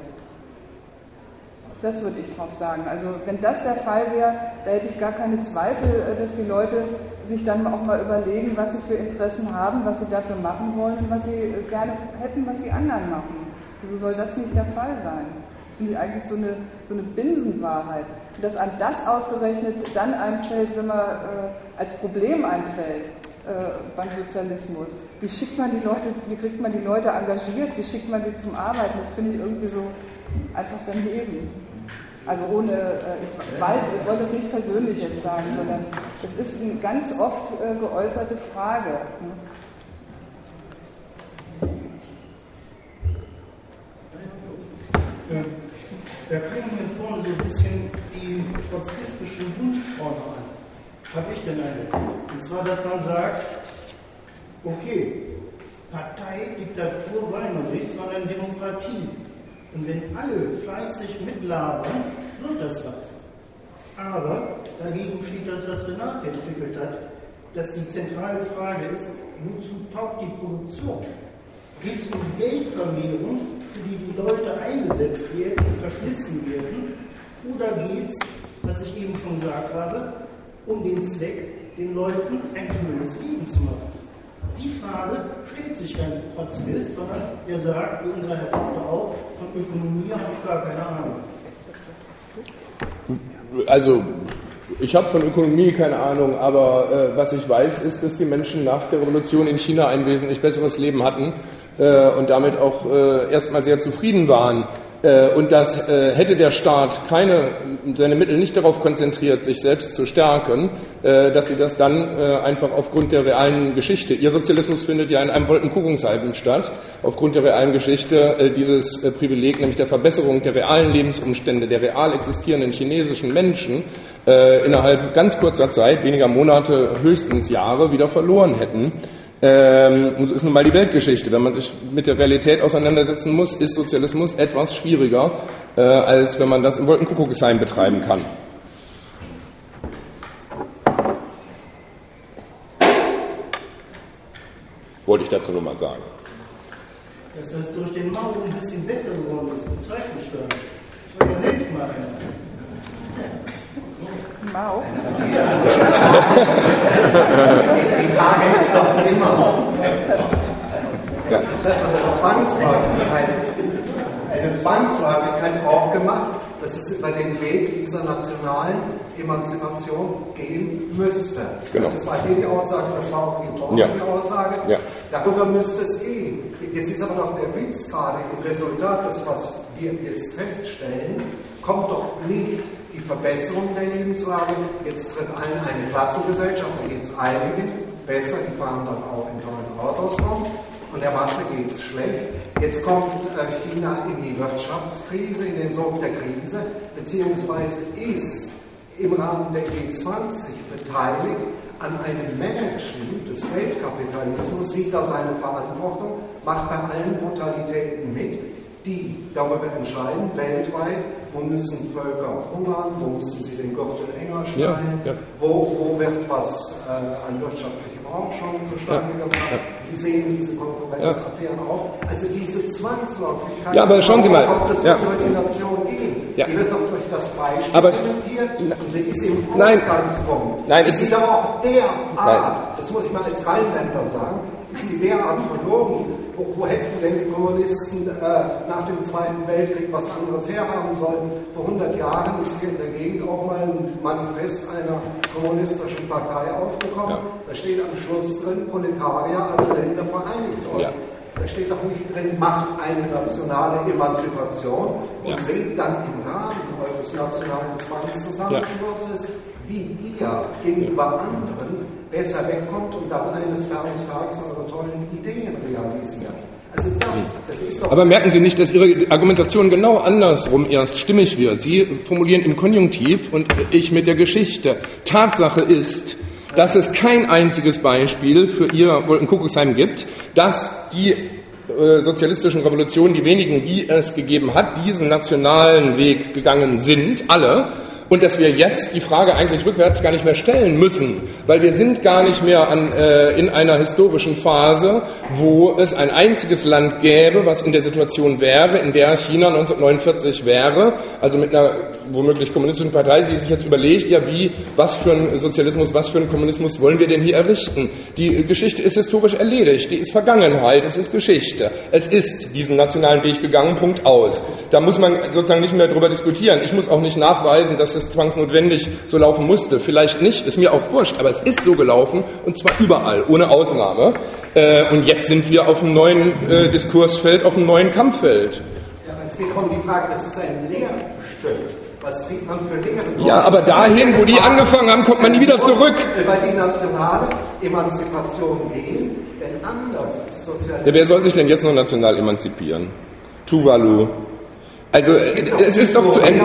Das würde ich drauf sagen. Also wenn das der Fall wäre, da hätte ich gar keine Zweifel, dass die Leute sich dann auch mal überlegen, was sie für Interessen haben, was sie dafür machen wollen und was sie gerne hätten, was die anderen machen. Wieso soll das nicht der Fall sein? Das finde ich eigentlich so eine Binsenwahrheit. Und dass einem das ausgerechnet dann einfällt, wenn man als Problem einfällt beim Sozialismus. Wie kriegt man die Leute engagiert? Wie schickt man sie zum Arbeiten? Das finde ich irgendwie so einfach daneben. Also ohne, ich weiß, ich wollte das nicht persönlich jetzt sagen, sondern es ist eine ganz oft geäußerte Frage. Da klingen hier vorne so ein bisschen die trotzkistischen Wunschträume an. Habe ich denn eine? Und zwar, dass man sagt, okay, Partei, Diktatur wollen wir nicht, sondern Demokratie. Und wenn alle fleißig mitlabern, wird das was. Aber dagegen steht das, was Renate entwickelt hat, dass die zentrale Frage ist, wozu taugt die Produktion? Geht es um Geldvermehrung, für die die Leute eingesetzt werden und verschlissen werden? Oder geht es, was ich eben schon gesagt habe, um den Zweck, den Leuten ein schönes Leben zu machen? Die Frage stellt sich kein Trotzkist, sondern der sagt, wie unser Herr Doktor auch, von Ökonomie habe ich gar keine Ahnung. Also, ich habe von Ökonomie keine Ahnung, aber was ich weiß, ist, dass die Menschen nach der Revolution in China ein wesentlich besseres Leben hatten und damit auch erstmal sehr zufrieden waren. Und das hätte der Staat seine Mittel nicht darauf konzentriert, sich selbst zu stärken, dass sie das dann einfach aufgrund der realen Geschichte, ihr Sozialismus findet ja in einem Wolkenkuckucksheim statt, aufgrund der realen Geschichte dieses Privileg, nämlich der Verbesserung der realen Lebensumstände der real existierenden chinesischen Menschen, innerhalb ganz kurzer Zeit, weniger Monate, höchstens Jahre, wieder verloren hätten. Und so ist nun mal die Weltgeschichte. Wenn man sich mit der Realität auseinandersetzen muss, ist Sozialismus etwas schwieriger, als wenn man das im Wolkenkuckucksheim betreiben kann. Wollte ich dazu nur mal sagen. Dass das durch den Mao ein bisschen besser geworden ist, bezweifle ich gar nicht. Ich war ja selbst mal einer. Mao? Die sagen es doch immer. Es wird doch eine Zwangsläufigkeit aufgemacht, dass es über den Weg dieser nationalen Emanzipation gehen müsste. Genau. Das war hier die Aussage, das war auch die vorherige Aussage. Ja. Darüber müsste es gehen. Jetzt ist aber noch der Witz gerade im Resultat, das, was wir jetzt feststellen, kommt doch nicht die Verbesserung der Lebenslage. Jetzt tritt eine Klassengesellschaft, da geht es einigen besser, die fahren dann auch in tollen Autos rum und der Masse geht es schlecht. Jetzt kommt China in die Wirtschaftskrise, in den Sog der Krise, beziehungsweise ist im Rahmen der G20 beteiligt an einem Management des Weltkapitalismus, sieht da seine Verantwortung, macht bei allen Brutalitäten mit, die darüber entscheiden, weltweit, wo müssen Völker hungern, wo müssen sie den Gürtel enger schneiden, wo wird was an wirtschaftlichem Aufschwung zustande gebracht, wie sehen diese Konkurrenzaffären auf. Also diese Zwangsläufigkeit, aber schauen Sie mal, ob das über die Nation geht, die wird doch durch das Beispiel kommentiert und sie ist im Ausgangspunkt. Es ist aber auch derart, das muss ich mal als Rheinländer sagen, ist die derart verloren. Wo hätten denn die Kommunisten nach dem Zweiten Weltkrieg was anderes herhaben sollen? Vor 100 Jahren ist hier in der Gegend auch mal ein Manifest einer kommunistischen Partei aufgekommen. Da steht am Schluss drin, Proletarier aller Länder vereinigt euch. Da steht doch nicht drin, macht eine nationale Emanzipation und seht dann im Rahmen eures nationalen Zwangszusammenschlusses, wie ihr gegenüber anderen besser wegkommt und dann eines Tages eure tollen Ideen realisiert. Also das ist doch. Aber merken Sie nicht, dass Ihre Argumentation genau andersrum erst stimmig wird? Sie formulieren im Konjunktiv und ich mit der Geschichte. Tatsache ist, dass es kein einziges Beispiel für Ihr Wolkenkuckucksheim gibt, dass die sozialistischen Revolutionen, die wenigen, die es gegeben hat, diesen nationalen Weg gegangen sind, alle. Und dass wir jetzt die Frage eigentlich rückwärts gar nicht mehr stellen müssen, weil wir sind gar nicht mehr in einer historischen Phase, wo es ein einziges Land gäbe, was in der Situation wäre, in der China 1949 wäre, also mit einer womöglich kommunistischen Partei, die sich jetzt überlegt, was für ein Sozialismus, was für ein Kommunismus wollen wir denn hier errichten? Die Geschichte ist historisch erledigt, die ist Vergangenheit, es ist Geschichte. Es ist diesen nationalen Weg gegangen, Punkt aus. Da muss man sozusagen nicht mehr drüber diskutieren. Ich muss auch nicht nachweisen, dass es zwangsnotwendig so laufen musste. Vielleicht nicht, ist mir auch wurscht, aber es ist so gelaufen und zwar überall, ohne Ausnahme. Und jetzt sind wir auf einem neuen Diskursfeld, auf einem neuen Kampffeld. Ja, aber es geht auch um die Frage, das ist ein Lehrstück. Was zieht man für Lehre? Ja, aber dahin, wo die angefangen haben, kommt man nie wieder zurück. Über die nationale Emanzipation gehen, denn anders ist Sozialismus. Ja, wer soll sich denn jetzt noch national emanzipieren? Tuvalu. Also, es ist doch zu Ende.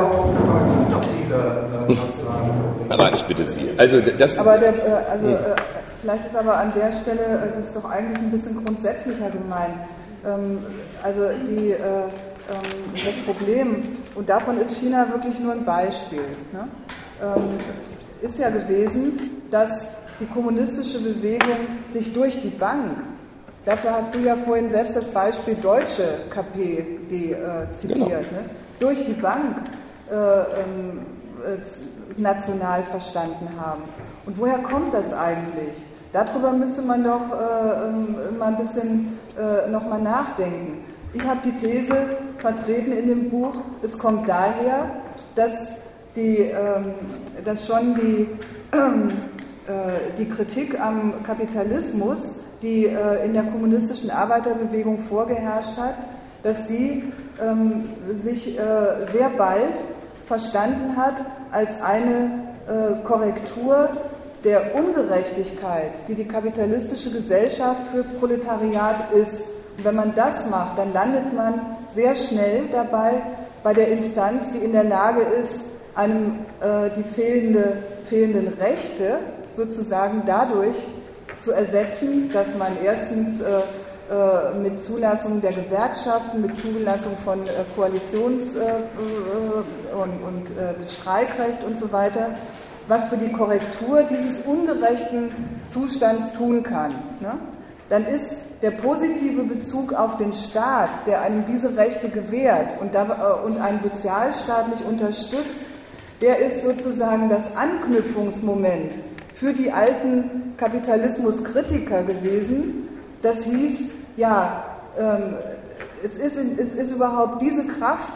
Aber ich bitte Sie. Also, das. Aber vielleicht ist aber an der Stelle das ist doch eigentlich ein bisschen grundsätzlicher gemeint. Also das Problem, und davon ist China wirklich nur ein Beispiel, ne? Ist ja gewesen, dass die kommunistische Bewegung sich durch die Bank, dafür hast du ja vorhin selbst das Beispiel deutsche KPD zitiert, genau. Ne? Durch die Bank national verstanden haben. Und woher kommt das eigentlich? Darüber müsste man doch mal ein bisschen nochmal nachdenken. Ich habe die These vertreten in dem Buch, es kommt daher, dass schon die Kritik am Kapitalismus, die in der kommunistischen Arbeiterbewegung vorgeherrscht hat, dass die sich sehr bald verstanden hat als eine Korrektur der Ungerechtigkeit, die die kapitalistische Gesellschaft fürs Proletariat ist. Und wenn man das macht, dann landet man sehr schnell dabei bei der Instanz, die in der Lage ist, einem die fehlenden Rechte sozusagen dadurch zu ersetzen, dass man erstens mit Zulassung der Gewerkschaften, mit Zulassung von Koalitions- und Streikrecht und so weiter, was für die Korrektur dieses ungerechten Zustands tun kann. Ne? Dann ist der positive Bezug auf den Staat, der einem diese Rechte gewährt und einen sozialstaatlich unterstützt, der ist sozusagen das Anknüpfungsmoment für die alten Kapitalismuskritiker gewesen. Das hieß, ja, es ist überhaupt diese Kraft,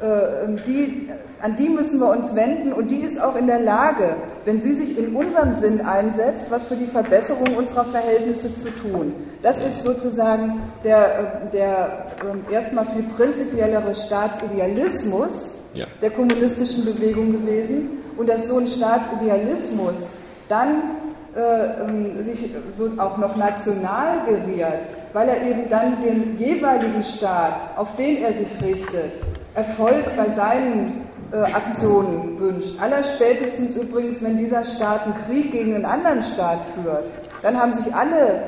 an die müssen wir uns wenden, und die ist auch in der Lage, wenn sie sich in unserem Sinn einsetzt, was für die Verbesserung unserer Verhältnisse zu tun. Das ist sozusagen der erstmal viel prinzipiellere Staatsidealismus der kommunistischen Bewegung gewesen, und dass so ein Staatsidealismus dann sich so auch noch national geriert, weil er eben dann den jeweiligen Staat, auf den er sich richtet, Erfolg bei seinen Aktionen wünscht. Allerspätestens übrigens, wenn dieser Staat einen Krieg gegen einen anderen Staat führt, dann haben sich alle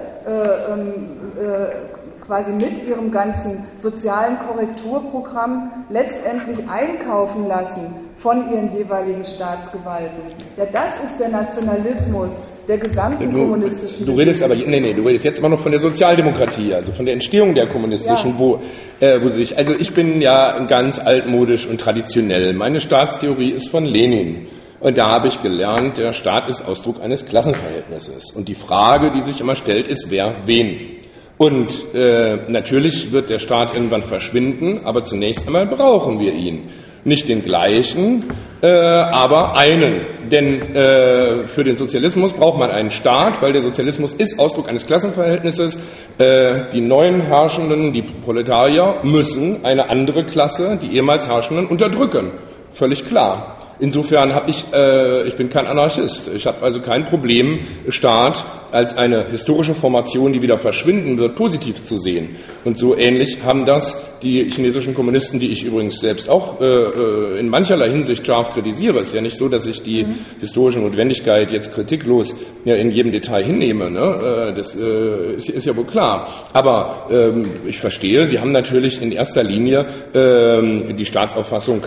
quasi mit ihrem ganzen sozialen Korrekturprogramm letztendlich einkaufen lassen von ihren jeweiligen Staatsgewalten. Ja, das ist der Nationalismus der gesamten kommunistischen Du redest aber, du redest jetzt immer noch von der Sozialdemokratie, also von der Entstehung der kommunistischen, wo sich, also ich bin ja ganz altmodisch und traditionell. Meine Staatstheorie ist von Lenin. Und da habe ich gelernt, der Staat ist Ausdruck eines Klassenverhältnisses. Und die Frage, die sich immer stellt, ist, wer wen? Und natürlich wird der Staat irgendwann verschwinden, aber zunächst einmal brauchen wir ihn. Nicht den gleichen, aber einen. Denn für den Sozialismus braucht man einen Staat, weil der Sozialismus ist Ausdruck eines Klassenverhältnisses. Die neuen Herrschenden, die Proletarier, müssen eine andere Klasse, die ehemals Herrschenden, unterdrücken. Völlig klar. Insofern ich bin kein Anarchist. Ich habe also kein Problem, Staat als eine historische Formation, die wieder verschwinden wird, positiv zu sehen. Und so ähnlich haben das die chinesischen Kommunisten, die ich übrigens selbst auch in mancherlei Hinsicht scharf kritisiere. Es ist ja nicht so, dass ich die historische Notwendigkeit jetzt kritiklos in jedem Detail hinnehme. Ne? Das ist ja wohl klar. Aber ich verstehe, sie haben natürlich in erster Linie die Staatsauffassung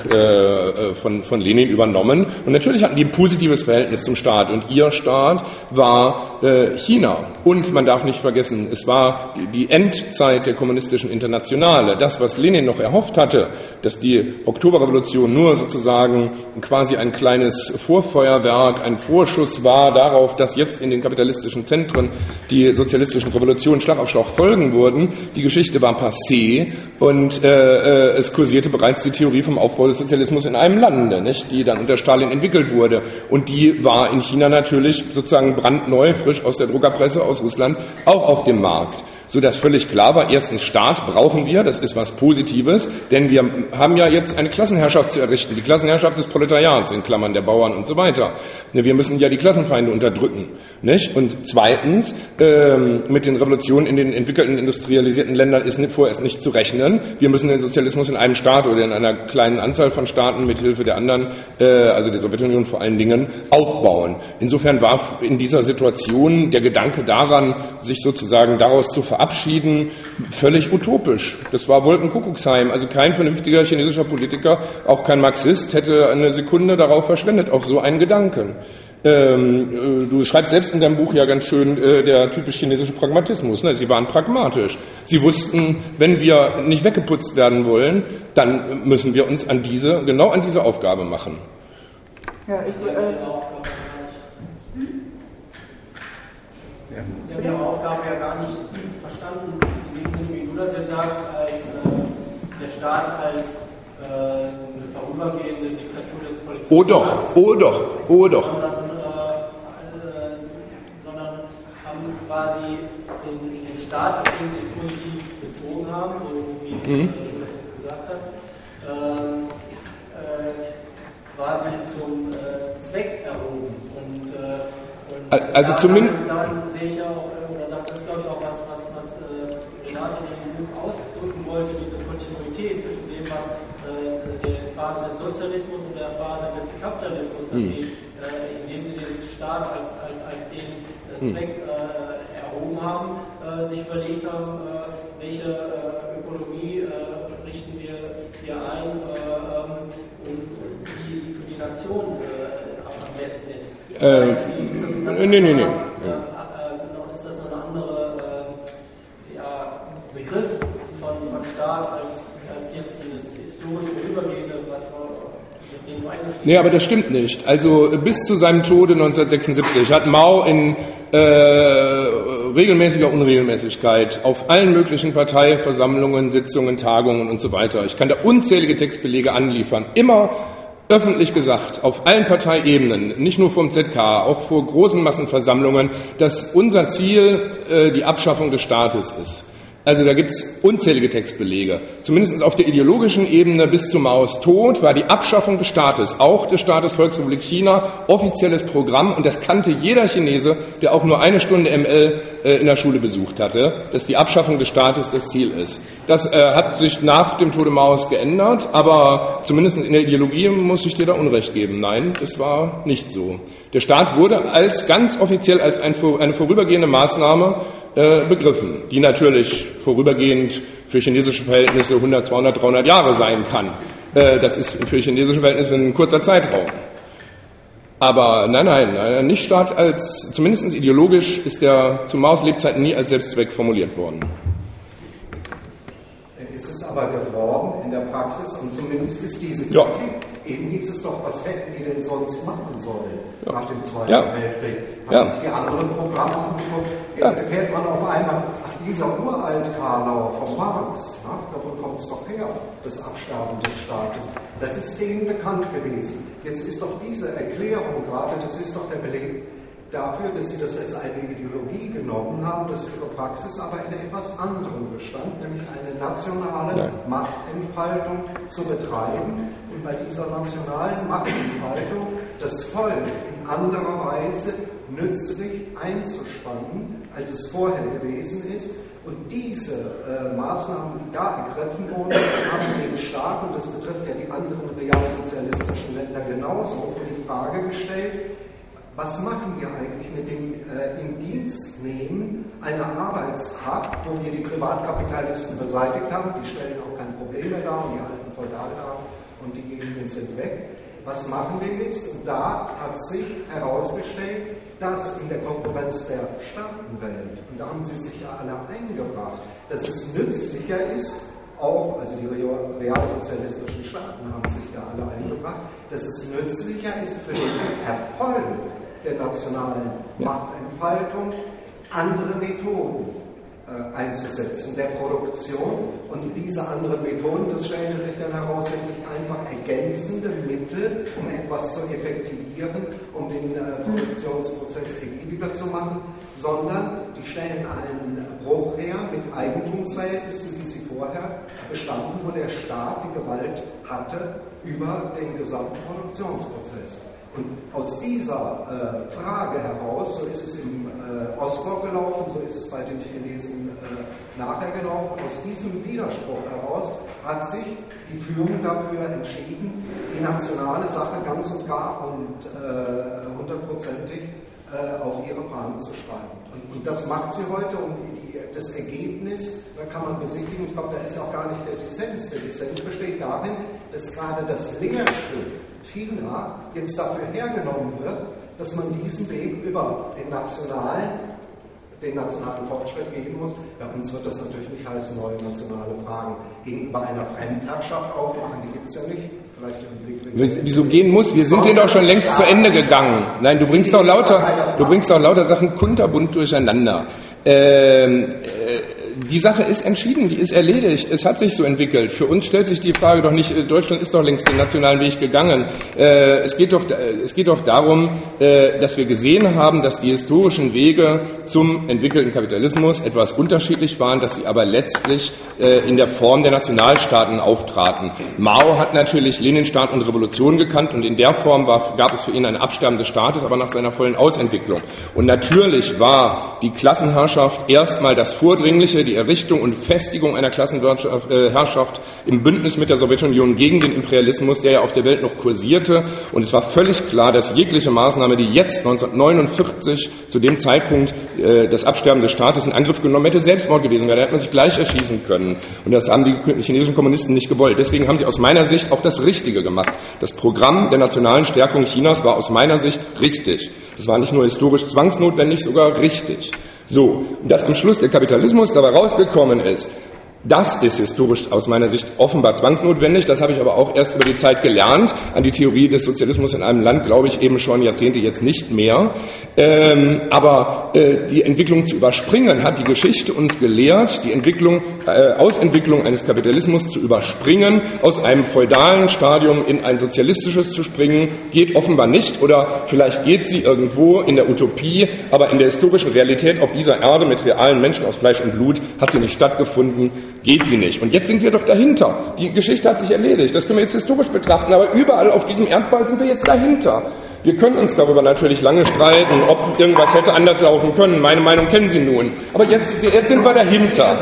von Lenin übernommen. Und natürlich hatten die ein positives Verhältnis zum Staat. Und ihr Staat war China. Und man darf nicht vergessen, es war die Endzeit der kommunistischen Internationale. Das, was Lenin noch erhofft hatte, dass die Oktoberrevolution nur sozusagen quasi ein kleines Vorfeuerwerk, ein Vorschuss war darauf, dass jetzt in den kapitalistischen Zentren die sozialistischen Revolutionen Schlag auf Schlag folgen würden. Die Geschichte war passé und es kursierte bereits die Theorie vom Aufbau des Sozialismus in einem Lande, nicht, die dann unter Stalin entwickelt wurde. Und die war in China natürlich sozusagen brandneu, frisch aus der Druckerpresse aus Russland, auch auf dem Markt. Sodass völlig klar war, erstens Staat brauchen wir, das ist was Positives, denn wir haben ja jetzt eine Klassenherrschaft zu errichten, die Klassenherrschaft des Proletariats, in Klammern der Bauern und so weiter. Wir müssen ja die Klassenfeinde unterdrücken. Nicht? Und zweitens, mit den Revolutionen in den entwickelten, industrialisierten Ländern ist vorerst nicht zu rechnen. Wir müssen den Sozialismus in einem Staat oder in einer kleinen Anzahl von Staaten mit Hilfe der anderen, also der Sowjetunion vor allen Dingen, aufbauen. Insofern war in dieser Situation der Gedanke daran, sich sozusagen daraus zu verabschieden, völlig utopisch. Das war Wolkenkuckucksheim. Also kein vernünftiger chinesischer Politiker, auch kein Marxist, hätte eine Sekunde darauf verschwendet, auf so einen Gedanken. Du schreibst selbst in deinem Buch ja ganz schön, der typisch chinesische Pragmatismus. Ne? Sie waren pragmatisch. Sie wussten, wenn wir nicht weggeputzt werden wollen, dann müssen wir uns genau an diese Aufgabe machen. Ja, Sie haben die Aufgabe ja gar nicht verstanden, in dem Sinne, wie du das jetzt sagst, als der Staat als eine vorübergehende Diktatur des Politikers. Oh doch. Sondern haben quasi den Staat, auf den sie positiv bezogen haben, so wie du das quasi zum Zweck erhoben. Also zumindest. Dann sehe ich ja auch, oder das ist glaube ich auch was Renate in dem Buch ausdrücken wollte, diese Kontinuität zwischen dem, was der Phase des Sozialismus und der Phase des Kapitalismus, dass sie, indem sie den Staat als den Zweck erhoben haben, sich überlegt haben, welche Ökonomie richten wir hier ein und die für die Nation am besten ist. Nee. Ist das noch ein anderer Begriff von Staat als jetzt dieses historisch Vorübergehende, was auf den du eingestellt hast? Nee, aber das stimmt nicht. Also bis zu seinem Tode 1976 hat Mao in regelmäßiger Unregelmäßigkeit auf allen möglichen Parteiversammlungen, Sitzungen, Tagungen und so weiter, ich kann da unzählige Textbelege anliefern, immer öffentlich gesagt, auf allen Parteiebenen, nicht nur vom ZK, auch vor großen Massenversammlungen, dass unser Ziel die Abschaffung des Staates ist. Also da gibt es unzählige Textbelege. Zumindest auf der ideologischen Ebene bis zu Maos Tod war die Abschaffung des Staates, auch des Staates Volksrepublik China, offizielles Programm, und das kannte jeder Chinese, der auch nur eine Stunde ML in der Schule besucht hatte, dass die Abschaffung des Staates das Ziel ist. Das hat sich nach dem Tode Maos geändert, aber zumindest in der Ideologie muss ich dir da Unrecht geben. Nein, das war nicht so. Der Staat wurde ganz offiziell als eine vorübergehende Maßnahme begriffen, die natürlich vorübergehend für chinesische Verhältnisse 100, 200, 300 Jahre sein kann. Das ist für chinesische Verhältnisse ein kurzer Zeitraum. Aber nein, nicht Staat zumindest ideologisch ist der zu Maos Lebzeiten nie als Selbstzweck formuliert worden. Ist es aber geworden in der Praxis, und zumindest ist diese Kritik. Eben hieß es doch, was hätten die denn sonst machen sollen nach dem Zweiten Weltkrieg? Haben sich die anderen Programme angeguckt? Jetzt erkennt man auf einmal, dieser Uralt-Karlauer von Marx, davon kommt es doch her, das Absterben des Staates. Das ist denen bekannt gewesen. Jetzt ist doch diese Erklärung gerade, das ist doch der Beleg dafür, dass sie das als eine Ideologie genommen haben, dass ihre Praxis aber in etwas anderem bestand, nämlich eine nationale Machtentfaltung zu betreiben und bei dieser nationalen Machtentfaltung das Volk in anderer Weise nützlich einzuspannen, als es vorher gewesen ist. Und diese Maßnahmen, die da ergriffen wurden, haben den Staat, und das betrifft ja die anderen realsozialistischen Länder genauso, für die Frage gestellt, was machen wir eigentlich mit dem Indienstnehmen einer Arbeitskraft, wo wir die Privatkapitalisten beseitigt haben, die stellen auch kein Problem mehr dar, und die alten Feudale da und die Gegenden sind weg. Was machen wir jetzt? Und da hat sich herausgestellt, dass in der Konkurrenz der Staatenwelt, und da haben sie sich ja alle eingebracht, dass es nützlicher ist, auch, also die realsozialistischen Staaten haben sich ja alle eingebracht, dass es nützlicher ist für den Erfolg der nationalen Machtentfaltung, andere Methoden einzusetzen, der Produktion. Und diese anderen Methoden, das stellte sich dann heraus, sind nicht einfach ergänzende Mittel, um etwas zu effektivieren, um den Produktionsprozess ergiebiger zu machen, sondern die stellen einen Bruch her mit Eigentumsverhältnissen, wie sie vorher bestanden, wo der Staat die Gewalt hatte über den gesamten Produktionsprozess. Und aus dieser Frage heraus, so ist es im Ostblock gelaufen, so ist es bei den Chinesen nachher gelaufen, aus diesem Widerspruch heraus hat sich die Führung dafür entschieden, die nationale Sache ganz und gar und hundertprozentig auf ihre Fahnen zu schreiben. Und das macht sie heute, und das Ergebnis, da kann man besichtigen, ich glaube, da ist ja auch gar nicht der Dissens. Der Dissens besteht darin, dass gerade das Lehrstück China jetzt dafür hergenommen wird, dass man diesen Weg über den nationalen Fortschritt gehen muss. Bei uns wird das natürlich nicht heißen, neue nationale Fragen gegenüber einer Fremdherrschaft aufmachen, die gibt es ja nicht. Wieso gehen muss? Wir sind den doch schon längst zu Ende gegangen. Nein, du bringst doch lauter Sachen kunterbunt durcheinander. die Sache ist entschieden, die ist erledigt, es hat sich so entwickelt. Für uns stellt sich die Frage doch nicht, Deutschland ist doch längst den nationalen Weg gegangen. Es geht doch darum, dass wir gesehen haben, dass die historischen Wege zum entwickelten Kapitalismus etwas unterschiedlich waren, dass sie aber letztlich in der Form der Nationalstaaten auftraten. Mao hat natürlich Leninstaat und Revolution gekannt und in der Form gab es für ihn ein Absterben des Staates, aber nach seiner vollen Ausentwicklung. Und natürlich war die Klassenherrschaft erstmal das Vordringliche, die Errichtung und Festigung einer Klassenherrschaft im Bündnis mit der Sowjetunion gegen den Imperialismus, der ja auf der Welt noch kursierte. Und es war völlig klar, dass jegliche Maßnahme, die jetzt 1949 zu dem Zeitpunkt das Absterben des Staates in Angriff genommen hätte, Selbstmord gewesen wäre. Da hätte man sich gleich erschießen können. Und das haben die chinesischen Kommunisten nicht gewollt. Deswegen haben sie aus meiner Sicht auch das Richtige gemacht. Das Programm der nationalen Stärkung Chinas war aus meiner Sicht richtig. Das war nicht nur historisch zwangsnotwendig, sogar richtig. So, dass am Schluss der Kapitalismus dabei rausgekommen ist, das ist historisch aus meiner Sicht offenbar zwangsnotwendig. Das habe ich aber auch erst über die Zeit gelernt. An die Theorie des Sozialismus in einem Land glaube ich eben schon Jahrzehnte jetzt nicht mehr. Aber die Entwicklung zu überspringen, hat die Geschichte uns gelehrt, die Ausentwicklung eines Kapitalismus zu überspringen, aus einem feudalen Stadium in ein sozialistisches zu springen, geht offenbar nicht. Oder vielleicht geht sie irgendwo in der Utopie, aber in der historischen Realität auf dieser Erde mit realen Menschen aus Fleisch und Blut hat sie nicht stattgefunden. Geht sie nicht. Und jetzt sind wir doch dahinter. Die Geschichte hat sich erledigt. Das können wir jetzt historisch betrachten, aber überall auf diesem Erdball sind wir jetzt dahinter. Wir können uns darüber natürlich lange streiten, ob irgendwas hätte anders laufen können. Meine Meinung kennen Sie nun. Aber jetzt sind wir dahinter.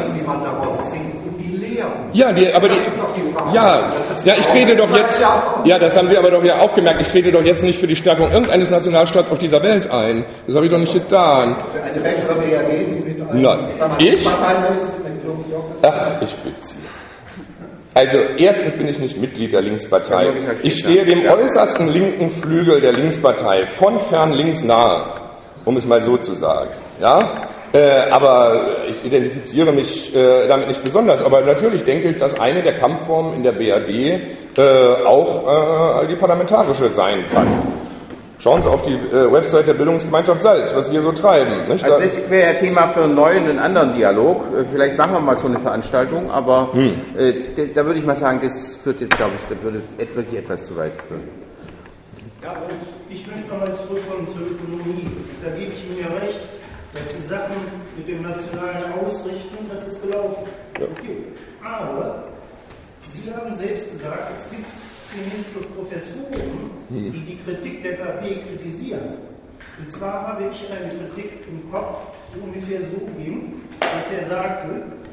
Ich trete doch jetzt, das haben Sie aber doch ja auch gemerkt, ich trete doch jetzt nicht für die Stärkung irgendeines Nationalstaats auf dieser Welt ein. Das habe ich doch nicht getan. Für eine bessere BRD mit ich? Ach, ich bitte Sie. Also, erstens bin ich nicht Mitglied der Linkspartei. Ich stehe dem äußersten linken Flügel der Linkspartei von fern links nahe, um es mal so zu sagen. Ja? Aber ich identifiziere mich damit nicht besonders. Aber natürlich denke ich, dass eine der Kampfformen in der BRD auch die parlamentarische sein kann. Schauen Sie auf die Website der Bildungsgemeinschaft Salz, was wir so treiben. Nicht? Also das wäre ja Thema für einen neuen, einen anderen Dialog. Vielleicht machen wir mal so eine Veranstaltung, aber da würde ich mal sagen, das führt jetzt, glaube ich, da würde wirklich etwas zu weit führen. Ja, und ich möchte nochmal zurückkommen zur Ökonomie. Da gebe ich Ihnen ja recht, dass die Sachen mit dem nationalen Ausrichten, das ist gelaufen. Ja. Okay. Aber Sie haben selbst gesagt, es gibt chinesische Professoren, die die Kritik der KP kritisieren. Und zwar habe ich eine Kritik im Kopf, die ungefähr so ging, dass er sagte,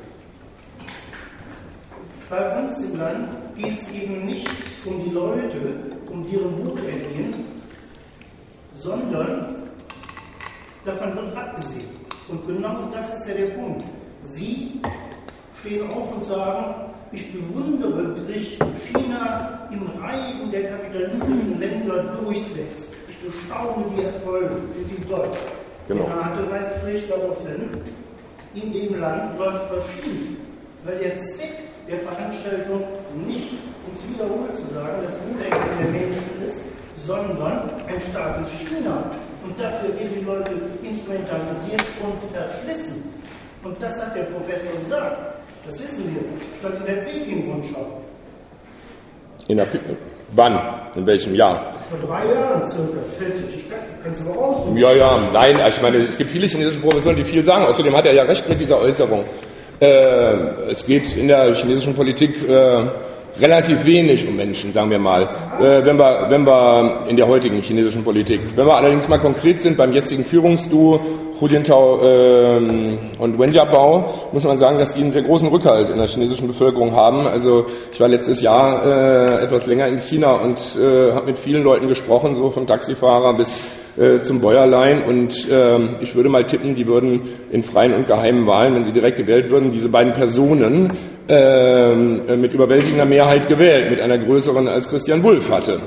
bei uns im Land geht es eben nicht um die Leute, um deren Wohlergehen, sondern davon wird abgesehen. Und genau das ist ja der Punkt. Sie stehen auf und sagen, ich bewundere, wie sich China im Reigen der kapitalistischen Länder durchsetzt. Ich bestaune die Erfolge, wie viel dort. Genau. Renate weist schlicht darauf hin, in dem Land läuft was schief, weil der Zweck der Veranstaltung nicht, um es wiederholt zu sagen, das Wohlergehen der Menschen ist, sondern ein starkes China. Und dafür werden die Leute instrumentalisiert und verschlissen. Und das hat der Professor gesagt. Das wissen wir. Stand in der Peking-Rundschau. Wann? In welchem Jahr? Vor 3 Jahren circa. Kannst du aber aussuchen. Ja, nein. Ich meine, es gibt viele chinesische Professoren, die viel sagen. Außerdem hat er ja recht mit dieser Äußerung. Es geht in der chinesischen Politik relativ wenig um Menschen, sagen wir mal, wenn wir in der heutigen chinesischen Politik. Wenn wir allerdings mal konkret sind beim jetzigen Führungsduo Hu Jintao und Wen Jiabao, muss man sagen, dass die einen sehr großen Rückhalt in der chinesischen Bevölkerung haben. Also ich war letztes Jahr etwas länger in China und habe mit vielen Leuten gesprochen, so vom Taxifahrer bis zum Bäuerlein, und ich würde mal tippen, die würden in freien und geheimen Wahlen, wenn sie direkt gewählt würden, diese beiden Personen mit überwältigender Mehrheit gewählt, mit einer größeren als Christian Wulff hatte.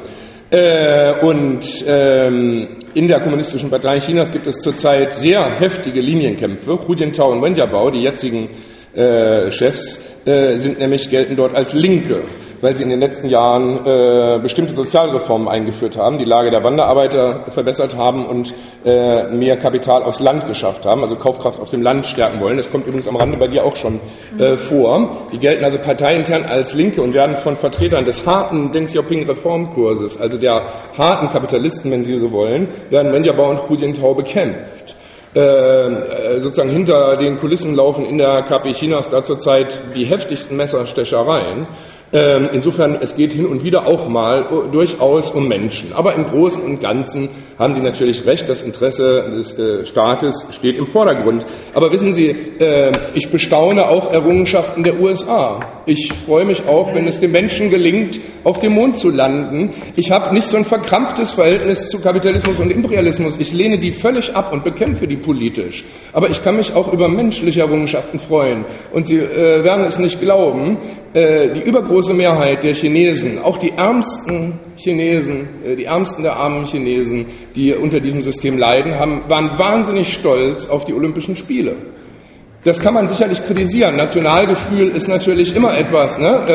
In der Kommunistischen Partei Chinas gibt es zurzeit sehr heftige Linienkämpfe. Hu Jintao und Wen Jiabao, die jetzigen Chefs, gelten dort als Linke. weil sie in den letzten Jahren bestimmte Sozialreformen eingeführt haben, die Lage der Wanderarbeiter verbessert haben und mehr Kapital aufs Land geschafft haben, also Kaufkraft auf dem Land stärken wollen. Das kommt übrigens am Rande bei dir auch schon vor. Die gelten also parteiintern als Linke und werden von Vertretern des harten Deng Xiaoping-Reformkurses, also der harten Kapitalisten, wenn Sie so wollen, werden Wenjabao und Hu Jintao bekämpft. Sozusagen hinter den Kulissen laufen in der KP Chinas da zurzeit die heftigsten Messerstechereien. Insofern, es geht hin und wieder auch mal durchaus um Menschen. Aber im Großen und Ganzen haben Sie natürlich recht, das Interesse des Staates steht im Vordergrund. Aber wissen Sie, ich bestaune auch Errungenschaften der USA. Ich freue mich auch, wenn es den Menschen gelingt, auf dem Mond zu landen. Ich habe nicht so ein verkrampftes Verhältnis zu Kapitalismus und Imperialismus. Ich lehne die völlig ab und bekämpfe die politisch. Aber ich kann mich auch über menschliche Errungenschaften freuen. Und Sie werden es nicht glauben, die übergroße Mehrheit der Chinesen, auch die ärmsten Chinesen, die ärmsten der armen Chinesen, die unter diesem System leiden, waren wahnsinnig stolz auf die Olympischen Spiele. Das kann man sicherlich kritisieren. Nationalgefühl ist natürlich immer etwas,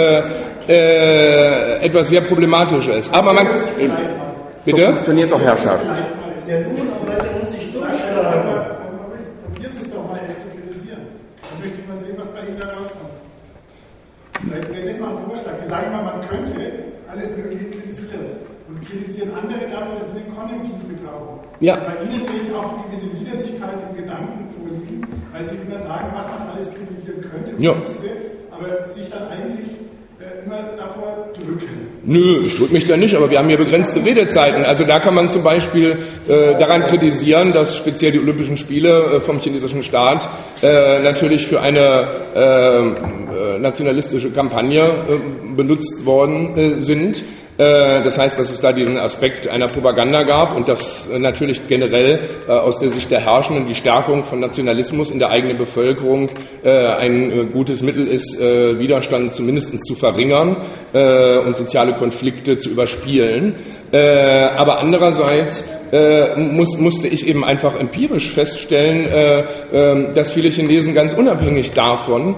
etwas sehr Problematisches. Aber man... Bitte? So funktioniert doch Herrschaft. Der Lohnarbeiter muss sich zuschlagen. Probiert es doch mal, es zu kritisieren. Dann möchte ich mal sehen, was bei Ihnen da rauskommt. Vielleicht ist mal ein Vorschlag. Sie sagen mal, man könnte alles Mögliche kritisieren. Und kritisieren andere dafür, dass sie den Konjunktiv gebrauchen. Ja. Bei Ihnen sehe ich auch eine gewisse Widerlichkeit im Gedanken vorliegen, weil Sie immer sagen, was man alles kritisieren könnte, ja, aber sich dann eigentlich immer davor drücken. Nö, ich drücke mich da nicht, aber wir haben hier begrenzte Redezeiten. Also da kann man zum Beispiel daran kritisieren, dass speziell die Olympischen Spiele vom chinesischen Staat natürlich für eine nationalistische Kampagne benutzt worden sind. Das heißt, dass es da diesen Aspekt einer Propaganda gab und dass natürlich generell aus der Sicht der Herrschenden die Stärkung von Nationalismus in der eigenen Bevölkerung ein gutes Mittel ist, Widerstand zumindest zu verringern und soziale Konflikte zu überspielen. Aber andererseits musste ich eben einfach empirisch feststellen, dass viele Chinesen ganz unabhängig davon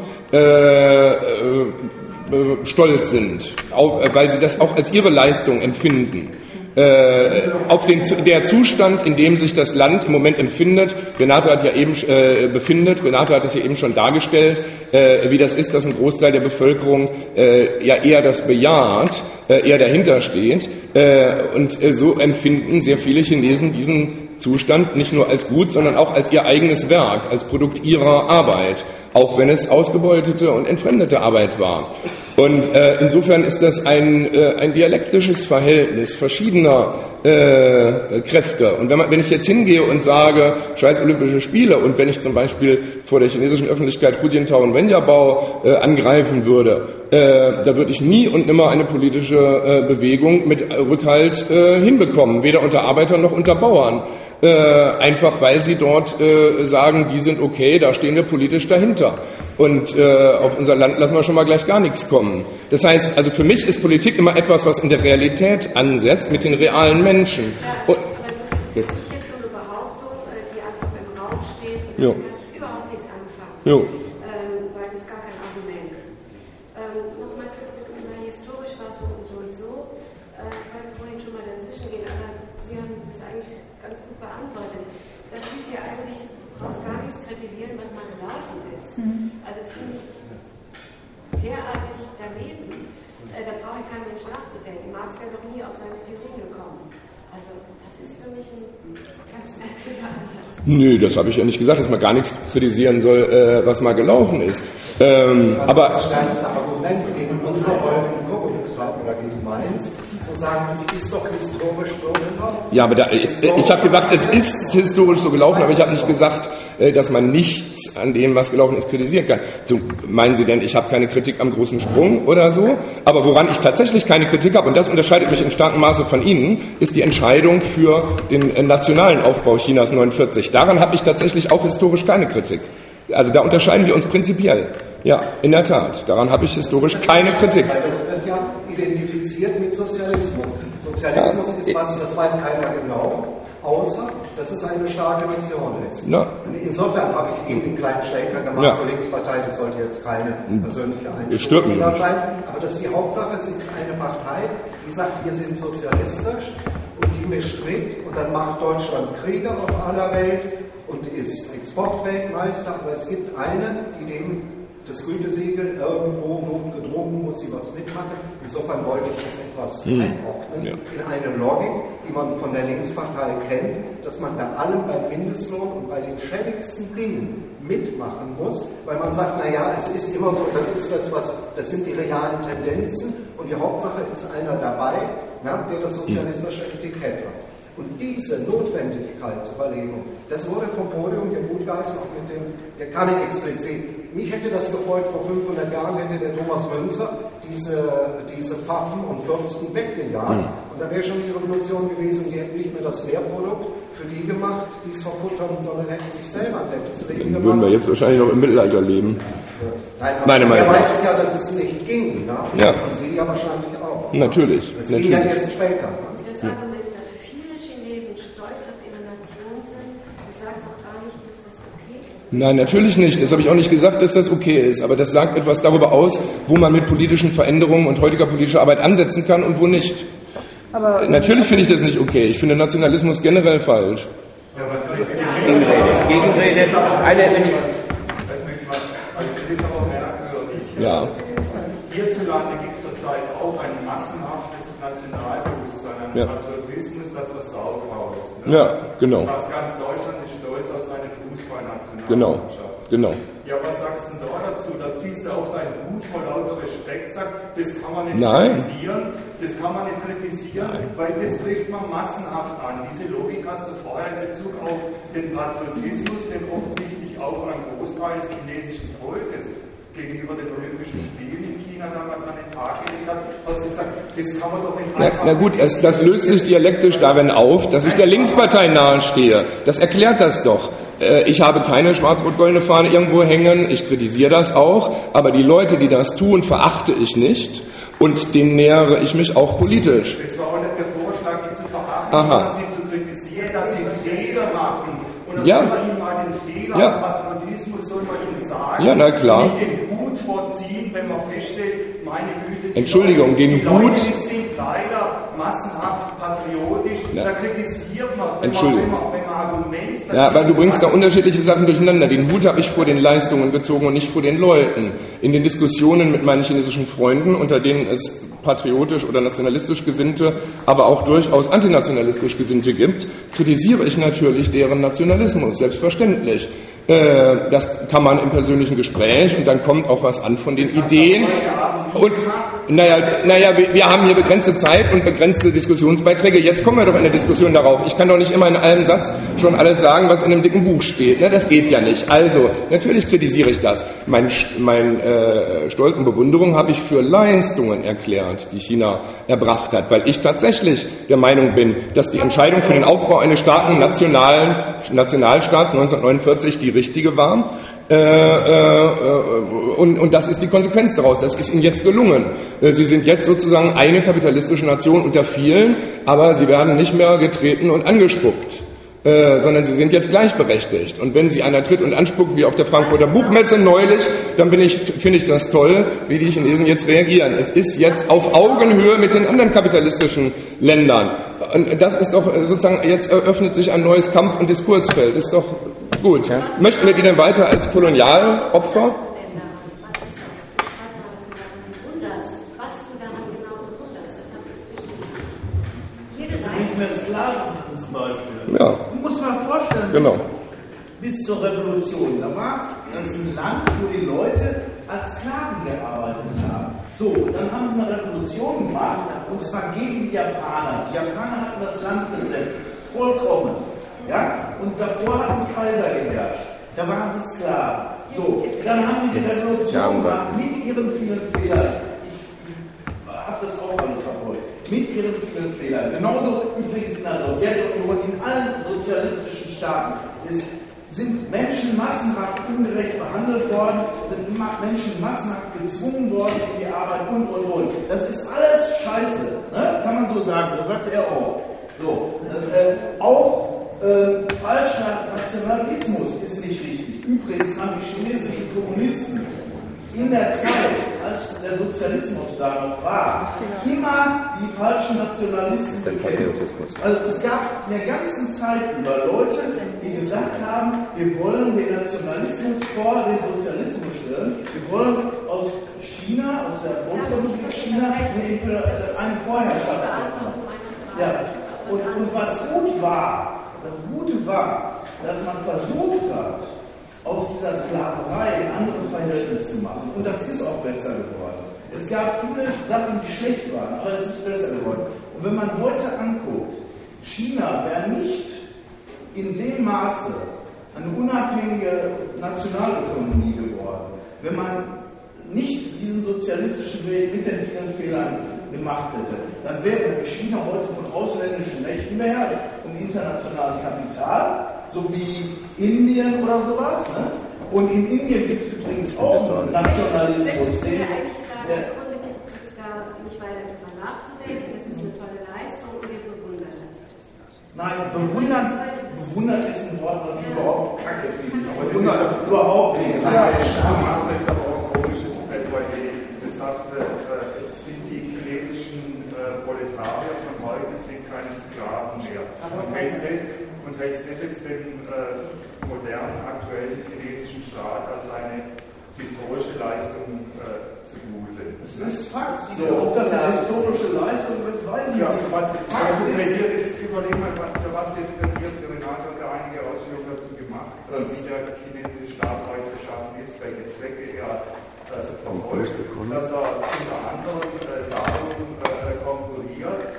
stolz sind, weil sie das auch als ihre Leistung empfinden. Auf der Zustand, in dem sich das Land im Moment empfindet, Renate hat es ja eben schon dargestellt, wie das ist, dass ein Großteil der Bevölkerung ja eher das bejaht, eher dahinter steht, und so empfinden sehr viele Chinesen diesen Zustand nicht nur als gut, sondern auch als ihr eigenes Werk, als Produkt ihrer Arbeit, auch wenn es ausgebeutete und entfremdete Arbeit war. Und insofern ist das ein dialektisches Verhältnis verschiedener Kräfte. Und wenn ich jetzt hingehe und sage, scheiß Olympische Spiele, und wenn ich zum Beispiel vor der chinesischen Öffentlichkeit Hu Jintao und Wenjabao angreifen würde, da würde ich nie und nimmer eine politische Bewegung mit Rückhalt hinbekommen, weder unter Arbeitern noch unter Bauern. Einfach weil sie dort sagen, die sind okay, da stehen wir politisch dahinter. Und auf unser Land lassen wir schon mal gleich gar nichts kommen. Das heißt, also für mich ist Politik immer etwas, was in der Realität ansetzt, mit den realen Menschen. Ja, aber das ist jetzt so eine Behauptung, die einfach im Raum steht und da kann ich überhaupt nichts anfangen, weil das ist gar kein Argument. Nochmal historisch war es so und so. Ich wollte vorhin schon mal dazwischen gehen, aber Sie haben das eigentlich ganz gut beantwortet. Das hieß ja eigentlich, du brauchst gar nichts kritisieren, was mal gelaufen ist. Also das finde ich derartig daneben. Da brauche ich kein Mensch nachzudenken. Marx wäre doch nie auf seine Theorien gekommen. Also das ist für mich ein ganz merkwürdiger Ansatz. Nö, das habe ich ja nicht gesagt, dass man gar nichts kritisieren soll, was mal gelaufen ist. Aber das stärkste Argument gegen unser Wolfen oder gegen Mainz, zu sagen, es ist doch historisch so gelaufen. Ja, aber ich habe gesagt, es ist historisch so gelaufen, aber ich habe nicht gesagt, dass man nichts an dem, was gelaufen ist, kritisieren kann. So, meinen Sie denn, ich habe keine Kritik am großen Sprung oder so? Aber woran ich tatsächlich keine Kritik habe, und das unterscheidet mich in starkem Maße von Ihnen, ist die Entscheidung für den nationalen Aufbau Chinas 49. Daran habe ich tatsächlich auch historisch keine Kritik. Also da unterscheiden wir uns prinzipiell. Ja, in der Tat. Daran habe ich historisch keine Kritik. Weil das wird ja identifiziert mit Sozialismus. Sozialismus ist was, das weiß keiner genau, außer dass es eine starke Nation ist. Ja. Insofern habe ich eben den kleinen Schlenker gemacht zur Linkspartei, das sollte jetzt keine persönliche Einstellung sein, aber das ist die Hauptsache, es ist eine Partei, die sagt, wir sind sozialistisch und die mischt mit und dann macht Deutschland Kriege auf aller Welt und ist Exportweltmeister, aber es gibt eine, die dem das Gütesiegel irgendwo notgedrungen muss sie was mitmachen. Insofern wollte ich das etwas einordnen in eine Logik, die man von der Linkspartei kennt, dass man bei allem, beim Mindestlohn und bei den schäbigsten Dingen mitmachen muss, weil man sagt, naja, es ist immer so, das sind die realen Tendenzen und die Hauptsache ist einer dabei, der das sozialistische Etikett hat. Und diese Notwendigkeit zur Überlegung, das wurde vom Podium der Mutgeist auch mit dem, der kann nicht explizit. Mich hätte das gefreut, vor 500 Jahren hätte der Thomas Münzer diese Pfaffen und Fürsten weggejagt. Und da wäre schon die Revolution gewesen, die hätten nicht mehr das Mehrprodukt für die gemacht, die es verfuttern, sondern hätten sich selber ein nettes Leben gemacht. Würden wir jetzt wahrscheinlich noch im Mittelalter leben. Nein, aber er weiß es ja, dass es nicht ging. Ne? Ja. Und Sie ja wahrscheinlich auch. Natürlich. Es ging ja erst später. Das Argument, dass viele Chinesen stolz auf ihre Nation sind, das sagt doch gar nicht, dass das okay ist. Nein, natürlich nicht. Das habe ich auch nicht gesagt, dass das okay ist. Aber das sagt etwas darüber aus, wo man mit politischen Veränderungen und heutiger politischer Arbeit ansetzen kann und wo nicht. Aber natürlich finde ich das nicht okay. Ich finde Nationalismus generell falsch. Ja, was soll ich Gegenrede. Eine nämlich. Also das ist aber merkwürdig. Ja. Hierzulande gibt es zurzeit auch ein massenhaftes Nationalbewusstsein, ein Patriotismus, das das Sau raus. Ne? Ja, genau. Fast ganz Deutschland ist stolz auf seine Fußballnationalmannschaft. Genau. Ja, was sagst du da dazu? Da ziehst du auch deinen Hut vor lauter Respekt, sagst, das kann man nicht kritisieren, weil das trifft man massenhaft an. Diese Logik hast du vorher in Bezug auf den Patriotismus, den offensichtlich auch ein Großteil des chinesischen Volkes gegenüber den Olympischen Spielen in China damals an den Tag gelegt hat, hast du gesagt, das kann man doch nicht einfach... Na gut, das löst sich dialektisch darin auf, dass ich der Linkspartei nahestehe. Das erklärt das doch. Ich habe keine schwarz-rot-goldene Fahne irgendwo hängen, ich kritisiere das auch, aber die Leute, die das tun, verachte ich nicht und denen nähere ich mich auch politisch. Das war auch nicht der Vorschlag, die zu verachten, sondern sie zu kritisieren, dass sie Fehler machen. Und das soll man ihnen mal den Fehler am Patriotismus soll man ihnen sagen. Ja, na klar. Nicht den Hut vorziehen, wenn man feststellt, meine Güte, Entschuldigung, den Hut... Leute, die sind leider massenhaft patriotisch, da kritisiert man es, wenn man Argument... Ja, weil du bringst da unterschiedliche Sachen durcheinander. Den Hut habe ich vor den Leistungen gezogen und nicht vor den Leuten. In den Diskussionen mit meinen chinesischen Freunden, unter denen es patriotisch oder nationalistisch Gesinnte, aber auch durchaus antinationalistisch Gesinnte gibt, kritisiere ich natürlich deren Nationalismus, selbstverständlich. Das kann man im persönlichen Gespräch und dann kommt auch was an von den Ideen. Und naja, wir haben hier begrenzte Zeit und begrenzte Diskussionsbeiträge. Jetzt kommen wir doch in der Diskussion darauf. Ich kann doch nicht immer in einem Satz schon alles sagen, was in einem dicken Buch steht. Ne? Das geht ja nicht. Also, natürlich kritisiere ich das. Mein Stolz und Bewunderung habe ich für Leistungen erklärt, die China erbracht hat, weil ich tatsächlich der Meinung bin, dass die Entscheidung für den Aufbau eines starken Nationalstaats 1949 die richtige war. Und das ist die Konsequenz daraus. Das ist ihnen jetzt gelungen. Sie sind jetzt sozusagen eine kapitalistische Nation unter vielen, aber sie werden nicht mehr getreten und angespuckt, sondern sie sind jetzt gleichberechtigt. Und wenn sie einer tritt und anspuckt, wie auf der Frankfurter Buchmesse neulich, dann finde ich das toll, wie die Chinesen jetzt reagieren. Es ist jetzt auf Augenhöhe mit den anderen kapitalistischen Ländern. Und das ist doch sozusagen, jetzt eröffnet sich ein neues Kampf- und Diskursfeld. Das ist doch gut. Ja. Möchten wir die denn weiter als Kolonialopfer? Nicht mehr Sklaven zum Beispiel. Ja. Muss man vorstellen, genau. Bis zur Revolution, da war das ein Land, wo die Leute als Sklaven gearbeitet haben. So, dann haben sie eine Revolution gemacht, und zwar gegen die Japaner. Die Japaner hatten das Land besetzt, vollkommen. Ja? Und davor hat ein Kaiser geherrscht. Da waren sie Sklaven. So, dann haben die Revolution gemacht mit ihren vielen Fehlern. Ich habe das auch alles verfolgt. Mit ihren vielen Fehlern. Genauso übrigens in der Sowjetunion, in allen sozialistischen Staaten. Sind Menschen massenhaft ungerecht behandelt worden, sind Menschen massenhaft gezwungen worden in die Arbeit und. Das ist alles Scheiße, ne? Kann man so sagen, das sagte er auch. So, auch Nationalismus ist nicht richtig. Übrigens haben die chinesischen Kommunisten in der Zeit, als der Sozialismus da noch war, immer die falschen Nationalisten bekämpft. Also es gab in der ganzen Zeit über Leute, die gesagt haben, wir wollen den Nationalismus vor den Sozialismus stellen, wir wollen aus China, aus der Volksrepublik China, eine Vorherrschaft machen. Ja. Und was gut war, das Gute war, dass man versucht hat, aus dieser Sklaverei ein anderes Verhältnis zu machen. Und das ist auch besser geworden. Es gab viele Sachen, die schlecht waren, aber es ist besser geworden. Und wenn man heute anguckt, China wäre nicht in dem Maße eine unabhängige Nationalökonomie geworden, wenn man nicht diesen sozialistischen Weg mit den vielen Fehlern gemacht hätte. Dann wäre China heute von ausländischen Mächten beherrscht und internationalem Kapital, so wie Indien oder sowas. Ne? Und in Indien gibt es übrigens auch Nationalismus. Ich würde eigentlich sagen, im Grunde gibt es jetzt da nicht weiter drüber nachzudenken. Es ist eine tolle Leistung und wir bewundern das. Nein, bewundern ist ein Wort, was ich überhaupt kacke finde. Überhaupt nicht. Du sagst, jetzt sind die chinesischen Proletarier von heute sind keine Sklaven mehr. Und hältst das jetzt den modernen, aktuellen chinesischen Staat als eine historische Leistung zugute? Das ist Fakt. Ob das eine historische Leistung ist, weiß ich nicht. Jetzt überleg mal, für was du jetzt plädierst, Renato hat einige Ausführungen dazu gemacht, wie der chinesische Staat heute geschaffen ist, welche Zwecke er verfolgt, dass er unter anderem darum konkurriert,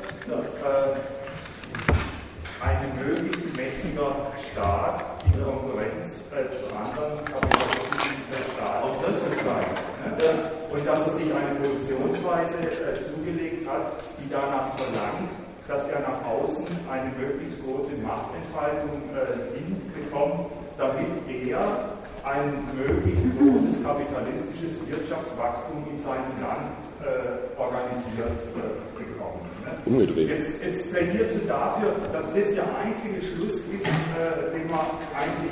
ein möglichst mächtiger Staat in Konkurrenz zu anderen kapitalistischen Staaten. Auch das ist sein. Und dass er sich eine Produktionsweise zugelegt hat, die danach verlangt, dass er nach außen eine möglichst große Machtentfaltung hinbekommt, damit er ein möglichst großes kapitalistisches Wirtschaftswachstum in seinem Land organisiert bekommt. Ne? Jetzt plädierst du dafür, dass das der einzige Schluss ist, den man eigentlich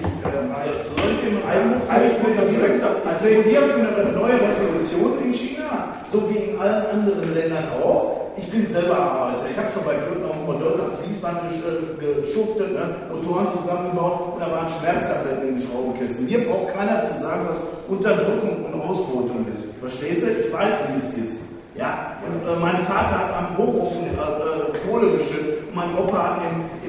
als Unterdrückter... Also hier für eine neue Revolution in China, so wie in allen anderen Ländern auch. Ich bin selber Arbeiter. Ich habe schon bei Gründen auf dem Deutschland Fließband geschuftet, Motoren zusammengebaut und da waren Schmerztabletten in den Schraubenkästen. Mir braucht keiner zu sagen, was Unterdrückung und Ausbeutung ist. Verstehst du? Ich weiß, wie es ist. Ja? Und mein Vater hat am Hochofen Kohle geschüttet und mein Opa hat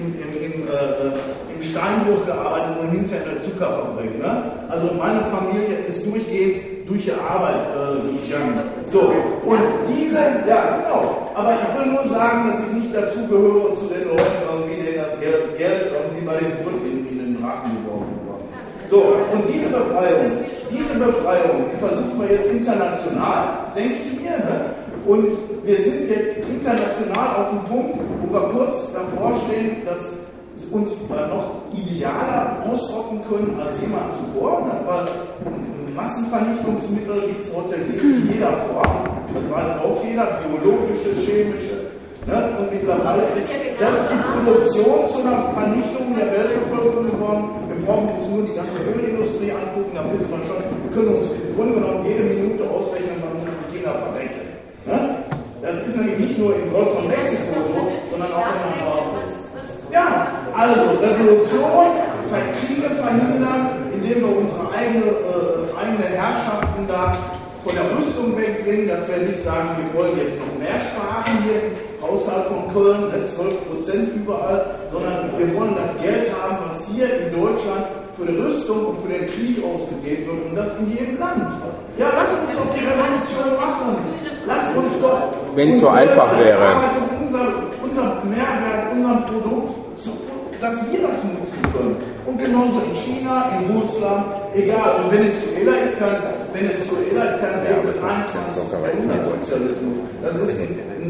im Steinbruch gearbeitet und hinterher in der Zuckerfabrik. Ne? Also meine Familie ist durchgehend durch die Arbeit gegangen. So, und diese, ja genau, aber ich will nur sagen, dass ich nicht dazu gehöre zu den Leuten, irgendwie, denen das Geld irgendwie bei den Brücken in den Rachen geworfen wurde. So, und diese Befreiung, die versuchen wir jetzt international, denke ich mir, ne? Und wir sind jetzt international auf dem Punkt, wo wir kurz davor stehen, dass uns noch idealer ausrotten können als jemals zuvor, ne? Weil Massenvernichtungsmittel gibt es heute in jeder Form, das weiß auch jeder, biologische, chemische. Ne? Und mittlerweile ist selbst die Produktion zu einer Vernichtung der Weltbevölkerung geworden. Wir brauchen uns nur die ganze Ölindustrie angucken, da wissen wir schon, wir können uns im Grunde genommen jede Minute ausrechnen, wann unsere Kinder verrecken. Ne? Das ist nämlich nicht nur im Golf von Mexiko so, sondern auch in der Haus. Ja, also Revolution, das heißt Kriege verhindern, indem wir unsere eigene Herrschaften da von der Rüstung wegbringen, dass wir nicht sagen, wir wollen jetzt noch mehr sparen hier außerhalb von Köln, 12% überall, sondern wir wollen das Geld haben, was hier in Deutschland für die Rüstung und für den Krieg ausgegeben wird und das in jedem Land. Ja, lasst uns doch die Revolution machen. Lasst uns doch, wenn es so einfach wäre, unser Mehrwert, unser Produkt, dass wir das nutzen können. Und genauso in China, in Russland, egal. Und Venezuela ist kein Weg des 21. Jahrhunderts-Sozialismus. Das ist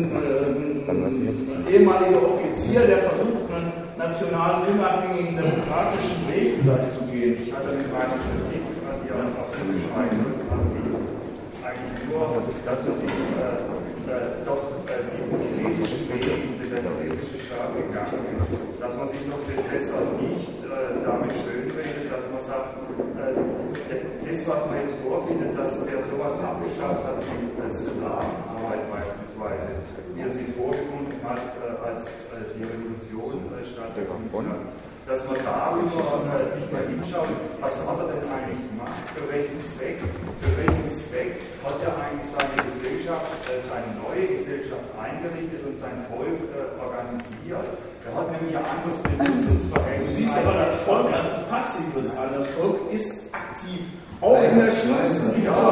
ein ehemaliger Offizier, der versucht, einen national unabhängigen, demokratischen Weg vielleicht zu gehen. Ich hatte mit meiner Kritik an die auf den Beschreibung eigentlich nur, dass man sich doch diesen chinesischen Weg, den der chinesische Staat gegangen ist, dass man sich doch besser nicht damit schönredet, dass man sagt, das, was man jetzt vorfindet, dass er sowas abgeschafft hat wie Sklavenarbeit beispielsweise, wie er sie vorgefunden hat, als die Revolution stattgefunden hat, dass man darüber nicht mehr hinschaut, was hat er denn eigentlich gemacht, für welchen Zweck hat er eigentlich seine Gesellschaft, seine neue Gesellschaft eingerichtet und sein Volk organisiert. Er hat nämlich ein anderes Benutzungsverhältnis. Du siehst aber das Volk als Passives an. Das Volk ist aktiv. Auch in der schlimmsten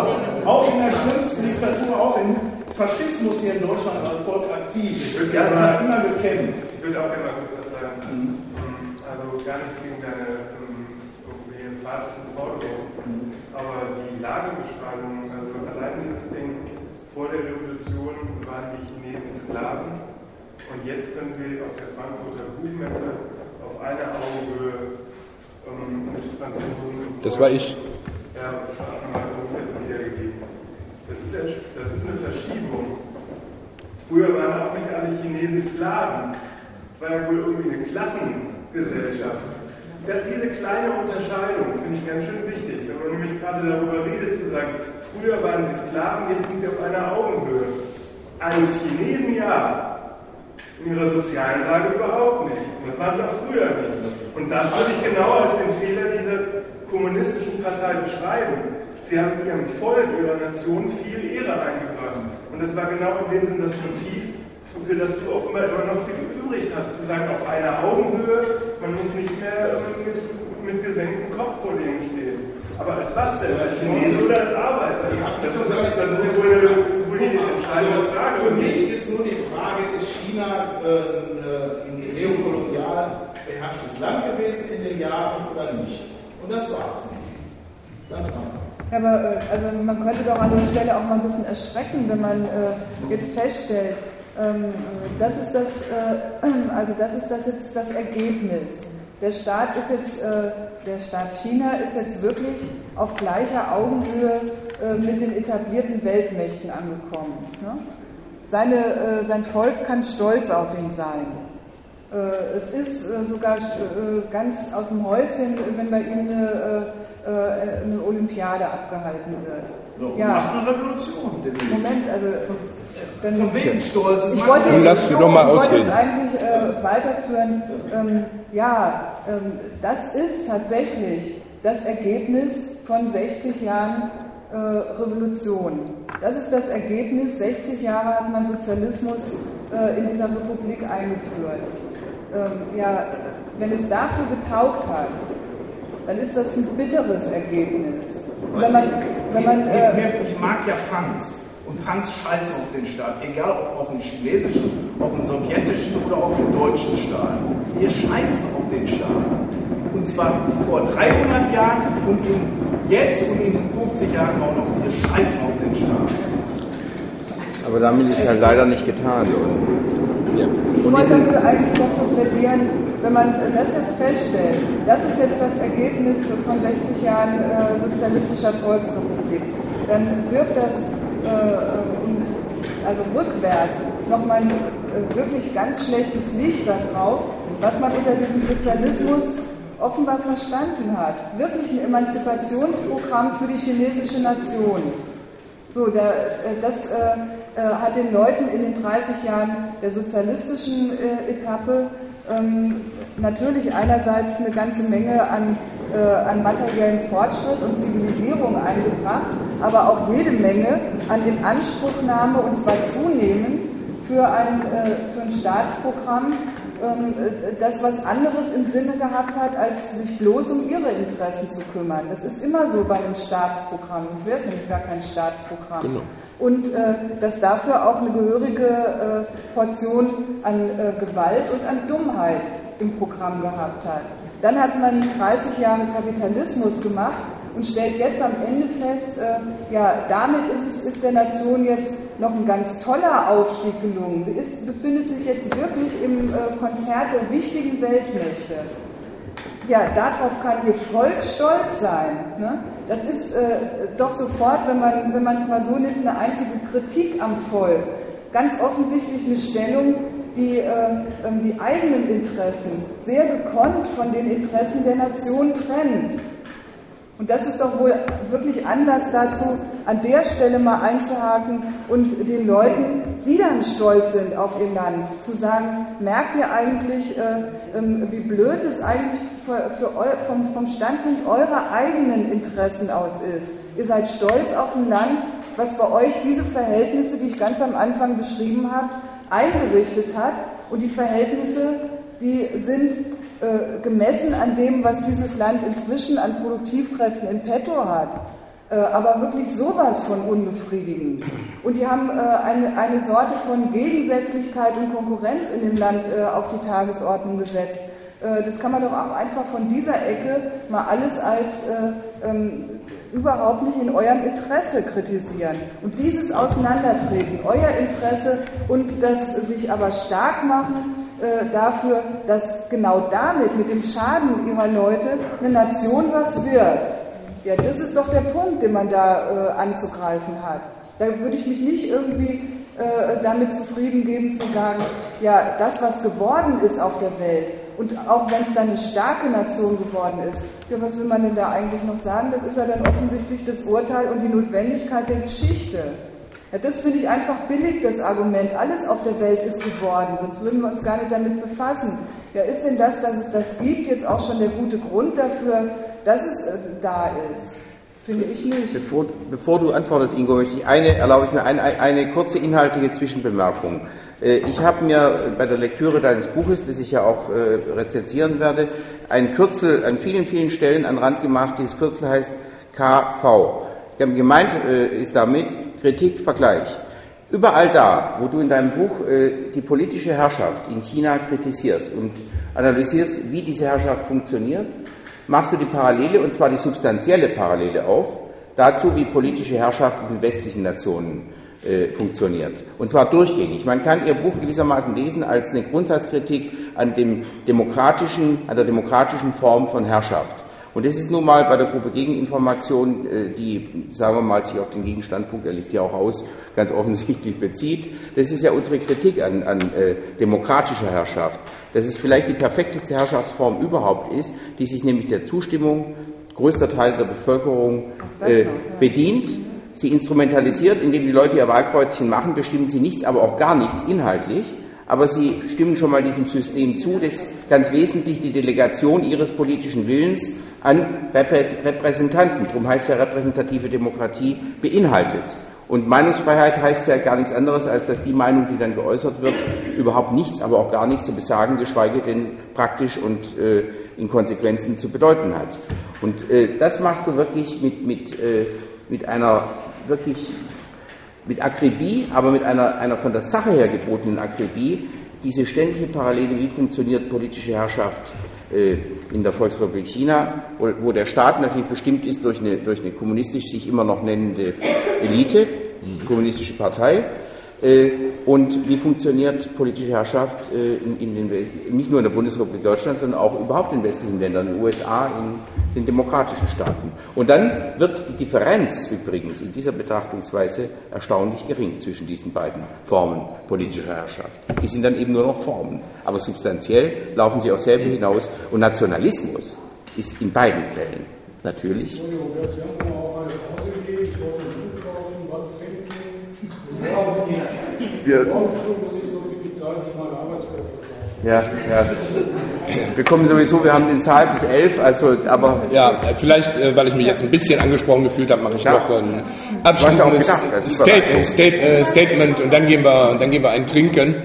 Diktatur, auch im Faschismus hier in Deutschland als Volk aktiv. Das hat immer gekämpft. Ich will auch gerne mal kurz was sagen. Also gar nichts gegen deine emphatischen Forderungen. Aber die Lagebeschreibung, also allein dieses Ding, vor der Revolution waren die Chinesen Sklaven und jetzt können sie auf der Frankfurter Buchmesse auf einer Augenhöhe mit Franzosen. Das war ich. Ja, das hat man mal ungefähr wiedergegeben. Das ist eine Verschiebung. Früher waren auch nicht alle Chinesen Sklaven. Es war ja wohl irgendwie eine Klassengesellschaft. Ja, diese kleine Unterscheidung finde ich ganz schön wichtig, wenn man nämlich gerade darüber redet, zu sagen, früher waren sie Sklaven, jetzt sind sie auf einer Augenhöhe. Als Chinesen ja, in ihrer sozialen Lage überhaupt nicht. Und das waren sie auch früher nicht. Und das würde ich genau als den Fehler dieser kommunistischen Partei beschreiben. Sie haben ihrem Volk, ihrer Nation viel Ehre eingebracht. Und das war genau in dem Sinn das Motiv, für das du offenbar immer noch viel übrig hast, zu sagen, auf einer Augenhöhe, man muss nicht mehr mit gesenktem Kopf vor denen stehen. Aber als was denn? Als Chinese oder als Arbeiter? Das ist ja wohl eine politische entscheidende Frage. Für mich ist nur die Frage, ist China ein neokolonial beherrschtes Land gewesen in den Jahren oder nicht? Und das war es nicht. Ganz einfach. Ja, aber also man könnte doch an der Stelle auch mal ein bisschen erschrecken, wenn man jetzt feststellt, das ist jetzt das Ergebnis. Der Staat China ist jetzt wirklich auf gleicher Augenhöhe mit den etablierten Weltmächten angekommen. Ne? Sein Volk kann stolz auf ihn sein. Es ist sogar ganz aus dem Häuschen, wenn bei ihm eine Olympiade abgehalten wird. Ja. Macht eine Revolution. Moment, also dann von wegen Stolz. Ich wollte jetzt eigentlich weiterführen. Das ist tatsächlich das Ergebnis von 60 Jahren Revolution. Das ist das Ergebnis. 60 Jahre hat man Sozialismus in dieser Republik eingeführt. Wenn es dafür getaugt hat, dann ist das ein bitteres Ergebnis. Ich mag ja Punks. Und Punks scheißen auf den Staat, egal ob auf den chinesischen, auf den sowjetischen oder auf den deutschen Staat. Wir scheißen auf den Staat. Und zwar vor 300 Jahren und jetzt und in 50 Jahren auch noch. Wir scheißen auf den Staat. Aber damit ist ja leider nicht getan. Ich wollte dafür eigentlich dafür plädieren, wenn man das jetzt feststellt, das ist jetzt das Ergebnis von 60 Jahren sozialistischer Volksrepublik, dann wirft das rückwärts nochmal ein wirklich ganz schlechtes Licht darauf, was man unter diesem Sozialismus offenbar verstanden hat. Wirklich ein Emanzipationsprogramm für die chinesische Nation. So, das hat den Leuten in den 30 Jahren der sozialistischen Etappe natürlich einerseits eine ganze Menge an materiellen Fortschritt und Zivilisierung eingebracht, aber auch jede Menge an Inanspruchnahme, und zwar zunehmend, für ein Staatsprogramm, das was anderes im Sinne gehabt hat, als sich bloß um ihre Interessen zu kümmern. Das ist immer so bei einem Staatsprogramm, sonst wäre es nämlich gar kein Staatsprogramm. Genau. Und das dafür auch eine gehörige Portion an Gewalt und an Dummheit im Programm gehabt hat. Dann hat man 30 Jahre Kapitalismus gemacht und stellt jetzt am Ende fest, damit ist der Nation jetzt noch ein ganz toller Aufstieg gelungen. Sie befindet sich jetzt wirklich im Konzert der wichtigen Weltmächte. Ja, darauf kann ihr Volk stolz sein. Ne? Das ist doch sofort, wenn man es mal so nimmt, eine einzige Kritik am Volk. Ganz offensichtlich eine Stellung, die eigenen Interessen sehr gekonnt von den Interessen der Nation trennt. Und das ist doch wohl wirklich Anlass dazu, an der Stelle mal einzuhaken und den Leuten, die dann stolz sind auf ihr Land, zu sagen, merkt ihr eigentlich, wie blöd es eigentlich vom Standpunkt eurer eigenen Interessen aus ist. Ihr seid stolz auf ein Land, was bei euch diese Verhältnisse, die ich ganz am Anfang beschrieben habe, eingerichtet hat. Und die Verhältnisse, die sind gemessen an dem, was dieses Land inzwischen an Produktivkräften in petto hat, aber wirklich sowas von unbefriedigend. Und die haben eine Sorte von Gegensätzlichkeit und Konkurrenz in dem Land auf die Tagesordnung gesetzt. Das kann man doch auch einfach von dieser Ecke mal alles als überhaupt nicht in eurem Interesse kritisieren. Und dieses Auseinandertreten, euer Interesse und das sich aber stark machen dafür, dass genau damit, mit dem Schaden ihrer Leute, eine Nation was wird. Ja, das ist doch der Punkt, den man da anzugreifen hat. Da würde ich mich nicht irgendwie damit zufrieden geben zu sagen, ja, das, was geworden ist auf der Welt, und auch wenn es dann eine starke Nation geworden ist, ja, was will man denn da eigentlich noch sagen? Das ist ja dann offensichtlich das Urteil und die Notwendigkeit der Geschichte. Ja, das finde ich einfach billig, das Argument. Alles auf der Welt ist geworden, sonst würden wir uns gar nicht damit befassen. Ja, ist denn das, dass es das gibt, jetzt auch schon der gute Grund dafür, dass es da ist? Finde ich nicht. Bevor du antwortest, Ingo, erlaube ich mir eine kurze inhaltliche Zwischenbemerkung. Ich habe mir bei der Lektüre deines Buches, das ich ja auch rezensieren werde, ein Kürzel an vielen, vielen Stellen an Rand gemacht. Dieses Kürzel heißt KV. Gemeint ist damit Kritik, Vergleich. Überall da, wo du in deinem Buch die politische Herrschaft in China kritisierst und analysierst, wie diese Herrschaft funktioniert, machst du die Parallele, und zwar die substanzielle Parallele auf, dazu, wie politische Herrschaft in den westlichen Nationen funktioniert. Und zwar durchgängig. Man kann ihr Buch gewissermaßen lesen als eine Grundsatzkritik an der demokratischen Form von Herrschaft. Und das ist nun mal bei der Gruppe Gegeninformation, die, sagen wir mal, sich auf den Gegenstandpunkt, er liegt ja auch aus, ganz offensichtlich bezieht. Das ist ja unsere Kritik an demokratischer Herrschaft. Dass es vielleicht die perfekteste Herrschaftsform überhaupt ist, die sich nämlich der Zustimmung größter Teil der Bevölkerung bedient, sie instrumentalisiert, indem die Leute ihr Wahlkreuzchen machen, bestimmen sie nichts, aber auch gar nichts inhaltlich, aber sie stimmen schon mal diesem System zu, das ganz wesentlich die Delegation ihres politischen Willens an Repräsentanten, darum heißt ja repräsentative Demokratie, beinhaltet. Und Meinungsfreiheit heißt ja gar nichts anderes, als dass die Meinung, die dann geäußert wird, überhaupt nichts, aber auch gar nichts zu besagen, geschweige denn praktisch und in Konsequenzen zu bedeuten hat. Und das machst du wirklich mit einer wirklich mit Akribie, aber mit einer von der Sache her gebotenen Akribie, diese ständige Parallele, wie funktioniert politische Herrschaft in der Volksrepublik China, wo der Staat natürlich bestimmt ist durch eine kommunistisch sich immer noch nennende Elite, kommunistische Partei, und wie funktioniert politische Herrschaft nicht nur in der Bundesrepublik Deutschland, sondern auch überhaupt in westlichen Ländern, in den USA, in den demokratischen Staaten. Und dann wird die Differenz übrigens in dieser Betrachtungsweise erstaunlich gering zwischen diesen beiden Formen politischer Herrschaft. Die sind dann eben nur noch Formen, aber substanziell laufen sie auch selber hinaus. Und Nationalismus ist in beiden Fällen natürlich. Ja. Wir kommen sowieso, wir haben den Saal bis 11, also, aber... Ja, vielleicht, weil ich mich jetzt ein bisschen angesprochen gefühlt habe, mache ich noch ein abschließendes Statement und dann gehen wir ein Trinken.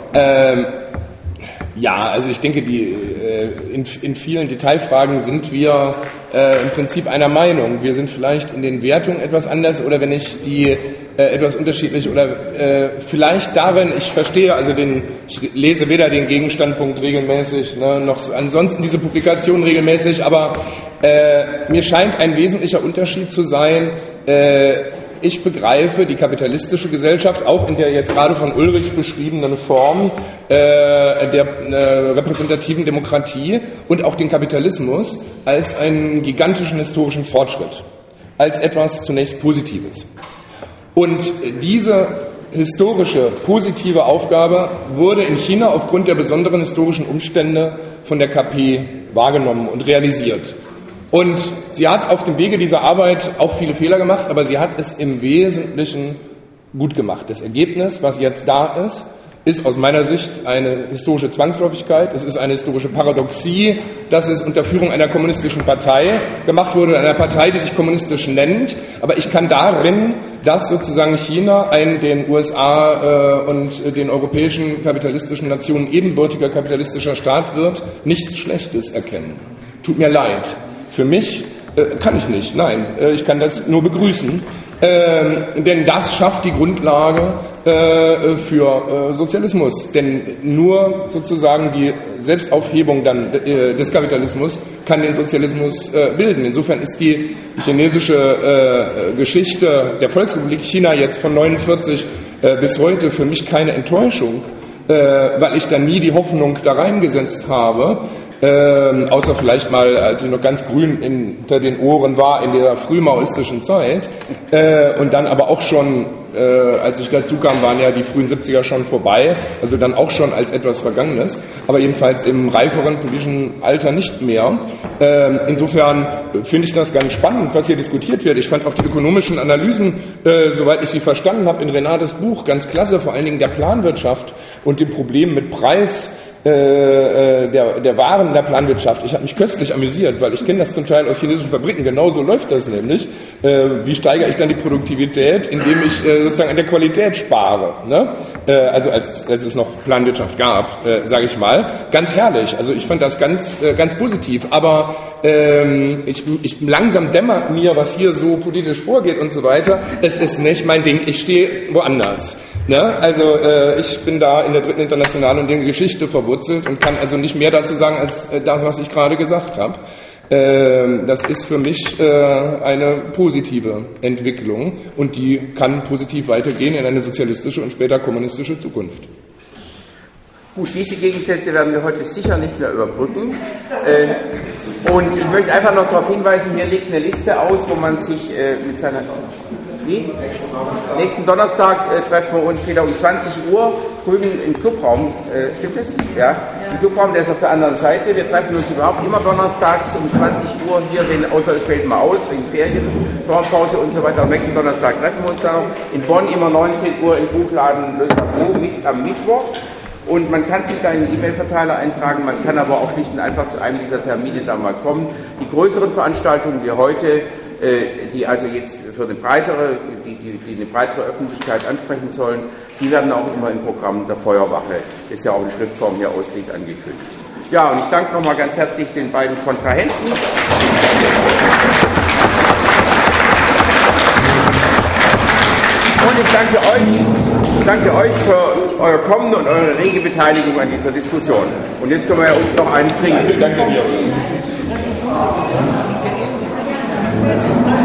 Ja, also ich denke, in vielen Detailfragen sind wir im Prinzip einer Meinung. Wir sind vielleicht in den Wertungen etwas anders oder wenn ich die etwas unterschiedlich oder vielleicht darin, ich verstehe, also ich lese weder den Gegenstandpunkt regelmäßig, noch ansonsten diese Publikation regelmäßig, aber mir scheint ein wesentlicher Unterschied zu sein, ich begreife die kapitalistische Gesellschaft auch in der jetzt gerade von Ulrich beschriebenen Form der repräsentativen Demokratie und auch den Kapitalismus als einen gigantischen historischen Fortschritt, als etwas zunächst Positives. Und diese historische, positive Aufgabe wurde in China aufgrund der besonderen historischen Umstände von der KP wahrgenommen und realisiert. Und sie hat auf dem Wege dieser Arbeit auch viele Fehler gemacht, aber sie hat es im Wesentlichen gut gemacht. Das Ergebnis, was jetzt da ist aus meiner Sicht eine historische Zwangsläufigkeit. Es ist eine historische Paradoxie, dass es unter Führung einer kommunistischen Partei gemacht wurde, einer Partei, die sich kommunistisch nennt. Aber ich kann darin, dass sozusagen China ein den USA und den europäischen kapitalistischen Nationen ebenbürtiger kapitalistischer Staat wird, nichts Schlechtes erkennen. Tut mir leid. Für mich kann ich nicht. Nein, ich kann das nur begrüßen. Denn das schafft die Grundlage für Sozialismus. Denn nur sozusagen die Selbstaufhebung dann des Kapitalismus kann den Sozialismus bilden. Insofern ist die chinesische Geschichte der Volksrepublik China jetzt von 1949 bis heute für mich keine Enttäuschung, weil ich da nie die Hoffnung da reingesetzt habe, außer vielleicht mal, als ich noch ganz grün hinter den Ohren war in der frühmaoistischen Zeit, und dann aber auch schon, als ich dazu kam, waren ja die frühen 70er schon vorbei, also dann auch schon als etwas Vergangenes, aber jedenfalls im reiferen politischen Alter nicht mehr. Insofern finde ich das ganz spannend, was hier diskutiert wird. Ich fand auch die ökonomischen Analysen, soweit ich sie verstanden habe, in Renates Buch ganz klasse, vor allen Dingen der Planwirtschaft und dem Problem mit Preis der Waren in der Planwirtschaft. Ich habe mich köstlich amüsiert, weil ich kenne das zum Teil aus chinesischen Fabriken. Genauso läuft das nämlich. Wie steigere ich dann die Produktivität, indem ich sozusagen an der Qualität spare? Ne? Also als es noch Planwirtschaft gab, sage ich mal. Ganz herrlich. Also ich fand das ganz positiv. Aber ich langsam dämmert mir, was hier so politisch vorgeht und so weiter. Es ist nicht mein Ding. Ich stehe woanders. Ne? Also ich bin da in der dritten Internationalen und in der Geschichte verwurzelt und kann also nicht mehr dazu sagen als das, was ich gerade gesagt habe. Das ist für mich eine positive Entwicklung und die kann positiv weitergehen in eine sozialistische und später kommunistische Zukunft. Gut, diese Gegensätze werden wir heute sicher nicht mehr überbrücken. Und ich möchte einfach noch darauf hinweisen, hier liegt eine Liste aus, wo man sich mit seiner... Wie? Nächsten Donnerstag treffen wir uns wieder um 20 Uhr drüben im Clubraum. Stimmt das? Ja. Im Clubraum, der ist auf der anderen Seite. Wir treffen uns überhaupt immer donnerstags um 20 Uhr hier, außer es fällt mal aus, wegen Ferien, Sommerpause und so weiter. Am nächsten Donnerstag treffen wir uns da noch. In Bonn immer 19 Uhr im Buchladen Le Sabot am Mittwoch. Und man kann sich da in den E-Mail-Verteiler eintragen, man kann aber auch schlicht und einfach zu einem dieser Termine da mal kommen. Die größeren Veranstaltungen wie heute, die also jetzt für eine breitere Öffentlichkeit ansprechen sollen, die werden auch immer im Programm der Feuerwache, ist ja auch in Schriftform hier ausliegt, angekündigt. Ja, und ich danke nochmal ganz herzlich den beiden Kontrahenten. Und ich danke euch für euer Kommen und eure rege Beteiligung an dieser Diskussion. Und jetzt können wir ja uns noch einen trinken. Danke dir.